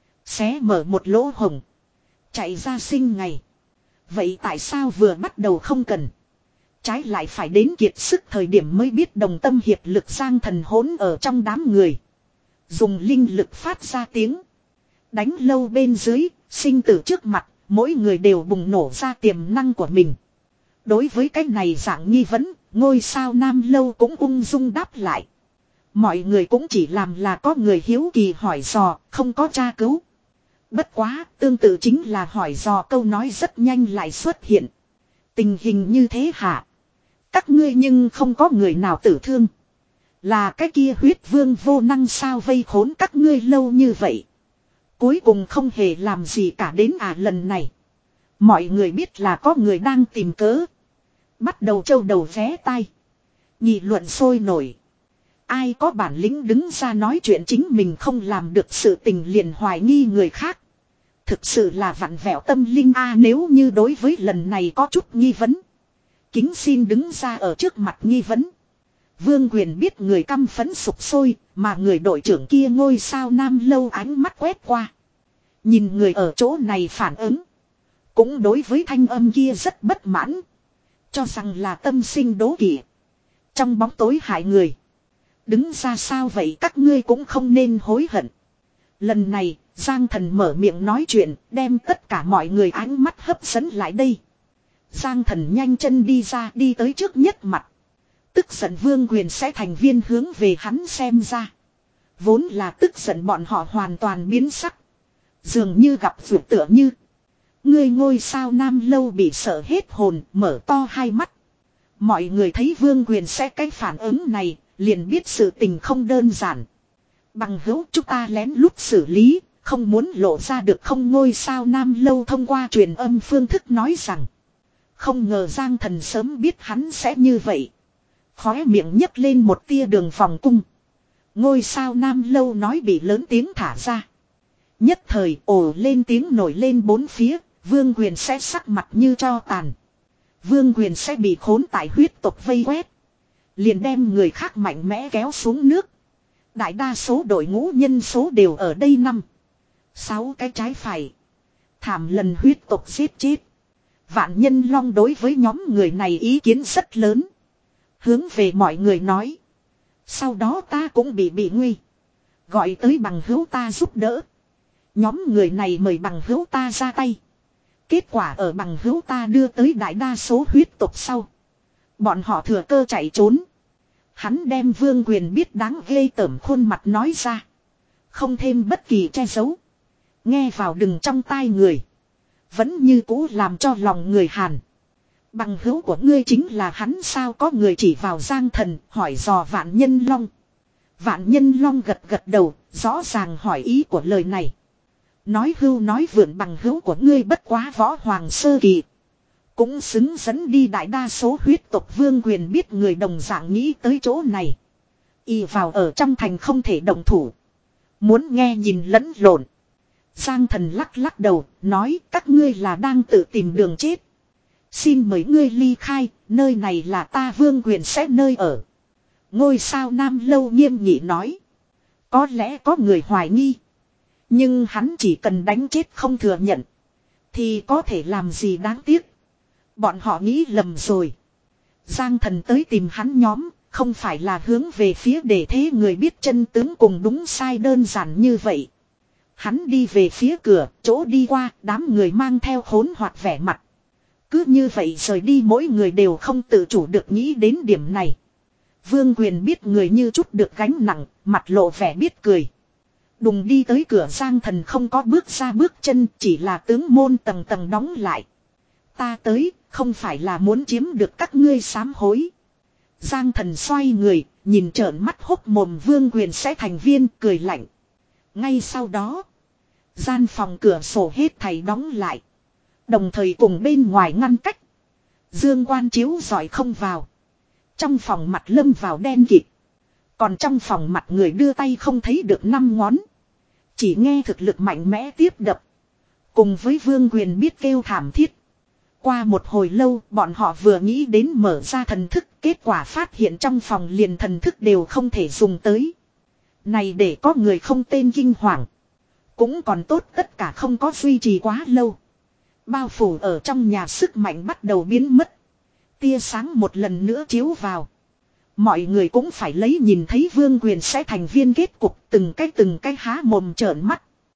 Xé mở một lỗ hồng. Chạy ra sinh ngày. Vậy tại sao vừa bắt đầu không cần. Trái lại phải đến kiệt sức thời điểm mới biết đồng tâm hiệp lực. Giang Thần hỗn ở trong đám người. Dùng linh lực phát ra tiếng. Đánh lâu bên dưới, sinh tử trước mặt, mỗi người đều bùng nổ ra tiềm năng của mình. Đối với cái này dạng nghi vấn, Ngôi Sao Nam Lâu cũng ung dung đáp lại. Mọi người cũng chỉ làm là có người hiếu kỳ hỏi dò, không có tra cứu. Bất quá, tương tự chính là hỏi dò câu nói rất nhanh lại xuất hiện. Tình hình như thế hả? Các ngươi nhưng không có người nào tử thương. Là cái kia huyết vương vô năng sao vây khốn các ngươi lâu như vậy. Cuối cùng không hề làm gì cả đến à lần này. Mọi người biết là có người đang tìm cớ. Bắt đầu trâu đầu vé tai. Nghị luận sôi nổi. Ai có bản lĩnh đứng ra nói chuyện chính mình không làm được sự tình liền hoài nghi người khác. Thực sự là vặn vẹo tâm linh a nếu như đối với lần này có chút nghi vấn. Kính xin đứng ra ở trước mặt nghi vấn. Vương Quyền biết người căm phẫn sục sôi, mà người đội trưởng kia Ngôi Sao Nam Lâu ánh mắt quét qua. Nhìn người ở chỗ này phản ứng. Cũng đối với thanh âm kia rất bất mãn. Cho rằng là tâm sinh đố kỵ. Trong bóng tối hại người. Đứng ra sao vậy các ngươi cũng không nên hối hận. Lần này, Giang Thần mở miệng nói chuyện, đem tất cả mọi người ánh mắt hấp dẫn lại đây. Giang Thần nhanh chân đi ra đi tới trước nhất mặt. Tức giận Vương Quyền sẽ thành viên hướng về hắn xem ra. Vốn là tức giận bọn họ hoàn toàn biến sắc. Dường như gặp vượt tựa như. Người Ngôi Sao Nam Lâu bị sợ hết hồn, mở to hai mắt. Mọi người thấy Vương Quyền sẽ cái phản ứng này, liền biết sự tình không đơn giản. Bằng hữu chúng ta lén lút xử lý, không muốn lộ ra được không. Ngôi Sao Nam Lâu thông qua truyền âm phương thức nói rằng. Không ngờ Giang Thần sớm biết hắn sẽ như vậy. Khóe miệng nhấc lên một tia đường vòng cung. Ngôi Sao Nam Lâu nói bị lớn tiếng thả ra. Nhất thời ồ lên tiếng nổi lên bốn phía, Vương Quyền sẽ sắc mặt như tro tàn. Vương Quyền sẽ bị khốn tại huyết tộc vây quét. Liền đem người khác mạnh mẽ kéo xuống nước. Đại đa số đội ngũ nhân số đều ở đây năm. Sáu cái trái phải. Thảm lần huyết tộc giết chết. Vạn Nhân Long đối với nhóm người này ý kiến rất lớn. Hướng về mọi người nói. Sau đó ta cũng bị bị nguy. Gọi tới bằng hữu ta giúp đỡ. Nhóm người này mời bằng hữu ta ra tay. Kết quả ở bằng hữu ta đưa tới đại đa số huyết tộc sau. Bọn họ thừa cơ chạy trốn. Hắn đem Vương Quyền biết đáng ghê tởm khuôn mặt nói ra. Không thêm bất kỳ che giấu. Nghe vào đừng trong tai người. Vẫn như cũ làm cho lòng người Hàn. Bằng hữu của ngươi chính là hắn sao, có người chỉ vào Giang Thần hỏi dò Vạn Nhân Long. Vạn Nhân Long gật gật đầu, rõ ràng hỏi ý của lời này. Nói hưu nói vượn, bằng hữu của ngươi bất quá võ hoàng sơ kỳ. Cũng xứng dẫn đi đại đa số huyết tộc. Vương Quyền biết người đồng dạng nghĩ tới chỗ này. Y vào ở trong thành không thể động thủ. Muốn nghe nhìn lẫn lộn. Giang Thần lắc lắc đầu, nói các ngươi là đang tự tìm đường chết. Xin mời ngươi ly khai, nơi này là ta Vương Quyền sẽ nơi ở. Ngôi sao Nam Lâu nghiêm nghị nói. Có lẽ có người hoài nghi. Nhưng hắn chỉ cần đánh chết không thừa nhận. Thì có thể làm gì đáng tiếc. Bọn họ nghĩ lầm rồi. Giang Thần tới tìm hắn nhóm. Không phải là hướng về phía để thế người biết chân tướng cùng đúng sai đơn giản như vậy. Hắn đi về phía cửa, chỗ đi qua, đám người mang theo hỗn hoạt vẻ mặt. Cứ như vậy rời đi, mỗi người đều không tự chủ được nghĩ đến điểm này. Vương Quyền biết người như chút được gánh nặng, mặt lộ vẻ biết cười. Đùng đi tới cửa, Giang Thần không có bước ra bước chân, chỉ là tướng môn tầng tầng đóng lại. Ta tới, không phải là muốn chiếm được các ngươi sám hối. Giang Thần xoay người, nhìn trợn mắt hốc mồm Vương Quyền sẽ thành viên, cười lạnh. Ngay sau đó, gian phòng cửa sổ hết thảy đóng lại. Đồng thời cùng bên ngoài ngăn cách. Dương quan chiếu rọi không vào. Trong phòng mặt lâm vào đen kịt. Còn trong phòng mặt người đưa tay không thấy được năm ngón. Chỉ nghe thực lực mạnh mẽ tiếp đập. Cùng với Vương Quyền biết kêu thảm thiết. Qua một hồi lâu, bọn họ vừa nghĩ đến mở ra thần thức, kết quả phát hiện trong phòng liền thần thức đều không thể dùng tới. Này để có người không tên kinh hoàng. Cũng còn tốt tất cả không có duy trì quá lâu. Bao phủ ở trong nhà sức mạnh bắt đầu biến mất. Tia sáng một lần nữa chiếu vào. Mọi người cũng phải lấy nhìn thấy Vương Quyền sẽ thành viên kết cục, từng cái từng cái há mồm trợn mắt.